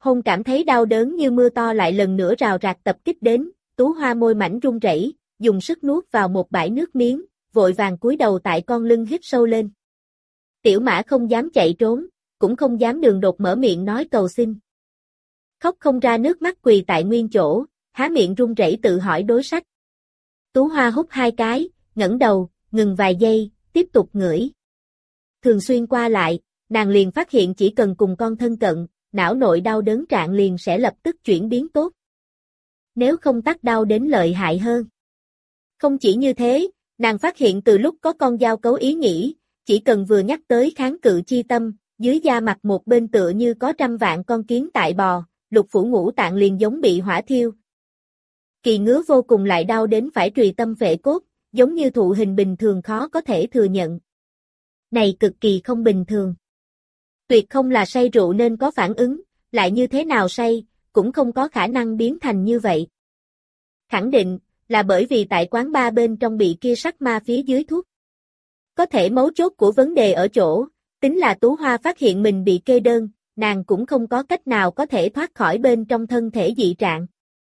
Hôn cảm thấy đau đớn như mưa to lại lần nữa rào rạc tập kích đến, Tú Hoa môi mảnh run rẩy, dùng sức nuốt vào một bãi nước miếng, vội vàng cúi đầu tại con lưng hít sâu lên. Tiểu Mã không dám chạy trốn, cũng không dám đường đột mở miệng nói cầu xin. Khóc không ra nước mắt quỳ tại nguyên chỗ, há miệng run rẩy tự hỏi đối sách. Tú Hoa hút 2 cái, ngẩng đầu, ngừng vài giây, tiếp tục ngửi. Thường xuyên qua lại, nàng liền phát hiện chỉ cần cùng con thân cận, não nội đau đớn trạng liền sẽ lập tức chuyển biến tốt. Nếu không tắc đau đến lợi hại hơn. Không chỉ như thế, nàng phát hiện từ lúc có con giao cấu ý nghĩ, chỉ cần vừa nhắc tới kháng cự chi tâm, dưới da mặt một bên tựa như có trăm vạn con kiến tại bò, lục phủ ngũ tạng liền giống bị hỏa thiêu. Kỳ ngứa vô cùng lại đau đến phải trùy tâm phệ cốt, giống như thụ hình bình thường khó có thể thừa nhận. Này cực kỳ không bình thường. Tuyệt không là say rượu nên có phản ứng, lại như thế nào say, cũng không có khả năng biến thành như vậy. Khẳng định, là bởi vì tại quán bar bên trong bị kia sắc ma phía dưới thuốc. Có thể mấu chốt của vấn đề ở chỗ, tính là Tú Hoa phát hiện mình bị kê đơn, nàng cũng không có cách nào có thể thoát khỏi bên trong thân thể dị trạng.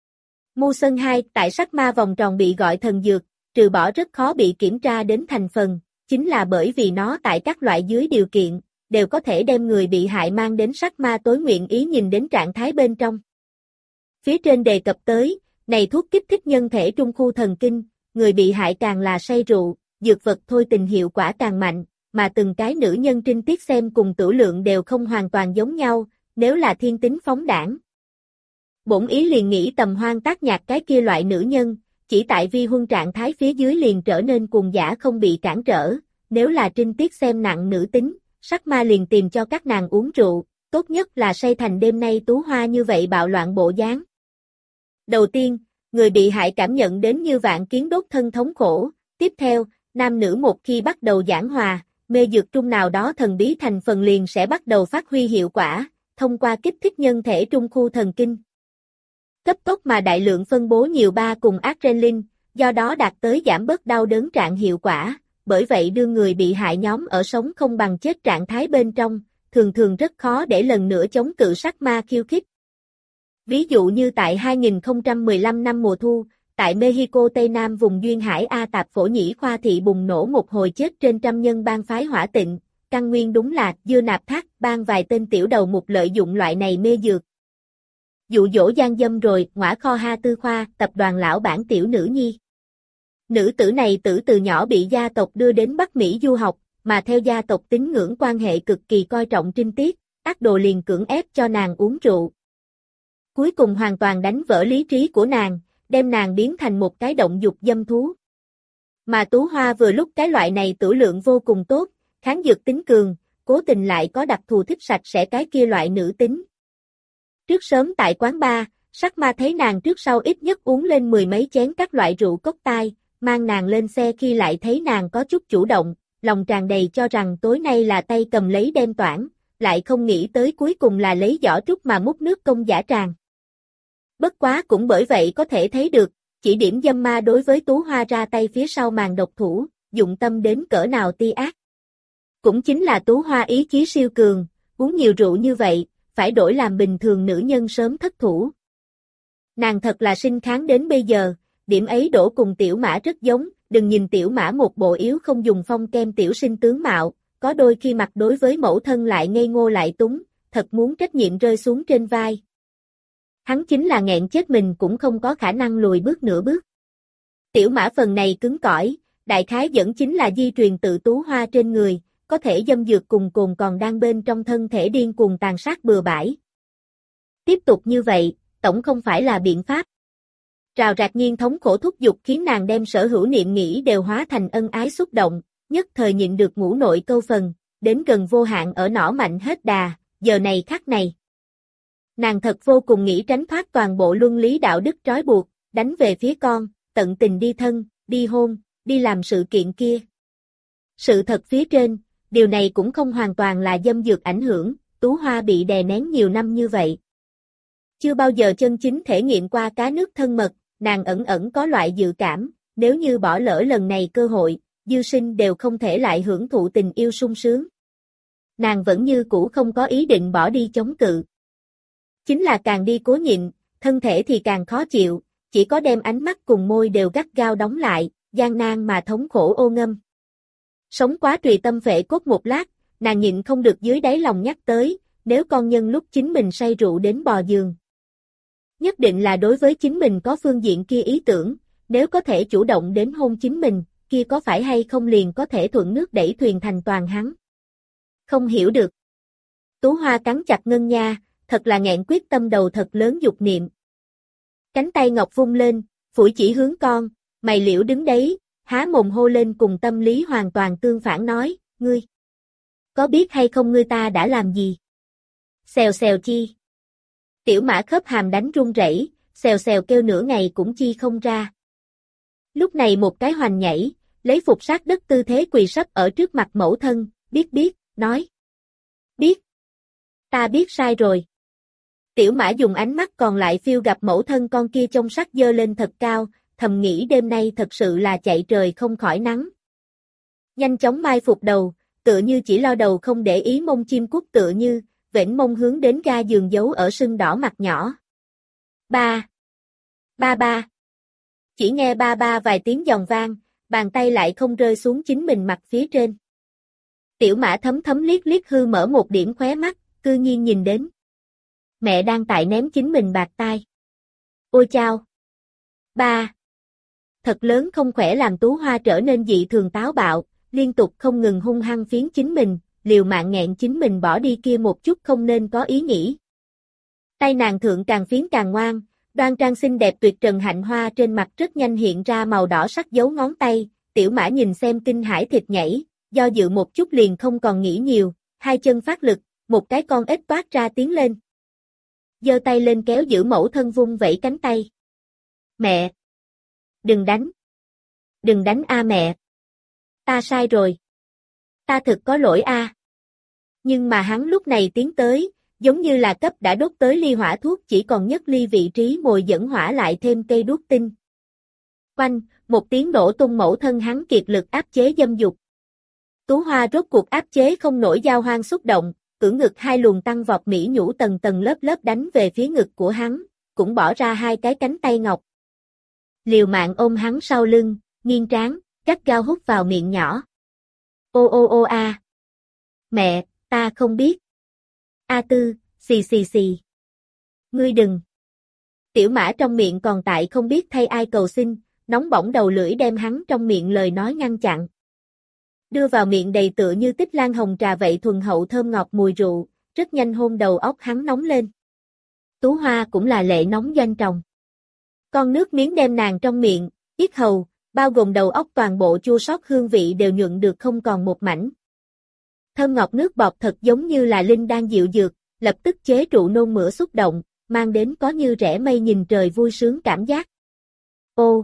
Mu Sơn 2 tại sắc ma vòng tròn bị gọi thần dược, trừ bỏ rất khó bị kiểm tra đến thành phần, chính là bởi vì nó tại các loại dưới điều kiện, đều có thể đem người bị hại mang đến sắc ma tối nguyện ý nhìn đến trạng thái bên trong. Phía trên đề cập tới, này thuốc kích thích nhân thể trung khu thần kinh, người bị hại càng là say rượu, dược vật thôi tình hiệu quả càng mạnh, mà từng cái nữ nhân trinh tiết xem cùng tửu lượng đều không hoàn toàn giống nhau, nếu là thiên tính phóng đảng. Bổn ý liền nghĩ tầm hoang tác nhạc cái kia loại nữ nhân, chỉ tại vi huân trạng thái phía dưới liền trở nên cuồng dã không bị cản trở, nếu là trinh tiết xem nặng nữ tính, sắc ma liền tìm cho các nàng uống rượu, tốt nhất là say thành đêm nay Tú Hoa như vậy bạo loạn bộ dáng. Đầu tiên, người bị hại cảm nhận đến như vạn kiến đốt thân thống khổ, tiếp theo, nam nữ một khi bắt đầu giảng hòa, mê dược trung nào đó thần bí thành phần liền sẽ bắt đầu phát huy hiệu quả, thông qua kích thích nhân thể trung khu thần kinh. Cấp tốc mà đại lượng phân bố nhiều ba cùng adrenaline, do đó đạt tới giảm bớt đau đớn trạng hiệu quả, bởi vậy đưa người bị hại nhóm ở sống không bằng chết trạng thái bên trong, thường thường rất khó để lần nữa chống cự sắc ma khiêu khích. Ví dụ như tại 2015 năm mùa thu, tại Mexico Tây Nam vùng duyên hải A Tạp Phổ Nhĩ Khoa thị bùng nổ một hồi chết trên trăm nhân bang phái hỏa tịnh, căn nguyên đúng là Dưa Nạp Thác ban vài tên tiểu đầu mục lợi dụng loại này mê dược. Dụ dỗ gian dâm rồi, ngõa kho Ha Tư Khoa, tập đoàn lão bản tiểu nữ nhi. Nữ tử này từ nhỏ bị gia tộc đưa đến Bắc Mỹ du học, mà theo gia tộc tín ngưỡng quan hệ cực kỳ coi trọng trinh tiết, ác đồ liền cưỡng ép cho nàng uống rượu. Cuối cùng hoàn toàn đánh vỡ lý trí của nàng, đem nàng biến thành một cái động dục dâm thú. Mà Tú Hoa vừa lúc cái loại này tửu lượng vô cùng tốt, kháng dược tính cường, cố tình lại có đặc thù thích sạch sẽ cái kia loại nữ tính. Trước sớm tại quán bar, sắc ma thấy nàng trước sau ít nhất uống lên 10 mấy chén các loại rượu cốc tai, mang nàng lên xe khi lại thấy nàng có chút chủ động, lòng tràn đầy cho rằng tối nay là tay cầm lấy đem toản, lại không nghĩ tới cuối cùng là lấy giỏ trúc mà múc nước công giả tràng. Bất quá cũng bởi vậy có thể thấy được, chỉ điểm dâm ma đối với Tú Hoa ra tay phía sau màn độc thủ, dụng tâm đến cỡ nào ti ác. Cũng chính là Tú Hoa ý chí siêu cường, uống nhiều rượu như vậy, phải đổi làm bình thường nữ nhân sớm thất thủ. Nàng thật là sinh kháng đến bây giờ, điểm ấy đổ cùng Tiểu Mã rất giống, đừng nhìn Tiểu Mã một bộ yếu không dùng phong kem tiểu sinh tướng mạo, có đôi khi mặt đối với mẫu thân lại ngây ngô lại túng, thật muốn trách nhiệm rơi xuống trên vai. Hắn chính là nghẹn chết mình cũng không có khả năng lùi bước nửa bước. Tiểu Mã phần này cứng cỏi, đại khái dẫn chính là di truyền tự Tú Hoa trên người, có thể dâm dược cùng cồn còn đang bên trong thân thể điên cuồng tàn sát bừa bãi. Tiếp tục như vậy, tổng không phải là biện pháp. Rào rạc nhiên thống khổ thúc giục khiến nàng đem sở hữu niệm nghĩ đều hóa thành ân ái xúc động, nhất thời nhịn được ngũ nội câu phần, đến gần vô hạn ở nỏ mạnh hết đà, giờ này khắc này. Nàng thật vô cùng nghĩ tránh thoát toàn bộ luân lý đạo đức trói buộc, đánh về phía con, tận tình đi thân, đi hôn, đi làm sự kiện kia. Sự thật phía trên, điều này cũng không hoàn toàn là dâm dược ảnh hưởng, Tú Hoa bị đè nén nhiều năm như vậy. Chưa bao giờ chân chính thể nghiệm qua cá nước thân mật, nàng ẩn ẩn có loại dự cảm, nếu như bỏ lỡ lần này cơ hội, dư sinh đều không thể lại hưởng thụ tình yêu sung sướng. Nàng vẫn như cũ không có ý định bỏ đi chống cự. chính là càng đi cố nhịn, thân thể thì càng khó chịu, chỉ có đem ánh mắt cùng môi đều gắt gao đóng lại, gian nan mà thống khổ ô ngâm. Sống quá tùy tâm phệ cốt một lát, nàng nhịn không được dưới đáy lòng nhắc tới, nếu con nhân lúc chính mình say rượu đến bò giường. Nhất định là đối với chính mình có phương diện kia ý tưởng, nếu có thể chủ động đến hôn chính mình, kia có phải hay không liền có thể thuận nước đẩy thuyền thành toàn hắn. Không hiểu được. Tú Hoa cắn chặt ngân nha, thật là nghẹn quyết tâm đầu thật lớn dục niệm. Cánh tay ngọc vung lên, phủi chỉ hướng con, mày liễu đứng đấy, há mồm hô lên cùng tâm lý hoàn toàn tương phản nói, ngươi. Có biết hay không ngươi ta đã làm gì? Xèo xèo chi. Tiểu mã khớp hàm đánh run rẩy, xèo xèo kêu nửa ngày cũng chi không ra. Lúc này một cái hoành nhảy, lấy phục sát đất tư thế quỳ sấp ở trước mặt mẫu thân, biết, nói. Biết. Ta biết sai rồi. Tiểu mã dùng ánh mắt còn lại phiêu gặp mẫu thân con kia trông sắc dơ lên thật cao, thầm nghĩ đêm nay thật sự là chạy trời không khỏi nắng. Nhanh chóng mai phục đầu, tựa như chỉ lo đầu không để ý mông chim cút tựa như, vểnh mông hướng đến ga giường giấu ở sưng đỏ mặt nhỏ. Ba. Chỉ nghe ba vài tiếng giòn vang, bàn tay lại không rơi xuống chính mình mặt phía trên. Tiểu mã thấm liếc hư mở một điểm khóe mắt, cư nhiên nhìn đến. Mẹ đang tại ném chính mình bạc tai. Ôi chao! Ba! Thật lớn không khỏe làm Tú Hoa trở nên dị thường táo bạo, liên tục không ngừng hung hăng phiến chính mình, liều mạng nghẹn chính mình bỏ đi kia một chút không nên có ý nghĩ. Tay nàng thượng càng phiến càng ngoan, đoan trang xinh đẹp tuyệt trần hạnh hoa trên mặt rất nhanh hiện ra màu đỏ sắc dấu ngón tay, tiểu mã nhìn xem kinh hãi thịt nhảy, do dự một chút liền không còn nghĩ nhiều, hai chân phát lực, một cái con ếch toát ra tiến lên. Giơ tay lên kéo giữ mẫu thân vung vẩy cánh tay. Mẹ! Đừng đánh! Đừng đánh a mẹ! Ta sai rồi! Ta thực có lỗi a. Nhưng mà hắn lúc này tiến tới, giống như là cấp đã đốt tới ly hỏa thuốc chỉ còn nhất ly vị trí mồi dẫn hỏa lại thêm cây đuốc tinh. Oanh, một tiếng nổ tung mẫu thân hắn kiệt lực áp chế dâm dục. Tú Hoa rốt cuộc áp chế không nổi giao hoang xúc động, cưỡng ngực hai luồng tăng vọt mỹ nhũ tầng tầng lớp đánh về phía ngực của hắn, cũng bỏ ra hai cái cánh tay ngọc. Liều mạng ôm hắn sau lưng, nghiêng trán, gắt gao hút vào miệng nhỏ. Ô a. Mẹ, ta không biết. A Tư, xì. Ngươi đừng. Tiểu mã trong miệng còn tại không biết thay ai cầu xin, nóng bỏng đầu lưỡi đem hắn trong miệng lời nói ngăn chặn. Đưa vào miệng đầy tựa như tích lan hồng trà vậy thuần hậu thơm ngọt mùi rượu, rất nhanh hôn đầu óc hắn nóng lên. Tú Hoa cũng là lệ nóng doanh tròng. Con nước miếng đem nàng trong miệng, yết hầu, bao gồm đầu óc toàn bộ chua xót hương vị đều nhuận được không còn một mảnh. Thơm ngọt nước bọt thật giống như là linh đan dịu dược, lập tức chế trụ nôn mửa xúc động, mang đến có như rẽ mây nhìn trời vui sướng cảm giác. Ô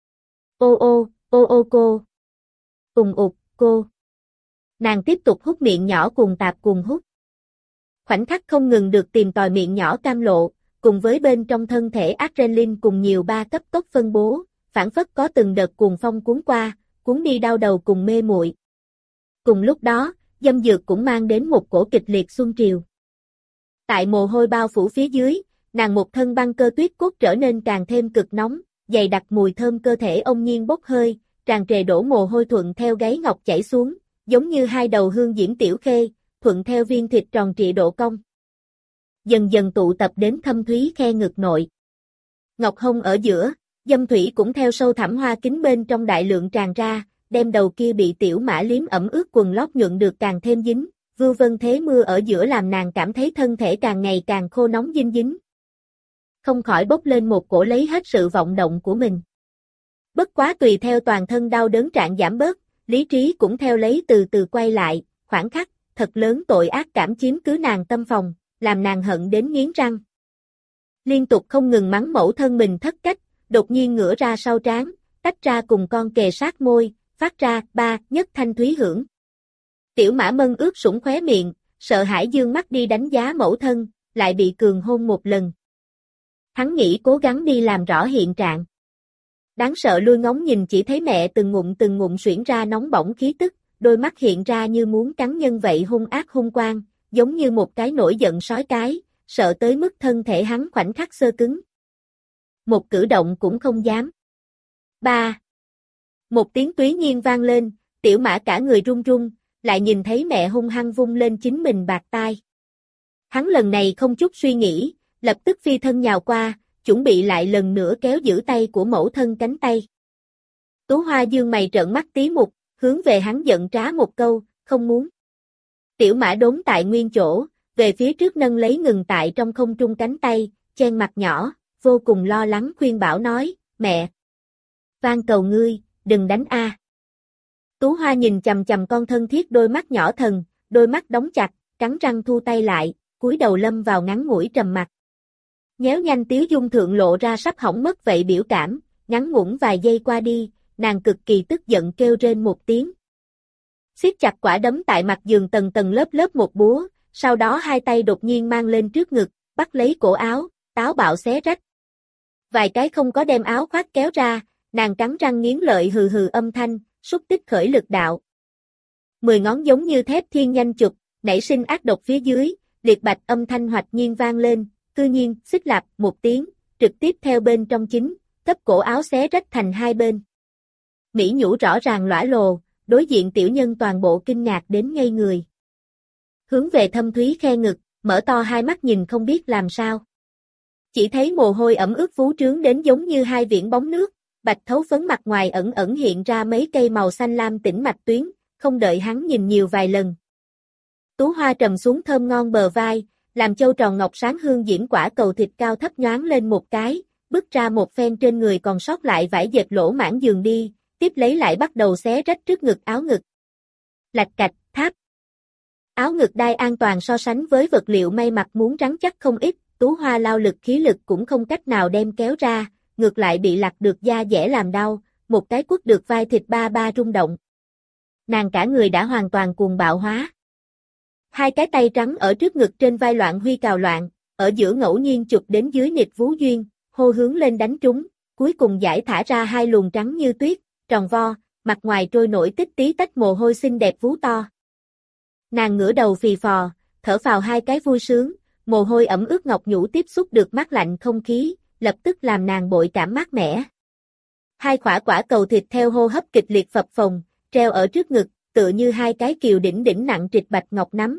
cô. Ụt, cô. Nàng tiếp tục hút miệng nhỏ cùng tạp cùng hút. Khoảnh khắc không ngừng được tìm tòi miệng nhỏ cam lộ, cùng với bên trong thân thể adrenaline cùng nhiều ba cấp tốc phân bố, phản phất có từng đợt cuồng phong cuốn qua, cuốn đi đau đầu cùng mê muội. Cùng lúc đó, dâm dược cũng mang đến một cổ kịch liệt xuân triều. Tại mồ hôi bao phủ phía dưới, nàng một thân băng cơ tuyết cốt trở nên càng thêm cực nóng, dày đặc mùi thơm cơ thể ông nhiên bốc hơi, tràn trề đổ mồ hôi thuận theo gáy ngọc chảy xuống, giống như hai đầu hương diễm tiểu khê, thuận theo viên thịt tròn trịa độ cong. Dần dần tụ tập đến thâm thúy khe ngực nội. Ngọc hông ở giữa, dâm thủy cũng theo sâu thẳm hoa kính bên trong đại lượng tràn ra, đem đầu kia bị tiểu mã liếm ẩm ướt quần lót nhuận được càng thêm dính, vưu vân thế mưa ở giữa làm nàng cảm thấy thân thể càng ngày càng khô nóng dinh dính. Không khỏi bốc lên một cổ lấy hết sự vọng động của mình. Bất quá tùy theo toàn thân đau đớn trạng giảm bớt, lý trí cũng theo lấy từ từ quay lại, khoảng khắc, thật lớn tội ác cảm chiếm cứ nàng tâm phòng, làm nàng hận đến nghiến răng. Liên tục không ngừng mắng mẫu thân mình thất cách, đột nhiên ngửa ra sau trán, tách ra cùng con kề sát môi, phát ra ba nhất thanh thúy hưởng. Tiểu mã mân ướt sũng khóe miệng, sợ hãi dương mắt đi đánh giá mẫu thân, lại bị cường hôn một lần. Hắn nghĩ cố gắng đi làm rõ hiện trạng. Đáng sợ lui ngóng nhìn chỉ thấy mẹ từng ngụm xuyển ra nóng bỏng khí tức, đôi mắt hiện ra như muốn cắn nhân vậy hung ác hung quang, giống như một cái nổi giận sói cái, sợ tới mức thân thể hắn khoảnh khắc xơ cứng. Một cử động cũng không dám. Ba. Một tiếng túy nhiên vang lên, Tiểu Mã cả người run run, lại nhìn thấy mẹ hung hăng vung lên chính mình bạc tai. Hắn lần này không chút suy nghĩ, lập tức phi thân nhào qua, chuẩn bị lại lần nữa kéo giữ tay của mẫu thân cánh tay. Tú Hoa dương mày trợn mắt tí mục, hướng về hắn giận trá một câu, không muốn. Tiểu Mã đốn tại nguyên chỗ, về phía trước nâng lấy ngừng tại trong không trung cánh tay, chen mặt nhỏ, vô cùng lo lắng khuyên bảo nói, mẹ. Van cầu ngươi, đừng đánh a. Tú Hoa nhìn chầm chầm con thân thiết đôi mắt nhỏ thần, đôi mắt đóng chặt, cắn răng thu tay lại, cúi đầu lâm vào ngắn ngủi trầm mặc. Nhéo nhanh Tiếu Dung thượng lộ ra sắp hỏng mất vậy biểu cảm, ngắn ngủn vài giây qua đi, nàng cực kỳ tức giận kêu rên một tiếng. Siết chặt quả đấm tại mặt giường tầng tầng lớp lớp một búa, sau đó hai tay đột nhiên mang lên trước ngực, bắt lấy cổ áo, táo bạo xé rách. Vài cái không có đem áo khoác kéo ra, nàng cắn răng nghiến lợi hừ hừ âm thanh, xúc tích khởi lực đạo. 10 ngón giống như thép thiên nhanh chụp, nảy sinh ác độc phía dưới, liệt bạch âm thanh hoạch nhiên vang lên, cư nhiên, xích lạp một tiếng, trực tiếp theo bên trong chính, cấp cổ áo xé rách thành hai bên. Mỹ nhũ rõ ràng lõa lồ, đối diện tiểu nhân toàn bộ kinh ngạc đến ngây người. Hướng về Thâm Thúy khe ngực, mở to hai mắt nhìn không biết làm sao. Chỉ thấy mồ hôi ẩm ướt vú trướng đến giống như hai viễn bóng nước, bạch thấu phấn mặt ngoài ẩn ẩn hiện ra mấy cây màu xanh lam tĩnh mạch tuyến, không đợi hắn nhìn nhiều vài lần. Tú Hoa trầm xuống thơm ngon bờ vai, làm châu tròn ngọc sáng hương diễm quả cầu thịt cao thấp nhoáng lên một cái, bứt ra một phen trên người còn sót lại vải dệt lỗ mãn giường đi, tiếp lấy lại bắt đầu xé rách trước ngực áo ngực. Lạch cạch, tháp. Áo ngực đai an toàn so sánh với vật liệu may mặc muốn rắn chắc không ít, Tú Hoa lao lực khí lực cũng không cách nào đem kéo ra, ngược lại bị lặt được da dẻ làm đau, một cái quất được vai thịt ba ba rung động. Nàng cả người đã hoàn toàn cuồng bạo hóa. Hai cái tay trắng ở trước ngực trên vai loạn huy cào loạn, ở giữa ngẫu nhiên chụp đến dưới nịt vú duyên, hô hướng lên đánh trúng, cuối cùng giải thả ra hai luồng trắng như tuyết, tròn vo, mặt ngoài trôi nổi tích tí tách mồ hôi xinh đẹp vú to. Nàng ngửa đầu phì phò, thở phào hai cái vui sướng, mồ hôi ẩm ướt ngọc nhũ tiếp xúc được mát lạnh không khí, lập tức làm nàng bội cảm mát mẻ. Hai quả quả cầu thịt theo hô hấp kịch liệt phập phồng, treo ở trước ngực, tựa như hai cái kiều đỉnh đỉnh nặng trịch bạch ngọc nắm.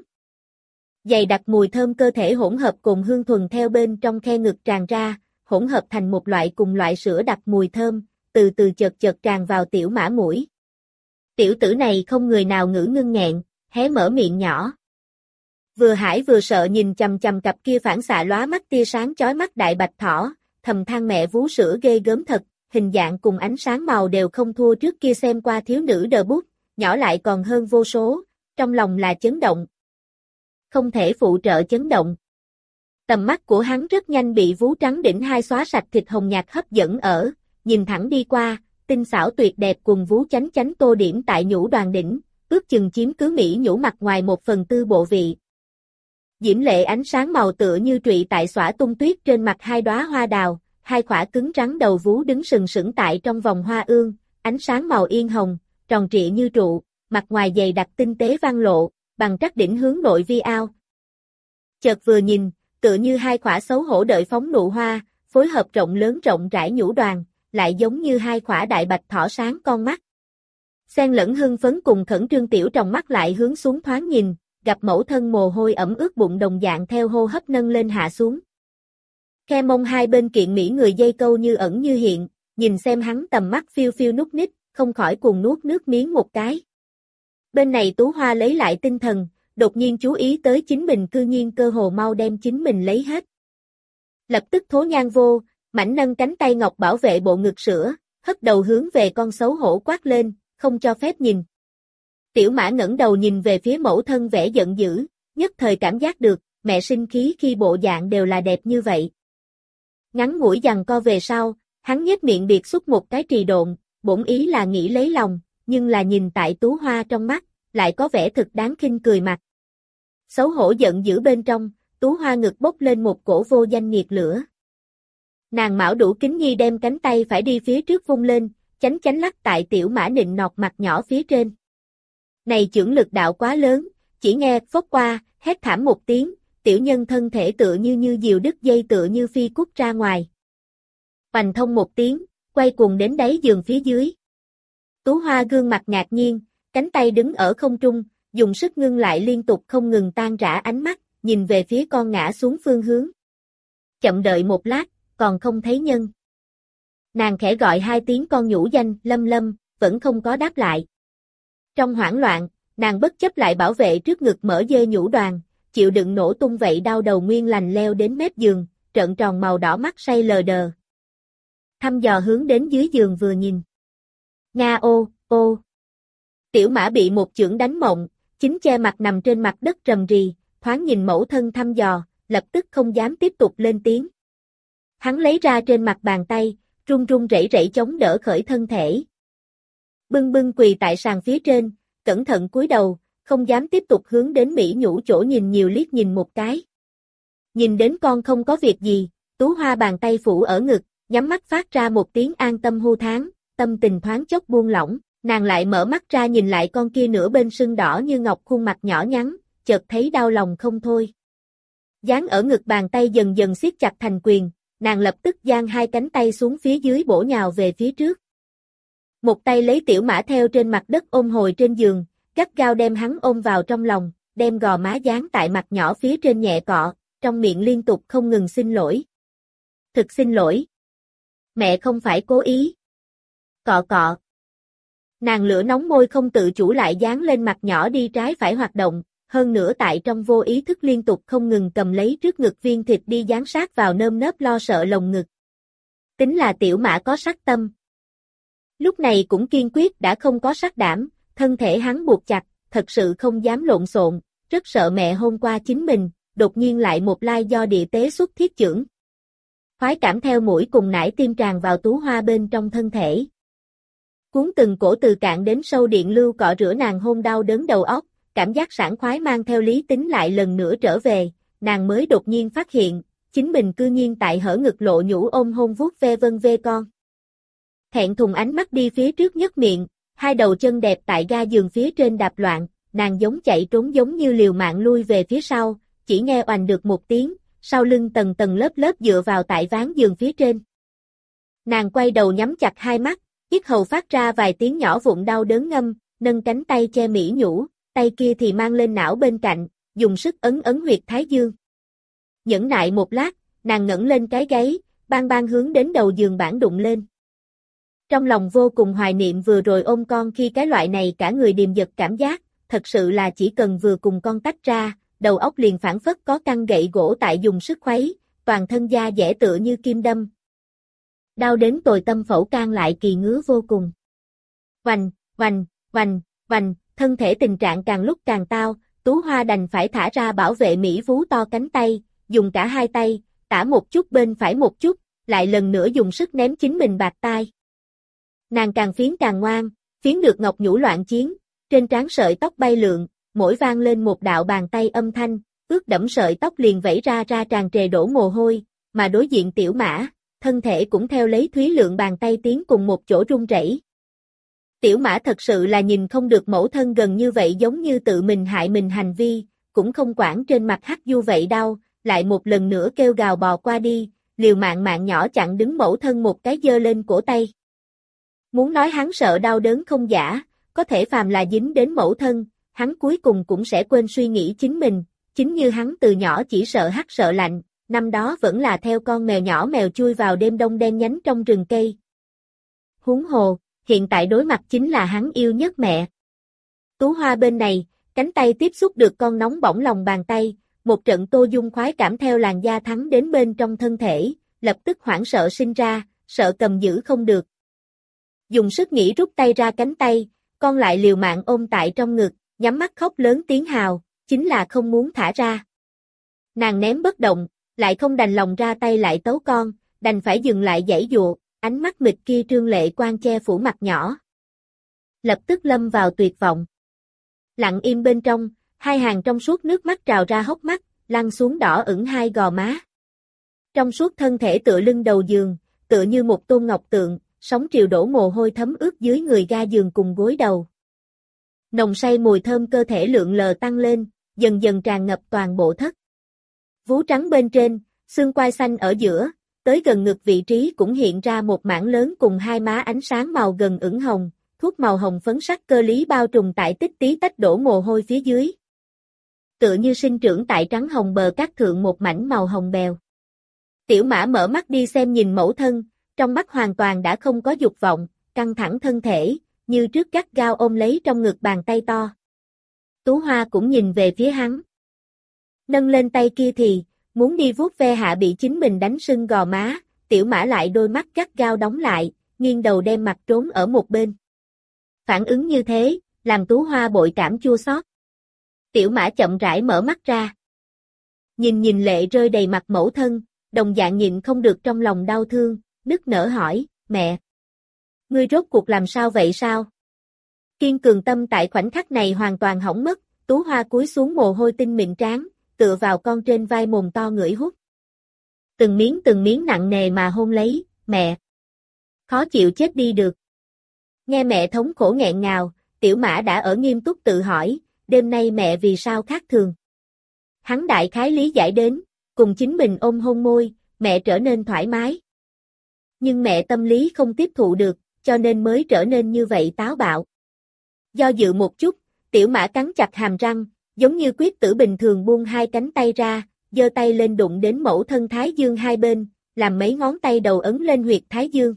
Dày đặc mùi thơm cơ thể hỗn hợp cùng hương thuần theo bên trong khe ngực tràn ra, hỗn hợp thành một loại cùng loại sữa đặc mùi thơm, từ từ chợt chợt tràn vào Tiểu Mã mũi. Tiểu tử này không người nào ngữ ngưng nghẹn, hé mở miệng nhỏ. Vừa hãi vừa sợ nhìn chằm chằm cặp kia phản xạ lóa mắt tia sáng chói mắt đại bạch thỏ, thầm than mẹ vú sữa ghê gớm thật, hình dạng cùng ánh sáng màu đều không thua trước kia xem qua thiếu nữ đờ bút, nhỏ lại còn hơn vô số, trong lòng là chấn động. Không thể phụ trợ chấn động. Tầm mắt của hắn rất nhanh bị vú trắng đỉnh hai xóa sạch thịt hồng nhạt hấp dẫn ở, nhìn thẳng đi qua, tinh xảo tuyệt đẹp cùng vú chánh chánh tô điểm tại nhũ đoàn đỉnh, ước chừng chiếm cứ mỹ nhũ mặt ngoài 1/4 bộ vị. Diễm lệ ánh sáng màu tựa như trụy tại xõa tung tuyết trên mặt hai đóa hoa đào, hai khỏa cứng rắn đầu vú đứng sừng sững tại trong vòng hoa ương, ánh sáng màu yên hồng, tròn trịa như trụ, mặt ngoài dày đặc tinh tế văn lộ, bằng trắc đỉnh hướng nội vi ao. Chợt vừa nhìn, tựa như hai khỏa xấu hổ đợi phóng nụ hoa, phối hợp rộng lớn rộng rãi nhũ đoàn, lại giống như hai khỏa đại bạch thỏ sáng con mắt. Xen lẫn hưng phấn cùng khẩn trương tiểu trong mắt lại hướng xuống thoáng nhìn, gặp mẫu thân mồ hôi ẩm ướt bụng đồng dạng theo hô hấp nâng lên hạ xuống. Khe mông hai bên kiện mỹ người dây câu như ẩn như hiện, nhìn xem hắn tầm mắt phiêu phiêu nút nít, không khỏi cuồng nuốt nước miếng một cái. Bên này Tú Hoa lấy lại tinh thần, đột nhiên chú ý tới chính mình cư nhiên cơ hồ mau đem chính mình lấy hết. Lập tức thố nhan vô, mảnh nâng cánh tay ngọc bảo vệ bộ ngực sữa, hất đầu hướng về con xấu hổ quát lên, không cho phép nhìn. Tiểu Mã ngẩng đầu nhìn về phía mẫu thân vẻ giận dữ, nhất thời cảm giác được, mẹ sinh khí khi bộ dạng đều là đẹp như vậy. Ngắn ngủi giằng co về sau, hắn nhếch miệng biệt xuất một cái trì độn, bổn ý là nghĩ lấy lòng, nhưng là nhìn tại Tú Hoa trong mắt, lại có vẻ thực đáng khinh cười mặt. Xấu hổ giận dữ bên trong, Tú Hoa ngực bốc lên một cổ vô danh nghiệt lửa. Nàng mão đủ kính nhi đem cánh tay phải đi phía trước vung lên, chánh chánh lắc tại Tiểu Mã nịnh nọt mặt nhỏ phía trên. Này chưởng lực đạo quá lớn, chỉ nghe phốc qua, hét thảm một tiếng, tiểu nhân thân thể tựa như diều đứt dây tựa như phi cút ra ngoài. Hoành thông một tiếng, quay cuồng đến đáy giường phía dưới. Tú Hoa gương mặt ngạc nhiên, cánh tay đứng ở không trung, dùng sức ngưng lại liên tục không ngừng tan rã ánh mắt, nhìn về phía con ngã xuống phương hướng. Chậm đợi một lát, còn không thấy nhân. Nàng khẽ gọi hai tiếng con nhũ danh, Lâm Lâm, vẫn không có đáp lại. Trong hoảng loạn, nàng bất chấp lại bảo vệ trước ngực mở dê nhũ đoàn, chịu đựng nổ tung vậy đau đầu nguyên lành leo đến mép giường, trợn tròn màu đỏ mắt say lờ đờ. Thăm dò hướng đến dưới giường vừa nhìn. Nga ô, ô. Tiểu Mã bị một chưởng đánh mộng, chính che mặt nằm trên mặt đất rầm rì, thoáng nhìn mẫu thân thăm dò, lập tức không dám tiếp tục lên tiếng. Hắn lấy ra trên mặt bàn tay, run run rẩy rẩy chống đỡ khởi thân thể. Bưng bưng quỳ tại sàn phía trên, cẩn thận cúi đầu, không dám tiếp tục hướng đến Mỹ Nhũ chỗ nhìn nhiều liếc nhìn một cái. Nhìn đến con không có việc gì, Tú Hoa bàn tay phủ ở ngực, nhắm mắt phát ra một tiếng an tâm hu tháng, tâm tình thoáng chốc buông lỏng, nàng lại mở mắt ra nhìn lại con kia nửa bên sưng đỏ như ngọc khuôn mặt nhỏ nhắn, chợt thấy đau lòng không thôi. Dán ở ngực bàn tay dần dần siết chặt thành quyền, nàng lập tức giang hai cánh tay xuống phía dưới bổ nhào về phía trước. Một tay lấy Tiểu Mã theo trên mặt đất ôm hồi trên giường, gắt gao đem hắn ôm vào trong lòng, đem gò má dán tại mặt nhỏ phía trên nhẹ cọ, trong miệng liên tục không ngừng xin lỗi. Thực xin lỗi. Mẹ không phải cố ý. Cọ cọ. Nàng lửa nóng môi không tự chủ lại dán lên mặt nhỏ đi trái phải hoạt động, hơn nữa tại trong vô ý thức liên tục không ngừng cầm lấy trước ngực viên thịt đi dán sát vào nơm nớp lo sợ lồng ngực. Tính là Tiểu Mã có sắc tâm. Lúc này cũng kiên quyết đã không có sắc đảm, thân thể hắn buộc chặt, thật sự không dám lộn xộn, rất sợ mẹ hôn qua chính mình, đột nhiên lại một lai do địa tế xuất thiết chưởng. Khoái cảm theo mũi cùng nải tim tràn vào Tú Hoa bên trong thân thể. Cuốn từng cổ từ cạn đến sâu điện lưu cọ rửa nàng hôn đau đớn đầu óc, cảm giác sảng khoái mang theo lý tính lại lần nữa trở về, nàng mới đột nhiên phát hiện, chính mình cư nhiên tại hở ngực lộ nhũ ôm hôn vuốt ve vân vê con. Thẹn thùng ánh mắt đi phía trước nhấc miệng, hai đầu chân đẹp tại ga giường phía trên đạp loạn, nàng giống chạy trốn giống như liều mạng lui về phía sau, chỉ nghe oành được một tiếng, sau lưng tầng tầng lớp lớp dựa vào tại ván giường phía trên. Nàng quay đầu nhắm chặt hai mắt, yết hầu phát ra vài tiếng nhỏ vụn đau đớn ngâm, nâng cánh tay che Mỹ Nhũ, tay kia thì mang lên não bên cạnh, dùng sức ấn ấn huyệt thái dương. Nhẫn nại một lát, nàng ngẩng lên cái gáy, bang bang hướng đến đầu giường bản đụng lên. Trong lòng vô cùng hoài niệm vừa rồi ôm con khi cái loại này cả người điềm giật cảm giác, thật sự là chỉ cần vừa cùng con tách ra, đầu óc liền phảng phất có căn gậy gỗ tại dùng sức khuấy, toàn thân da dẻ tựa như kim đâm. Đau đến tồi tâm phẫu can lại kỳ ngứa vô cùng. Vành, vành, vành, vành, thân thể tình trạng càng lúc càng tao, Tú Hoa đành phải thả ra bảo vệ Mỹ vú to cánh tay, dùng cả hai tay, tả một chút bên phải một chút, lại lần nữa dùng sức ném chính mình bạt tai. Nàng càng phiến càng ngoan, phiến được ngọc nhũ loạn chiến, trên trán sợi tóc bay lượn, mỗi vang lên một đạo bàn tay âm thanh, ướt đẫm sợi tóc liền vẩy ra tràn trề đổ mồ hôi, mà đối diện Tiểu Mã, thân thể cũng theo lấy thúy lượng bàn tay tiến cùng một chỗ run rẩy. Tiểu Mã thật sự là nhìn không được mẫu thân gần như vậy giống như tự mình hại mình hành vi, cũng không quản trên mặt hắc du vậy đau, lại một lần nữa kêu gào bò qua đi, liều mạng mạng nhỏ chặn đứng mẫu thân một cái giơ lên cổ tay. Muốn nói hắn sợ đau đớn không giả, có thể phàm là dính đến mẫu thân, hắn cuối cùng cũng sẽ quên suy nghĩ chính mình, chính như hắn từ nhỏ chỉ sợ hắc sợ lạnh, năm đó vẫn là theo con mèo nhỏ mèo chui vào đêm đông đen nhánh trong rừng cây. Huống hồ, hiện tại đối mặt chính là hắn yêu nhất mẹ. Tú Hoa bên này, cánh tay tiếp xúc được con nóng bỏng lòng bàn tay, một trận tô dung khoái cảm theo làn da thắng đến bên trong thân thể, lập tức hoảng sợ sinh ra, sợ cầm giữ không được. Dùng sức nghĩ rút tay ra cánh tay, con lại liều mạng ôm tại trong ngực, nhắm mắt khóc lớn tiếng hào, chính là không muốn thả ra. Nàng ném bất động, lại không đành lòng ra tay lại tấu con, đành phải dừng lại giãy giụa, ánh mắt mịt kia trương lệ quan che phủ mặt nhỏ. Lập tức lâm vào tuyệt vọng. Lặng im bên trong, hai hàng trong suốt nước mắt trào ra hốc mắt, lăn xuống đỏ ửng hai gò má. Trong suốt thân thể tựa lưng đầu giường, tựa như một tôn ngọc tượng, sóng triều đổ mồ hôi thấm ướt dưới người ga giường cùng gối đầu. Nồng say mùi thơm cơ thể lượn lờ tăng lên, dần dần tràn ngập toàn bộ thất. Vú trắng bên trên, xương quai xanh ở giữa, tới gần ngực vị trí cũng hiện ra một mảng lớn cùng hai má ánh sáng màu gần ửng hồng, thuốc màu hồng phấn sắc cơ lý bao trùm tại tích tí tách đổ mồ hôi phía dưới. Tựa như sinh trưởng tại trắng hồng bờ cát thượng một mảnh màu hồng bèo. Tiểu Mã mở mắt đi xem nhìn mẫu thân, trong mắt hoàn toàn đã không có dục vọng, căng thẳng thân thể, như trước gắt gao ôm lấy trong ngực bàn tay to. Tú Hoa cũng nhìn về phía hắn. Nâng lên tay kia thì, muốn đi vuốt ve hạ bị chính mình đánh sưng gò má, Tiểu Mã lại đôi mắt gắt gao đóng lại, nghiêng đầu đem mặt trốn ở một bên. Phản ứng như thế, làm Tú Hoa bội cảm chua xót. Tiểu Mã chậm rãi mở mắt ra. Nhìn lệ rơi đầy mặt mẫu thân, đồng dạng nhịn không được trong lòng đau thương, nức nở hỏi, mẹ. Ngươi rốt cuộc làm sao vậy sao? Kiên cường tâm tại khoảnh khắc này hoàn toàn hỏng mất, Tú Hoa cúi xuống mồ hôi tinh mịn trán, tựa vào con trên vai mồm to ngửi hút. Từng miếng nặng nề mà hôn lấy, mẹ. Khó chịu chết đi được. Nghe mẹ thống khổ nghẹn ngào, Tiểu Mã đã ở nghiêm túc tự hỏi, đêm nay mẹ vì sao khác thường. Hắn đại khái lý giải đến, cùng chính mình ôm hôn môi, mẹ trở nên thoải mái. Nhưng mẹ tâm lý không tiếp thụ được, cho nên mới trở nên như vậy táo bạo. Do dự một chút, Tiểu Mã cắn chặt hàm răng, giống như quyết tử bình thường buông hai cánh tay ra, giơ tay lên đụng đến mẫu thân thái dương hai bên, làm mấy ngón tay đầu ấn lên huyệt thái dương.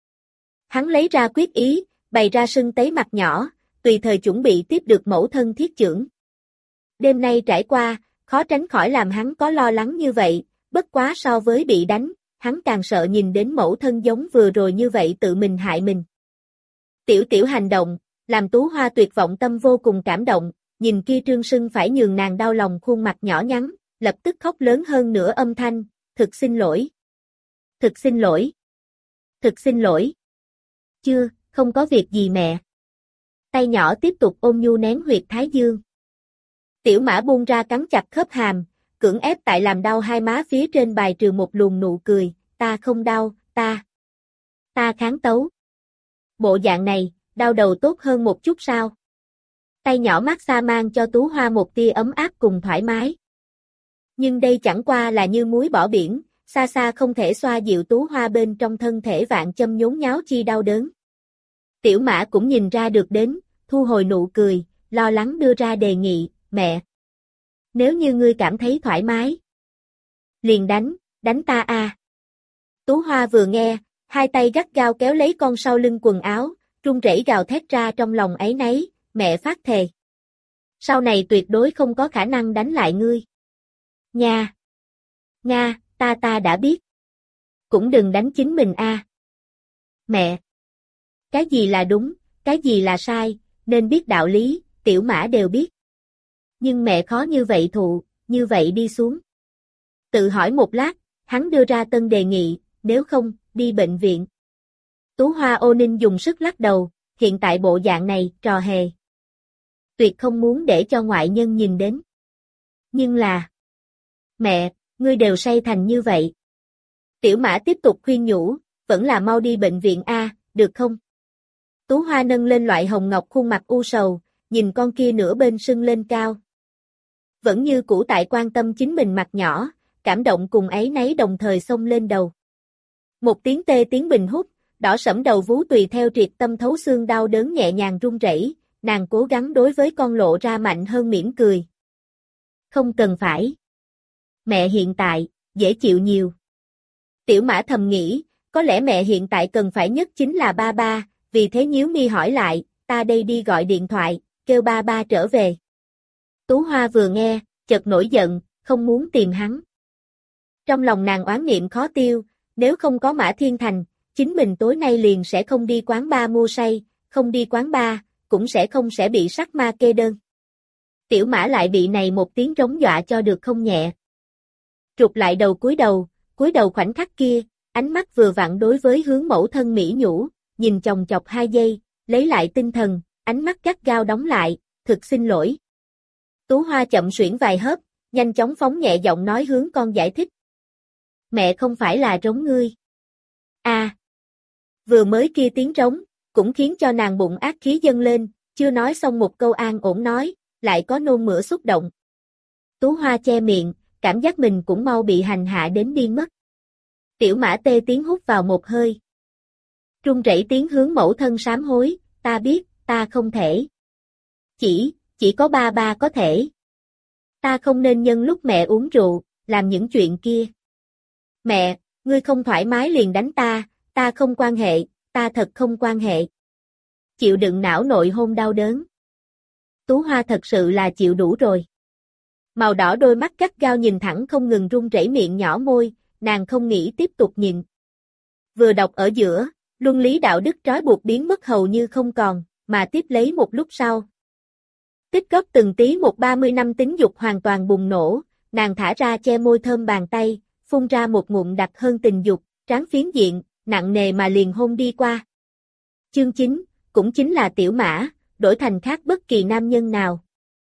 Hắn lấy ra quyết ý, bày ra sưng tấy mặt nhỏ, tùy thời chuẩn bị tiếp được mẫu thân thiết chưởng. Đêm nay trải qua, khó tránh khỏi làm hắn có lo lắng như vậy, bất quá so với bị đánh, hắn càng sợ nhìn đến mẫu thân giống vừa rồi như vậy tự mình hại mình. Tiểu hành động, làm Tú Hoa tuyệt vọng tâm vô cùng cảm động, nhìn kia trương sưng phải nhường nàng đau lòng khuôn mặt nhỏ nhắn, lập tức khóc lớn hơn nửa âm thanh, thực xin lỗi. Thực xin lỗi. Thực xin lỗi. Chưa, không có việc gì mẹ. Tay nhỏ tiếp tục ôm nhu nén huyệt thái dương. Tiểu Mã buông ra cắn chặt khớp hàm, cưỡng ép tại làm đau hai má phía trên bài trừ một luồng nụ cười, ta không đau, ta kháng tấu. Bộ dạng này, đau đầu tốt hơn một chút sao? Tay nhỏ mát xa mang cho Tú Hoa một tia ấm áp cùng thoải mái. Nhưng đây chẳng qua là như muối bỏ biển, xa xa không thể xoa dịu Tú Hoa bên trong thân thể vạn châm nhốn nháo chi đau đớn. Tiểu Mã cũng nhìn ra được đến, thu hồi nụ cười, lo lắng đưa ra đề nghị, mẹ. Nếu như ngươi cảm thấy thoải mái, liền đánh ta a. Tú Hoa vừa nghe, hai tay gắt gao kéo lấy con sau lưng quần áo, run rẩy gào thét ra trong lòng áy náy, mẹ phát thề. Sau này tuyệt đối không có khả năng đánh lại ngươi. Nha. Nga, ta đã biết. Cũng đừng đánh chính mình a. Mẹ. Cái gì là đúng, cái gì là sai, nên biết đạo lý, Tiểu Mã đều biết. Nhưng mẹ khó như vậy thụ, như vậy đi xuống. Tự hỏi một lát, hắn đưa ra tân đề nghị, nếu không, đi bệnh viện. Tú Hoa ô ninh dùng sức lắc đầu, hiện tại bộ dạng này, trò hề. Tuyệt không muốn để cho ngoại nhân nhìn đến. Nhưng là... Mẹ, ngươi đều say thành như vậy. Tiểu Mã tiếp tục khuyên nhủ, vẫn là mau đi bệnh viện a, được không? Tú Hoa nâng lên loại hồng ngọc khuôn mặt u sầu, nhìn con kia nửa bên sưng lên cao. Vẫn như cũ tại quan tâm chính mình mặt nhỏ, cảm động cùng áy náy đồng thời xông lên đầu. Một tiếng tê tiếng bình hút, đỏ sẫm đầu vú tùy theo triệt tâm thấu xương đau đớn nhẹ nhàng run rẩy, nàng cố gắng đối với con lộ ra mạnh hơn mỉm cười. Không cần phải. Mẹ hiện tại, dễ chịu nhiều. Tiểu Mã thầm nghĩ, có lẽ mẹ hiện tại cần phải nhất chính là ba ba, vì thế nhíu mi hỏi lại, ta đây đi gọi điện thoại, kêu ba ba trở về. Tú Hoa vừa nghe, chợt nổi giận, không muốn tìm hắn. Trong lòng nàng oán niệm khó tiêu, nếu không có Mã Thiên Thành, chính mình tối nay liền sẽ không đi quán bar mua say, không đi quán bar, cũng sẽ bị sắc ma kê đơn. Tiểu Mã lại bị này một tiếng trống dọa cho được không nhẹ. Trục lại đầu cúi đầu khoảnh khắc kia, ánh mắt vừa vặn đối với hướng mẫu thân mỹ nhũ, nhìn chòng chọc 2 giây, lấy lại tinh thần, ánh mắt gắt gao đóng lại, thực xin lỗi. Tú Hoa chậm xuyển vài hớp, nhanh chóng phóng nhẹ giọng nói hướng con giải thích. Mẹ không phải là trống ngươi. Vừa mới kia tiếng trống, cũng khiến cho nàng bụng ác khí dâng lên, chưa nói xong một câu an ổn nói, lại có nôn mửa xúc động. Tú Hoa che miệng, cảm giác mình cũng mau bị hành hạ đến điên mất. Tiểu Mã tê tiếng hút vào một hơi. Run rẩy tiếng hướng mẫu thân sám hối, ta biết, ta không thể. Chỉ có ba có thể. Ta không nên nhân lúc mẹ uống rượu, làm những chuyện kia. Mẹ, ngươi không thoải mái liền đánh ta không quan hệ, ta thật không quan hệ. Chịu đựng não nội hôn đau đớn. Tú Hoa thật sự là chịu đủ rồi. Màu đỏ đôi mắt gắt gao nhìn thẳng không ngừng run rẩy miệng nhỏ môi, nàng không nghĩ tiếp tục nhìn. Vừa đọc ở giữa, luân lý đạo đức trói buộc biến mất hầu như không còn, mà tiếp lấy một lúc sau. Tích góp từng tí 30 năm tính dục hoàn toàn bùng nổ, nàng thả ra che môi thơm bàn tay, phun ra một ngụm đặc hơn tình dục, trán phiến diện, nặng nề mà liền hôn đi qua. Chương 9, cũng chính là Tiểu Mã, đổi thành khác bất kỳ nam nhân nào.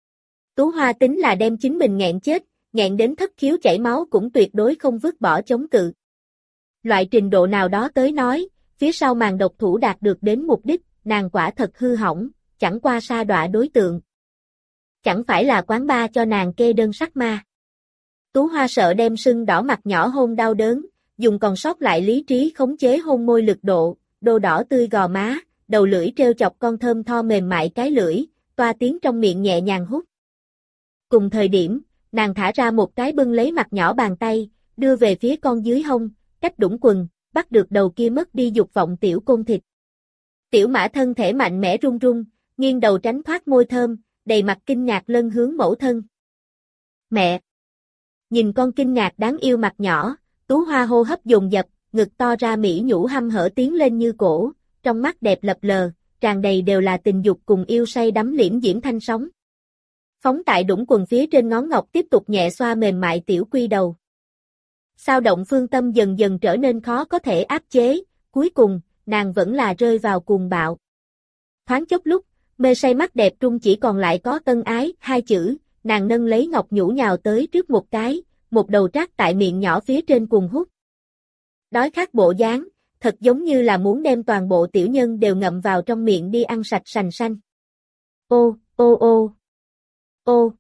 Tú Hoa tính là đem chính mình nghẹn chết, nghẹn đến thất khiếu chảy máu cũng tuyệt đối không vứt bỏ chống cự. Loại trình độ nào đó tới nói, phía sau màn độc thủ đạt được đến mục đích, nàng quả thật hư hỏng, chẳng qua sa đọa đối tượng. Chẳng phải là quán bar cho nàng kê đơn sắc ma. Tú Hoa sợ đem sưng đỏ mặt nhỏ hôn đau đớn, dùng còn sót lại lý trí khống chế hôn môi lực độ, đô đỏ tươi gò má, đầu lưỡi treo chọc con thơm tho mềm mại cái lưỡi, toa tiếng trong miệng nhẹ nhàng hút. Cùng thời điểm, nàng thả ra một cái bưng lấy mặt nhỏ bàn tay, đưa về phía con dưới hông, cách đũng quần, bắt được đầu kia mất đi dục vọng tiểu côn thịt. Tiểu Mã thân thể mạnh mẽ run run, nghiêng đầu tránh thoát môi thơm, đầy mặt kinh ngạc lân hướng mẫu thân. Mẹ! Nhìn con kinh ngạc đáng yêu mặt nhỏ, Tú Hoa hô hấp dồn dập, ngực to ra mỹ nhũ hăm hở tiến lên như cổ, trong mắt đẹp lập lờ, tràn đầy đều là tình dục cùng yêu say đắm liễm diễm thanh sóng. Phóng tại đũng quần phía trên ngón ngọc tiếp tục nhẹ xoa mềm mại tiểu quy đầu. Sao động phương tâm dần dần trở nên khó có thể áp chế, cuối cùng, nàng vẫn là rơi vào cuồng bạo. Thoáng chốc lúc, mê say mắt đẹp trung chỉ còn lại có tân ái, hai chữ, nàng nâng lấy ngọc nhũ nhào tới trước một cái, một đầu trát tại miệng nhỏ phía trên cùng hút. Đói khát bộ dáng, thật giống như là muốn đem toàn bộ tiểu nhân đều ngậm vào trong miệng đi ăn sạch sành xanh. Ô, ô ô, ô,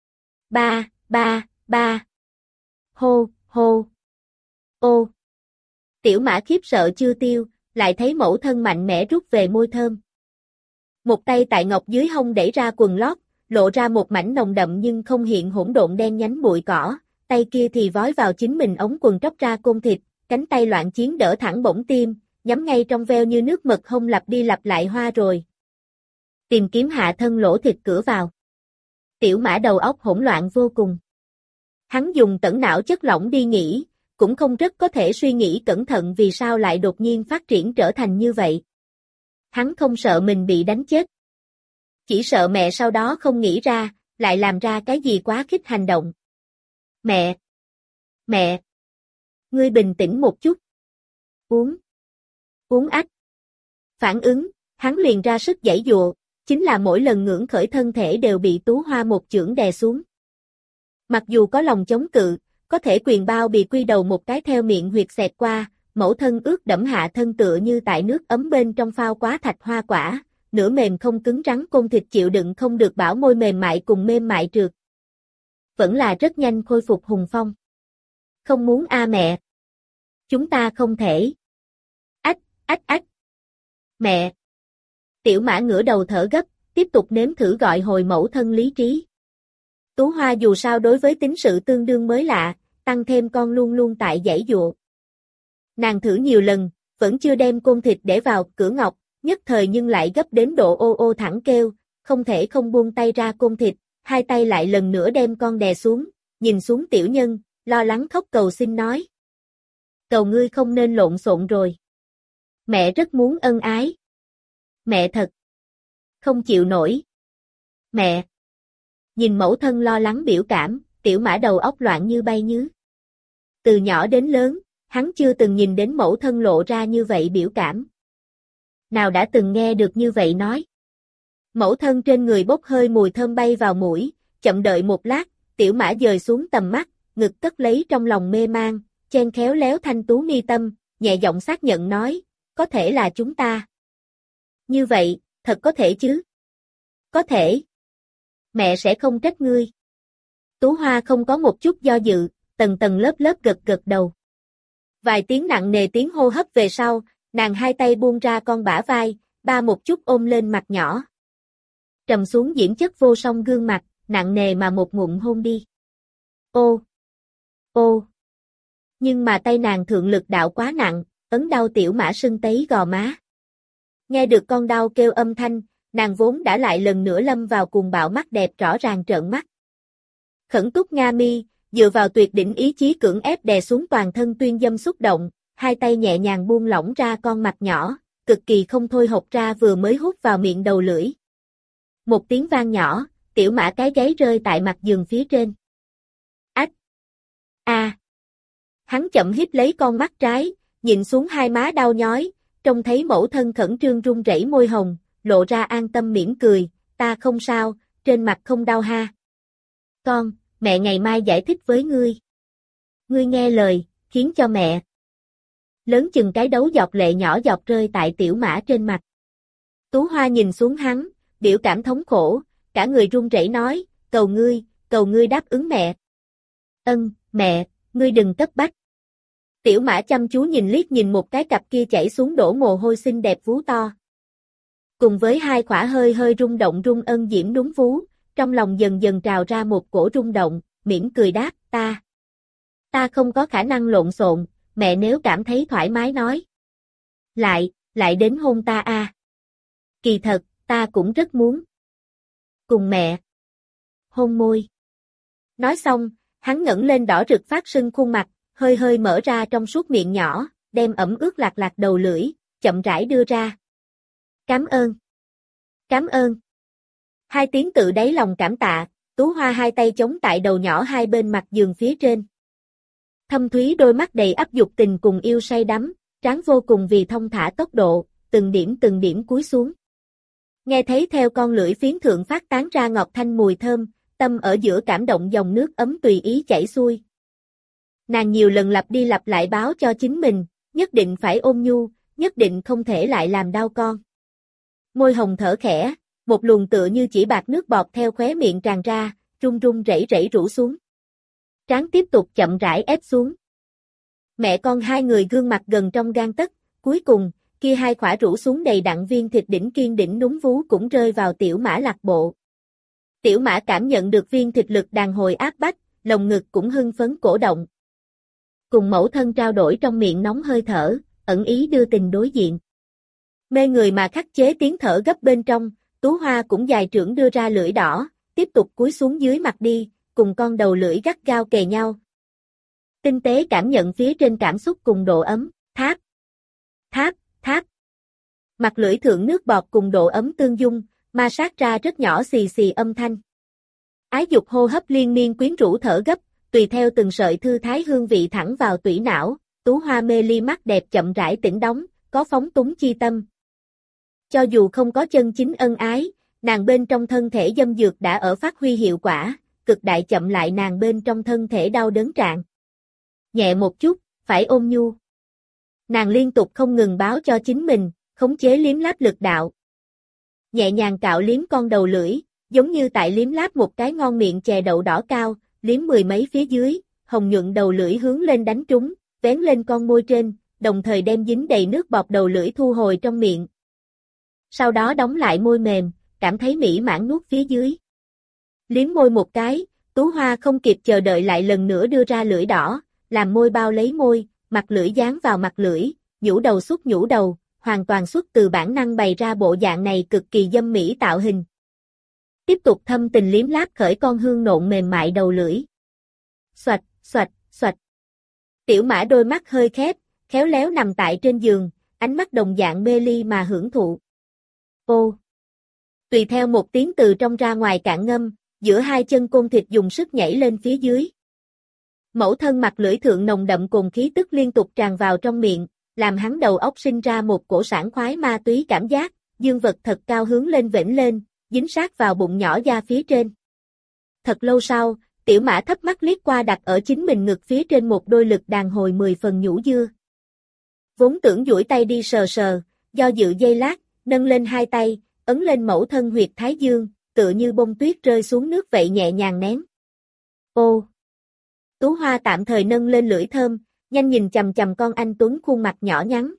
ba, hô, hô, ô. Tiểu Mã khiếp sợ chưa tiêu, lại thấy mẫu thân mạnh mẽ rút về môi thơm. Một tay tại ngọc dưới hông đẩy ra quần lót, lộ ra một mảnh nồng đậm nhưng không hiện hỗn độn đen nhánh bụi cỏ, tay kia thì vói vào chính mình ống quần tróc ra côn thịt, cánh tay loạn chiến đỡ thẳng bổng tim, nhắm ngay trong veo như nước mật hông lặp đi lặp lại hoa rồi. Tìm kiếm hạ thân lỗ thịt cửa vào. Tiểu Mã đầu óc hỗn loạn vô cùng. Hắn dùng tẩn não chất lỏng đi nghĩ, cũng không rất có thể suy nghĩ cẩn thận vì sao lại đột nhiên phát triển trở thành như vậy. Hắn không sợ mình bị đánh chết. Chỉ sợ mẹ sau đó không nghĩ ra, lại làm ra cái gì quá khích hành động. Mẹ! Ngươi bình tĩnh một chút. Uống ách. Phản ứng, hắn liền ra sức giãy giụa, chính là mỗi lần ngưỡng khởi thân thể đều bị Tú Hoa một chưởng đè xuống. Mặc dù có lòng chống cự, có thể quyền bao bị quy đầu một cái theo miệng huyệt xẹt qua, mẫu thân ướt đẫm hạ thân tựa như tại nước ấm bên trong phao quá thạch hoa quả, nửa mềm không cứng rắn côn thịt chịu đựng không được bảo môi mềm mại cùng mềm mại trượt. Vẫn là rất nhanh khôi phục hùng phong. Không muốn mẹ. Chúng ta không thể. Ách. Mẹ. Tiểu Mã ngửa đầu thở gấp, tiếp tục nếm thử gọi hồi mẫu thân lý trí. Tú Hoa dù sao đối với tính sự tương đương mới lạ, tăng thêm con luôn luôn tại giãy giụa. Nàng thử nhiều lần, vẫn chưa đem côn thịt để vào cửa ngọc, nhất thời nhưng lại gấp đến độ ô ô thẳng kêu, không thể không buông tay ra côn thịt, hai tay lại lần nữa đem con đè xuống, nhìn xuống tiểu nhân, lo lắng khóc cầu xin nói. Cầu ngươi không nên lộn xộn rồi. Mẹ rất muốn ân ái. Mẹ thật. Không chịu nổi. Mẹ. Nhìn mẫu thân lo lắng biểu cảm, Tiểu Mã đầu óc loạn như bay nhứ. Từ nhỏ đến lớn, hắn chưa từng nhìn đến mẫu thân lộ ra như vậy biểu cảm. Nào đã từng nghe được như vậy nói. Mẫu thân trên người bốc hơi mùi thơm bay vào mũi, chậm đợi một lát, Tiểu Mã dời xuống tầm mắt, ngực cất lấy trong lòng mê mang, chen khéo léo thanh tú mi tâm, nhẹ giọng xác nhận nói, có thể là chúng ta. Như vậy, thật có thể chứ? Có thể. Mẹ sẽ không trách ngươi. Tú Hoa không có một chút do dự, tầng tầng lớp lớp gật gật đầu. Vài tiếng nặng nề tiếng hô hấp về sau, nàng hai tay buông ra con bả vai, ba một chút ôm lên mặt nhỏ. Trầm xuống diễm chất vô song gương mặt, nặng nề mà một ngụm hôn đi. Ô! Ô! Nhưng mà tay nàng thượng lực đạo quá nặng, ấn đau tiểu mã sưng tấy gò má. Nghe được con đau kêu âm thanh, nàng vốn đã lại lần nữa lâm vào cuồng bạo mắt đẹp rõ ràng trợn mắt. Khẩn túc nga mi, dựa vào tuyệt đỉnh ý chí cưỡng ép đè xuống toàn thân tuyên dâm xúc động, hai tay nhẹ nhàng buông lỏng ra con mặt nhỏ, cực kỳ không thôi hộc ra vừa mới hút vào miệng đầu lưỡi. Một tiếng vang nhỏ, tiểu mã cái gáy rơi tại mặt giường phía trên. Ách! A! Hắn chậm hít lấy con mắt trái, nhìn xuống hai má đau nhói, trông thấy mẫu thân khẩn trương run rẩy môi hồng, lộ ra an tâm mỉm cười, ta không sao, trên mặt không đau ha. Con, mẹ ngày mai giải thích với ngươi. Ngươi nghe lời, khiến cho mẹ. Lớn chừng cái đấu giọt lệ nhỏ giọt rơi tại tiểu mã trên mặt. Tú Hoa nhìn xuống hắn, biểu cảm thống khổ, cả người run rẩy nói, cầu ngươi đáp ứng mẹ. Ân, mẹ, ngươi đừng cấp bách. Tiểu mã chăm chú nhìn liếc nhìn một cái cặp kia chảy xuống đổ mồ hôi xinh đẹp vú to. Cùng với hai khỏa hơi hơi rung động rung ân diễm đúng vú, trong lòng dần dần trào ra một cổ rung động, mỉm cười đáp, ta không có khả năng lộn xộn, mẹ nếu cảm thấy thoải mái nói. Lại đến hôn ta a. Kỳ thật, ta cũng rất muốn. Cùng mẹ. Hôn môi. Nói xong, hắn ngẩng lên đỏ rực phát sưng khuôn mặt, hơi hơi mở ra trong suốt miệng nhỏ, đem ẩm ướt lạc lạc đầu lưỡi, chậm rãi đưa ra. Cảm ơn. Cảm ơn. Hai tiếng tự đáy lòng cảm tạ, Tú Hoa hai tay chống tại đầu nhỏ hai bên mặt giường phía trên. Thâm thúy đôi mắt đầy ắp dục tình cùng yêu say đắm, tráng vô cùng vì thông thả tốc độ, từng điểm cúi xuống. Nghe thấy theo con lưỡi phiến thượng phát tán ra ngọt thanh mùi thơm, tâm ở giữa cảm động dòng nước ấm tùy ý chảy xuôi. Nàng nhiều lần lặp đi lặp lại báo cho chính mình, nhất định phải ôn nhu, nhất định không thể lại làm đau con. Môi hồng thở khẽ, một luồng tựa như chỉ bạc nước bọt theo khóe miệng tràn ra, run run rẩy rẩy rủ xuống. Trán tiếp tục chậm rãi ép xuống. Mẹ con hai người gương mặt gần trong gang tấc, cuối cùng, kia hai khỏa rủ xuống đầy đặn viên thịt đỉnh kiên đỉnh núm vú cũng rơi vào tiểu mã lạc bộ. Tiểu mã cảm nhận được viên thịt lực đàn hồi áp bách, lồng ngực cũng hưng phấn cổ động. Cùng mẫu thân trao đổi trong miệng nóng hơi thở, ẩn ý đưa tình đối diện. Mê người mà khắc chế tiếng thở gấp bên trong, Tú Hoa cũng dài trưởng đưa ra lưỡi đỏ, tiếp tục cúi xuống dưới mặt đi, cùng con đầu lưỡi gắt gao kề nhau. Tinh tế cảm nhận phía trên cảm xúc cùng độ ấm, tháp. Mặt lưỡi thượng nước bọt cùng độ ấm tương dung, ma sát ra rất nhỏ xì xì âm thanh. Ái dục hô hấp liên miên quyến rũ thở gấp, tùy theo từng sợi thư thái hương vị thẳng vào tủy não, Tú Hoa mê ly mắt đẹp chậm rãi tỉnh đóng, có phóng túng chi tâm. Cho dù không có chân chính ân ái, nàng bên trong thân thể dâm dược đã ở phát huy hiệu quả, cực đại chậm lại nàng bên trong thân thể đau đớn trạng. Nhẹ một chút, phải ôm nhu. Nàng liên tục không ngừng báo cho chính mình, khống chế liếm láp lực đạo. Nhẹ nhàng cạo liếm con đầu lưỡi, giống như tại liếm láp một cái ngon miệng chè đậu đỏ cao, liếm mười mấy phía dưới, hồng nhuận đầu lưỡi hướng lên đánh trúng, vén lên con môi trên, đồng thời đem dính đầy nước bọt đầu lưỡi thu hồi trong miệng. Sau đó đóng lại môi mềm, cảm thấy mỹ mãn nuốt phía dưới. Liếm môi một cái, Tú Hoa không kịp chờ đợi lại lần nữa đưa ra lưỡi đỏ, làm môi bao lấy môi, mặt lưỡi dán vào mặt lưỡi, nhũ đầu, hoàn toàn xuất từ bản năng bày ra bộ dạng này cực kỳ dâm mỹ tạo hình. Tiếp tục thâm tình liếm láp khởi con hương nộn mềm mại đầu lưỡi. Xoạch. Tiểu mã đôi mắt hơi khép, khéo léo nằm tại trên giường, ánh mắt đồng dạng mê ly mà hưởng thụ. Ô! Tùy theo một tiếng từ trong ra ngoài cạn ngâm, giữa hai chân côn thịt dùng sức nhảy lên phía dưới. Mẫu thân mặt lưỡi thượng nồng đậm cồn khí tức liên tục tràn vào trong miệng, làm hắn đầu óc sinh ra một cổ sảng khoái ma túy cảm giác, dương vật thật cao hướng lên vểnh lên, dính sát vào bụng nhỏ da phía trên. Thật lâu sau, tiểu mã thấp mắt liếc qua đặt ở chính mình ngực phía trên một đôi lực đàn hồi 10 phần nhũ dưa. Vốn tưởng duỗi tay đi sờ sờ, do dự giây lát, nâng lên hai tay, ấn lên mẫu thân huyệt thái dương, tựa như bông tuyết rơi xuống nước vậy nhẹ nhàng nén. Ô. Tú Hoa tạm thời nâng lên lưỡi thơm, nhanh nhìn chằm chằm con anh tuấn khuôn mặt nhỏ nhắn.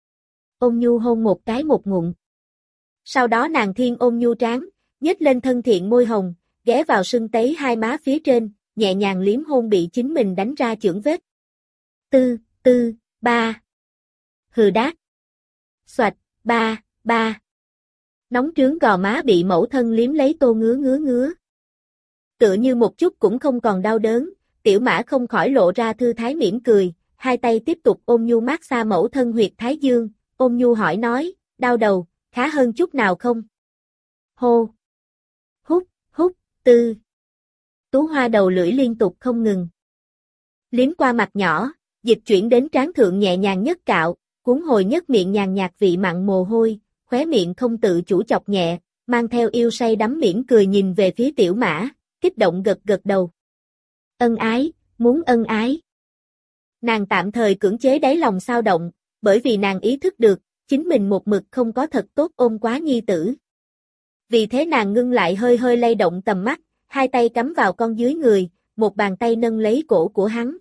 Ôn nhu hôn một cái một ngụm. Sau đó nàng thiên ôn nhu trán, nhếch lên thân thiện môi hồng, ghé vào sưng tấy hai má phía trên, nhẹ nhàng liếm hôn bị chính mình đánh ra chưởng vết. Tư, tư, ba. Hừ đát. Xoạch, ba, ba. Nóng trướng gò má bị mẫu thân liếm lấy tô ngứa ngứa ngứa. Tựa như một chút cũng không còn đau đớn, tiểu mã không khỏi lộ ra thư thái mỉm cười, hai tay tiếp tục ôm nhu mát xa mẫu thân huyệt thái dương, ôm nhu hỏi nói, đau đầu, khá hơn chút nào không? Hô. Hút, hút, tư. Tú Hoa đầu lưỡi liên tục không ngừng. Liếm qua mặt nhỏ, dịch chuyển đến trán thượng nhẹ nhàng nhất cạo, cuốn hồi nhất miệng nhàn nhạt vị mặn mồ hôi, khóe miệng không tự chủ chọc nhẹ, mang theo yêu say đắm mỉm cười nhìn về phía tiểu mã, kích động gật gật đầu. Ân ái, muốn ân ái. Nàng tạm thời cưỡng chế đáy lòng xao động, bởi vì nàng ý thức được, chính mình một mực không có thật tốt ôm quá nhi tử. Vì thế nàng ngưng lại hơi hơi lay động tầm mắt, hai tay cắm vào con dưới người, một bàn tay nâng lấy cổ của hắn.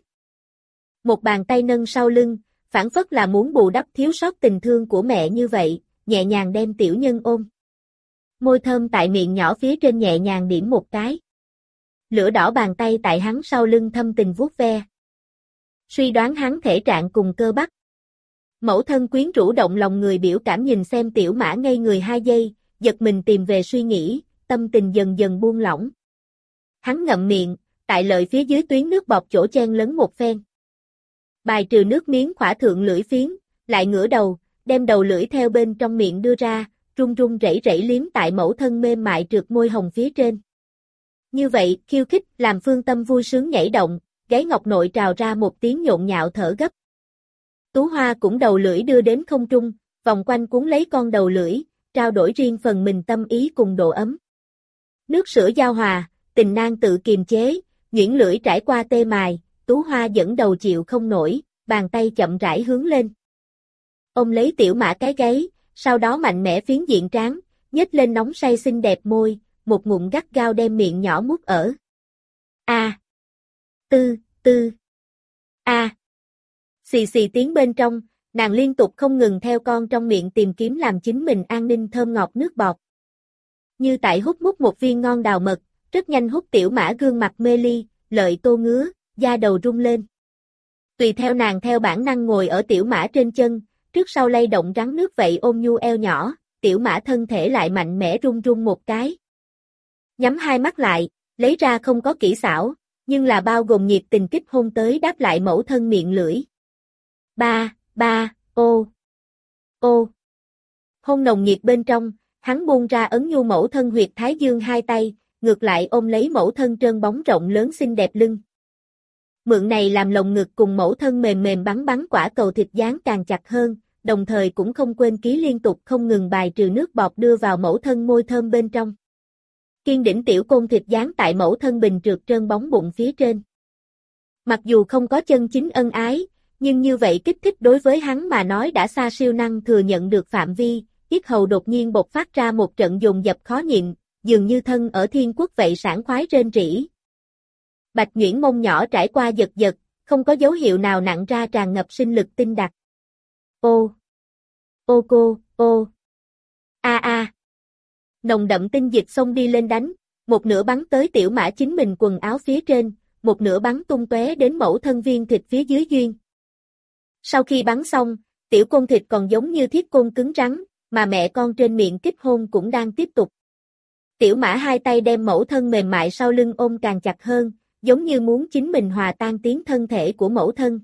Một bàn tay nâng sau lưng, phản phất là muốn bù đắp thiếu sót tình thương của mẹ như vậy, nhẹ nhàng đem tiểu nhân ôm. Môi thơm tại miệng nhỏ phía trên nhẹ nhàng điểm một cái. Lửa đỏ bàn tay tại hắn sau lưng thâm tình vuốt ve. Suy đoán hắn thể trạng cùng cơ bắp. Mẫu thân quyến rũ động lòng người biểu cảm nhìn xem tiểu mã ngây người 2 giây, giật mình tìm về suy nghĩ, tâm tình dần dần buông lỏng. Hắn ngậm miệng, tại lợi phía dưới tuyến nước bọt chỗ chen lấn một phen. Bài trừ nước miếng khỏa thượng lưỡi phiến, lại ngửa đầu, đem đầu lưỡi theo bên trong miệng đưa ra, run run rẩy rẩy liếm tại mẫu thân mềm mại trượt môi hồng phía trên. Như vậy, khiêu khích làm phương tâm vui sướng nhảy động, gáy ngọc nội trào ra một tiếng nhộn nhạo thở gấp. Tú Hoa cũng đầu lưỡi đưa đến không trung, vòng quanh cuốn lấy con đầu lưỡi, trao đổi riêng phần mình tâm ý cùng độ ấm. Nước sữa giao hòa, tình nang tự kiềm chế, nhuyễn lưỡi trải qua tê mài, Tú Hoa dẫn đầu chịu không nổi, bàn tay chậm rãi hướng lên. Ôm lấy tiểu mã cái gáy, sau đó mạnh mẽ phiến diện trán, nhếch lên nóng say xinh đẹp môi, một ngụm gắt gao đem miệng nhỏ mút ở. A. Tư, tư. A. Xì xì tiếng bên trong, nàng liên tục không ngừng theo con trong miệng tìm kiếm làm chính mình an ninh thơm ngọt nước bọt. Như tại hút mút một viên ngon đào mật, rất nhanh hút tiểu mã gương mặt mê ly, lợi tô ngứa, da đầu rung lên. Tùy theo nàng theo bản năng ngồi ở tiểu mã trên chân, trước sau lay động rắn nước vậy ôm nhu eo nhỏ, tiểu mã thân thể lại mạnh mẽ rung rung một cái. Nhắm hai mắt lại, lấy ra không có kỹ xảo, nhưng là bao gồm nhiệt tình kích hôn tới đáp lại mẫu thân miệng lưỡi. Ba, ba, ô, ô. Hôn nồng nhiệt bên trong, hắn buông ra ấn nhu mẫu thân huyệt thái dương hai tay, ngược lại ôm lấy mẫu thân trơn bóng rộng lớn xinh đẹp lưng. Mượn này làm lồng ngực cùng mẫu thân mềm mềm bắn bắn quả cầu thịt dán càng chặt hơn, đồng thời cũng không quên ký liên tục không ngừng bài trừ nước bọt đưa vào mẫu thân môi thơm bên trong. Kiên đỉnh tiểu côn thịt dán tại mẫu thân bình trượt trơn bóng bụng phía trên. Mặc dù không có chân chính ân ái, nhưng như vậy kích thích đối với hắn mà nói đã xa siêu năng thừa nhận được phạm vi, yết hầu đột nhiên bộc phát ra một trận dồn dập khó nhịn, dường như thân ở thiên quốc vậy sảng khoái rên rỉ. Bạch nhuyễn mông nhỏ trải qua giật giật, không có dấu hiệu nào nặng ra tràn ngập sinh lực tinh đặc. Ô! Ô cô! Ô! A a! Nồng đậm tinh dịch xông đi lên đánh, một nửa bắn tới tiểu mã chính mình quần áo phía trên, một nửa bắn tung tóe đến mẫu thân viên thịt phía dưới duyên. Sau khi bắn xong, tiểu côn thịt còn giống như thiết côn cứng rắn, mà mẹ con trên miệng kích hôn cũng đang tiếp tục. Tiểu mã hai tay đem mẫu thân mềm mại sau lưng ôm càng chặt hơn, giống như muốn chính mình hòa tan tiếng thân thể của mẫu thân.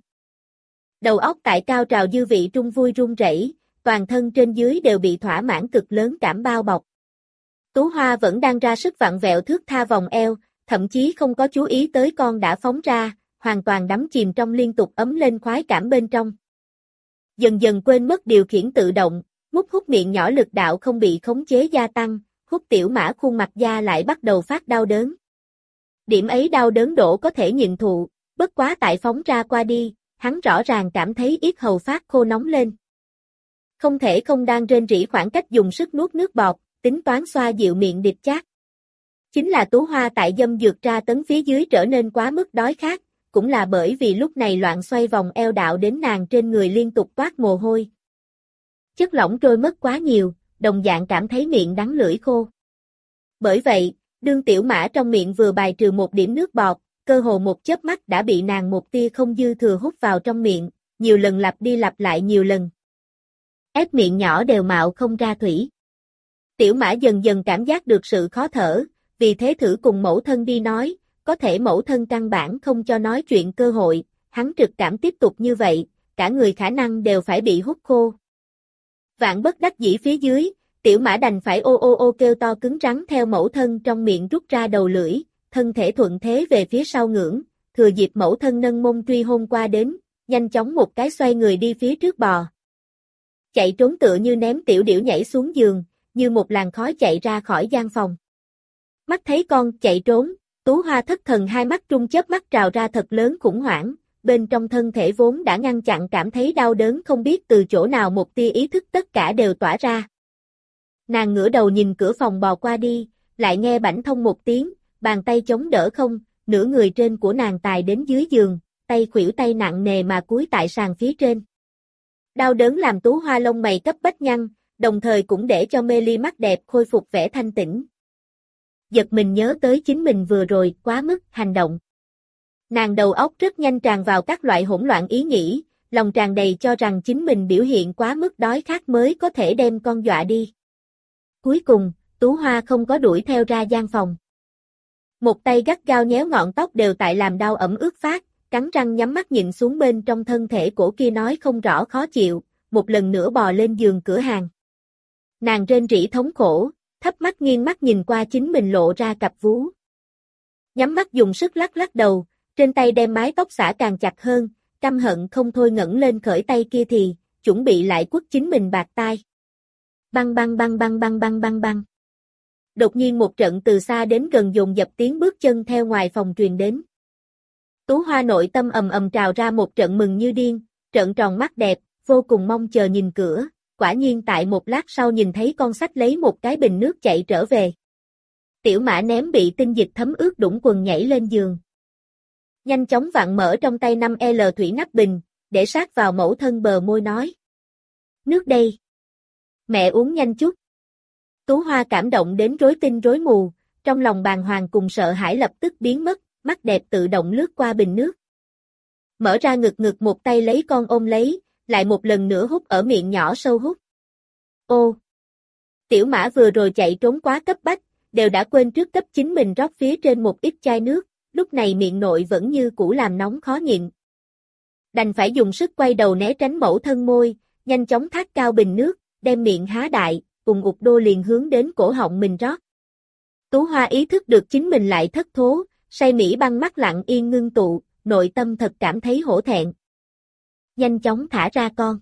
Đầu óc tại cao trào dư vị trung vui run rẩy, toàn thân trên dưới đều bị thỏa mãn cực lớn cảm bao bọc. Tú Hoa vẫn đang ra sức vặn vẹo thước tha vòng eo, thậm chí không có chú ý tới con đã phóng ra, hoàn toàn đắm chìm trong liên tục ấm lên khoái cảm bên trong. Dần dần quên mất điều khiển tự động, mút hút miệng nhỏ lực đạo không bị khống chế gia tăng, hút tiểu mã khuôn mặt da lại bắt đầu phát đau đớn. Điểm ấy đau đớn độ có thể nhịn thụ, bất quá tại phóng ra qua đi, hắn rõ ràng cảm thấy yết hầu phát khô nóng lên. Không thể không đang rên rỉ khoảng cách dùng sức nuốt nước bọt, tính toán xoa dịu miệng địch chát. Chính là Tú Hoa tại dâm dược tra tấn phía dưới trở nên quá mức đói khát, cũng là bởi vì lúc này loạn xoay vòng eo đạo đến nàng trên người liên tục toát mồ hôi. Chất lỏng trôi mất quá nhiều, đồng dạng cảm thấy miệng đắng lưỡi khô. Bởi vậy, đương tiểu mã trong miệng vừa bài trừ một điểm nước bọt, cơ hồ một chớp mắt đã bị nàng một tia không dư thừa hút vào trong miệng, nhiều lần lặp đi lặp lại nhiều lần. Ép miệng nhỏ đều mạo không ra thủy. Tiểu mã dần dần cảm giác được sự khó thở, vì thế thử cùng mẫu thân đi nói, có thể mẫu thân căn bản không cho nói chuyện cơ hội, hắn trực cảm tiếp tục như vậy, cả người khả năng đều phải bị hút khô. Vạn bất đắc dĩ phía dưới, tiểu mã đành phải ô ô ô kêu to cứng rắn theo mẫu thân trong miệng rút ra đầu lưỡi, thân thể thuận thế về phía sau ngưỡng, thừa dịp mẫu thân nâng mông truy hôn qua đến, nhanh chóng một cái xoay người đi phía trước bò. Chạy trốn tựa như ném tiểu điểu nhảy xuống giường, như một làn khói chạy ra khỏi gian phòng. Mắt thấy con chạy trốn, Tú Hoa thất thần hai mắt trung chớp mắt trào ra thật lớn khủng hoảng, bên trong thân thể vốn đã ngăn chặn cảm thấy đau đớn không biết từ chỗ nào một tia ý thức tất cả đều tỏa ra. Nàng ngửa đầu nhìn cửa phòng bò qua đi, lại nghe bảnh thông một tiếng, bàn tay chống đỡ không, nửa người trên của nàng tài đến dưới giường, tay khuỷu tay nặng nề mà cúi tại sàn phía trên. Đau đớn làm Tú Hoa lông mày cấp bách nhăn, đồng thời cũng để cho mê ly mắt đẹp khôi phục vẻ thanh tĩnh. Giật mình nhớ tới chính mình vừa rồi quá mức hành động. Nàng đầu óc rất nhanh tràn vào các loại hỗn loạn ý nghĩ, lòng tràn đầy cho rằng chính mình biểu hiện quá mức đói khát mới có thể đem con dọa đi. Cuối cùng, Tú Hoa không có đuổi theo ra gian phòng. Một tay gắt gao nhéo ngọn tóc đều tại làm đau ẩm ướt phát, cắn răng nhắm mắt nhìn xuống bên trong thân thể cổ kia nói không rõ khó chịu, một lần nữa bò lên giường cửa hàng. Nàng rên rỉ thống khổ, thấp mắt nghiêng mắt nhìn qua chính mình lộ ra cặp vú. Nhắm mắt dùng sức lắc lắc đầu, trên tay đem mái tóc xả càng chặt hơn, căm hận không thôi ngẩng lên khởi tay kia thì, chuẩn bị lại quất chính mình bạc tai. Băng băng băng băng băng băng băng băng. Đột nhiên một trận từ xa đến gần dồn dập tiếng bước chân theo ngoài phòng truyền đến. Tú Hoa nội tâm ầm ầm trào ra một trận mừng như điên, trợn tròn mắt đẹp, vô cùng mong chờ nhìn cửa, quả nhiên tại một lát sau nhìn thấy con sách lấy một cái bình nước chạy trở về. Tiểu mã ném bị tinh dịch thấm ướt đũng quần nhảy lên giường. Nhanh chóng vặn mở trong tay 5L thủy nắp bình, để sát vào mẫu thân bờ môi nói. Nước đây. Mẹ uống nhanh chút. Tú Hoa cảm động đến rối tinh rối mù, trong lòng bàng hoàng cùng sợ hãi lập tức biến mất, mắt đẹp tự động lướt qua bình nước. Mở ra ngực một tay lấy con ôm lấy, lại một lần nữa hút ở miệng nhỏ sâu hút. Ô! Tiểu mã vừa rồi chạy trốn quá cấp bách, đều đã quên trước cấp chính mình rót phía trên một ít chai nước, lúc này miệng nội vẫn như cũ làm nóng khó nhịn. Đành phải dùng sức quay đầu né tránh mẫu thân môi, nhanh chóng thác cao bình nước, đem miệng há đại, cùng ụt đô liền hướng đến cổ họng mình rót. Tú Hoa ý thức được chính mình lại thất thố, say mỉ băng mắt lặng yên ngưng tụ, nội tâm thật cảm thấy hổ thẹn. Nhanh chóng thả ra con.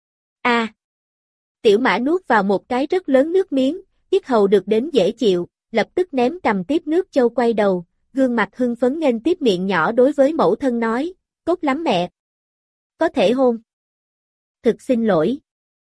A. Tiểu mã nuốt vào một cái rất lớn nước miếng, yết hầu được đến dễ chịu, lập tức ném cầm tiếp nước châu quay đầu, gương mặt hưng phấn nghênh tiếp miệng nhỏ đối với mẫu thân nói, tốt lắm mẹ. Có thể hôn. Thực xin lỗi.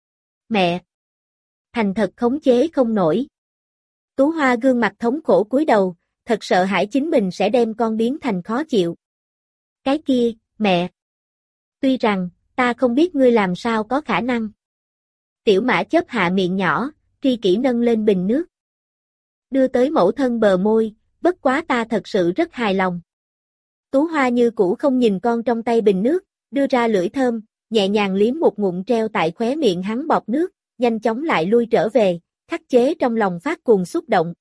Mẹ. Thành thật khống chế không nổi. Tú Hoa gương mặt thống khổ cúi đầu, thật sợ hãi chính mình sẽ đem con biến thành khó chịu. Cái kia, mẹ. Tuy rằng, ta không biết ngươi làm sao có khả năng. Tiểu mã chớp hạ miệng nhỏ, tri kỷ nâng lên bình nước. Đưa tới mẫu thân bờ môi, bất quá ta thật sự rất hài lòng. Tú Hoa như cũ không nhìn con trong tay bình nước, đưa ra lưỡi thơm, nhẹ nhàng liếm một ngụm treo tại khóe miệng hắn bọt nước, nhanh chóng lại lui trở về, khắc chế trong lòng phát cuồng xúc động.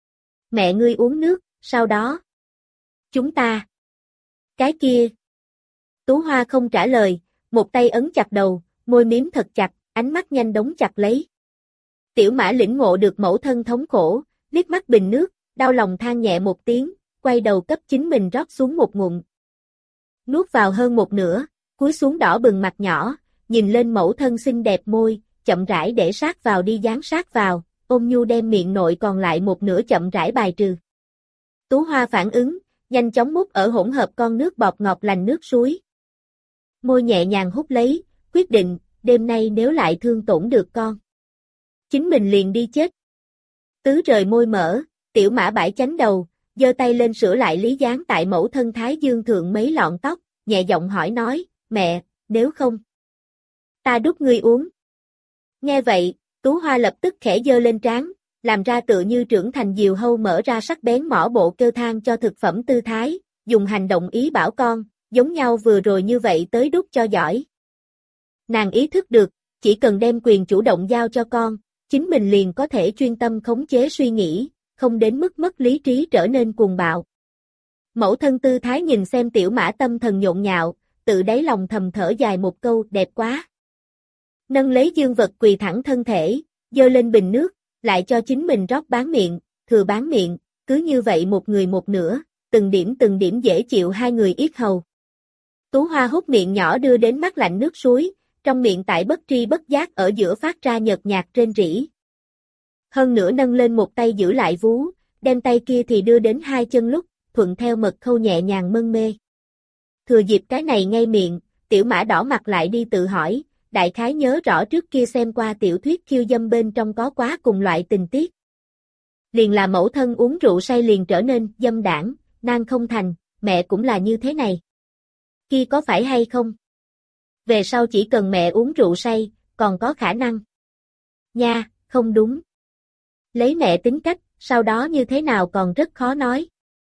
Mẹ ngươi uống nước, sau đó. Chúng ta. Cái kia. Tú Hoa không trả lời, một tay ấn chặt đầu, môi miếm thật chặt, ánh mắt nhanh đóng chặt lấy. Tiểu mã lĩnh ngộ được mẫu thân thống khổ, liếc mắt bình nước, đau lòng than nhẹ một tiếng, quay đầu cấp chính mình rót xuống một ngụm. Nuốt vào hơn một nửa, cúi xuống đỏ bừng mặt nhỏ, nhìn lên mẫu thân xinh đẹp môi, chậm rãi để sát vào đi dán sát vào, ôm nhu đem miệng nội còn lại một nửa chậm rãi bài trừ. Tú Hoa phản ứng, nhanh chóng mút ở hỗn hợp con nước bọt ngọt lành nước suối. Môi nhẹ nhàng hút lấy, quyết định, đêm nay nếu lại thương tổn được con. Chính mình liền đi chết. Tứ rời môi mở, Tiểu Mã bãi chánh đầu, giơ tay lên sửa lại lý dáng tại mẫu thân Thái Dương thượng mấy lọn tóc, nhẹ giọng hỏi nói, mẹ, nếu không, ta đút ngươi uống. Nghe vậy, Tú Hoa lập tức khẽ giơ lên trán, làm ra tựa như trưởng thành diều hâu mở ra sắc bén mỏ bộ kêu than cho thực phẩm tư thái, dùng hành động ý bảo con, giống nhau vừa rồi như vậy tới đút cho giỏi. Nàng ý thức được, chỉ cần đem quyền chủ động giao cho con, chính mình liền có thể chuyên tâm khống chế suy nghĩ, không đến mức mất lý trí trở nên cuồng bạo. Mẫu thân tư thái nhìn xem Tiểu Mã tâm thần nhộn nhạo, tự đáy lòng thầm thở dài một câu đẹp quá. Nâng lấy dương vật quỳ thẳng thân thể, giơ lên bình nước, lại cho chính mình rót bán miệng, thừa bán miệng, cứ như vậy một người một nửa, từng điểm dễ chịu hai người yết hầu. Tú Hoa hút miệng nhỏ đưa đến mắt lạnh nước suối, trong miệng tại bất tri bất giác ở giữa phát ra nhợt nhạt rên rỉ. Hơn nữa nâng lên một tay giữ lại vú, đem tay kia thì đưa đến hai chân lúc, thuận theo mật khâu nhẹ nhàng mân mê. Thừa dịp cái này ngay miệng, Tiểu Mã đỏ mặt lại đi tự hỏi, đại khái nhớ rõ trước kia xem qua tiểu thuyết khiêu dâm bên trong có quá cùng loại tình tiết. Liền là mẫu thân uống rượu say liền trở nên dâm đảng, nan không thành, mẹ cũng là như thế này. Kia có phải hay không? Về sau chỉ cần mẹ uống rượu say, còn có khả năng. Nha, không đúng. Lấy mẹ tính cách, sau đó như thế nào còn rất khó nói.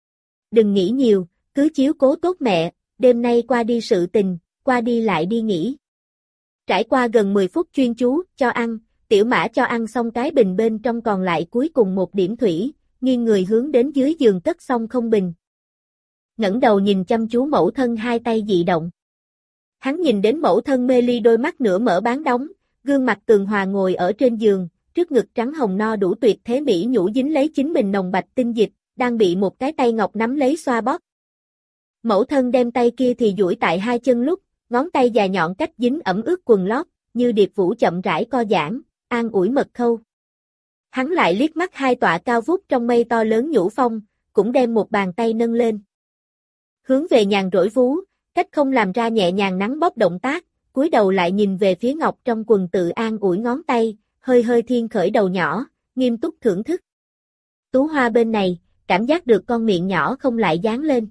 Đừng nghĩ nhiều, cứ chiếu cố tốt mẹ, đêm nay qua đi sự tình, qua đi lại đi nghỉ. Trải qua gần 10 phút chuyên chú, cho ăn, Tiểu Mã cho ăn xong cái bình bên trong còn lại cuối cùng một điểm thủy, nghiêng người hướng đến dưới giường cất xong không bình. Ngẩng đầu nhìn chăm chú mẫu thân hai tay dị động. Hắn nhìn đến mẫu thân mê ly đôi mắt nửa mở bán đóng, gương mặt tường hòa ngồi ở trên giường, trước ngực trắng hồng no đủ tuyệt thế mỹ nhũ dính lấy chính mình nồng bạch tinh dịch, đang bị một cái tay ngọc nắm lấy xoa bóp. Mẫu thân đem tay kia thì duỗi tại hai chân lúc, ngón tay dài nhọn cách dính ẩm ướt quần lót, như điệp vũ chậm rãi co giãn, an ủi mật khâu. Hắn lại liếc mắt hai tọa cao vút trong mây to lớn nhũ phong, cũng đem một bàn tay nâng lên. Hướng về nhàn rỗi vú, cách không làm ra nhẹ nhàng nắng bóp động tác, cúi đầu lại nhìn về phía ngọc trong quần tự an ủi ngón tay, hơi hơi thiên khởi đầu nhỏ, nghiêm túc thưởng thức. Tú Hoa bên này, cảm giác được con miệng nhỏ không lại dán lên.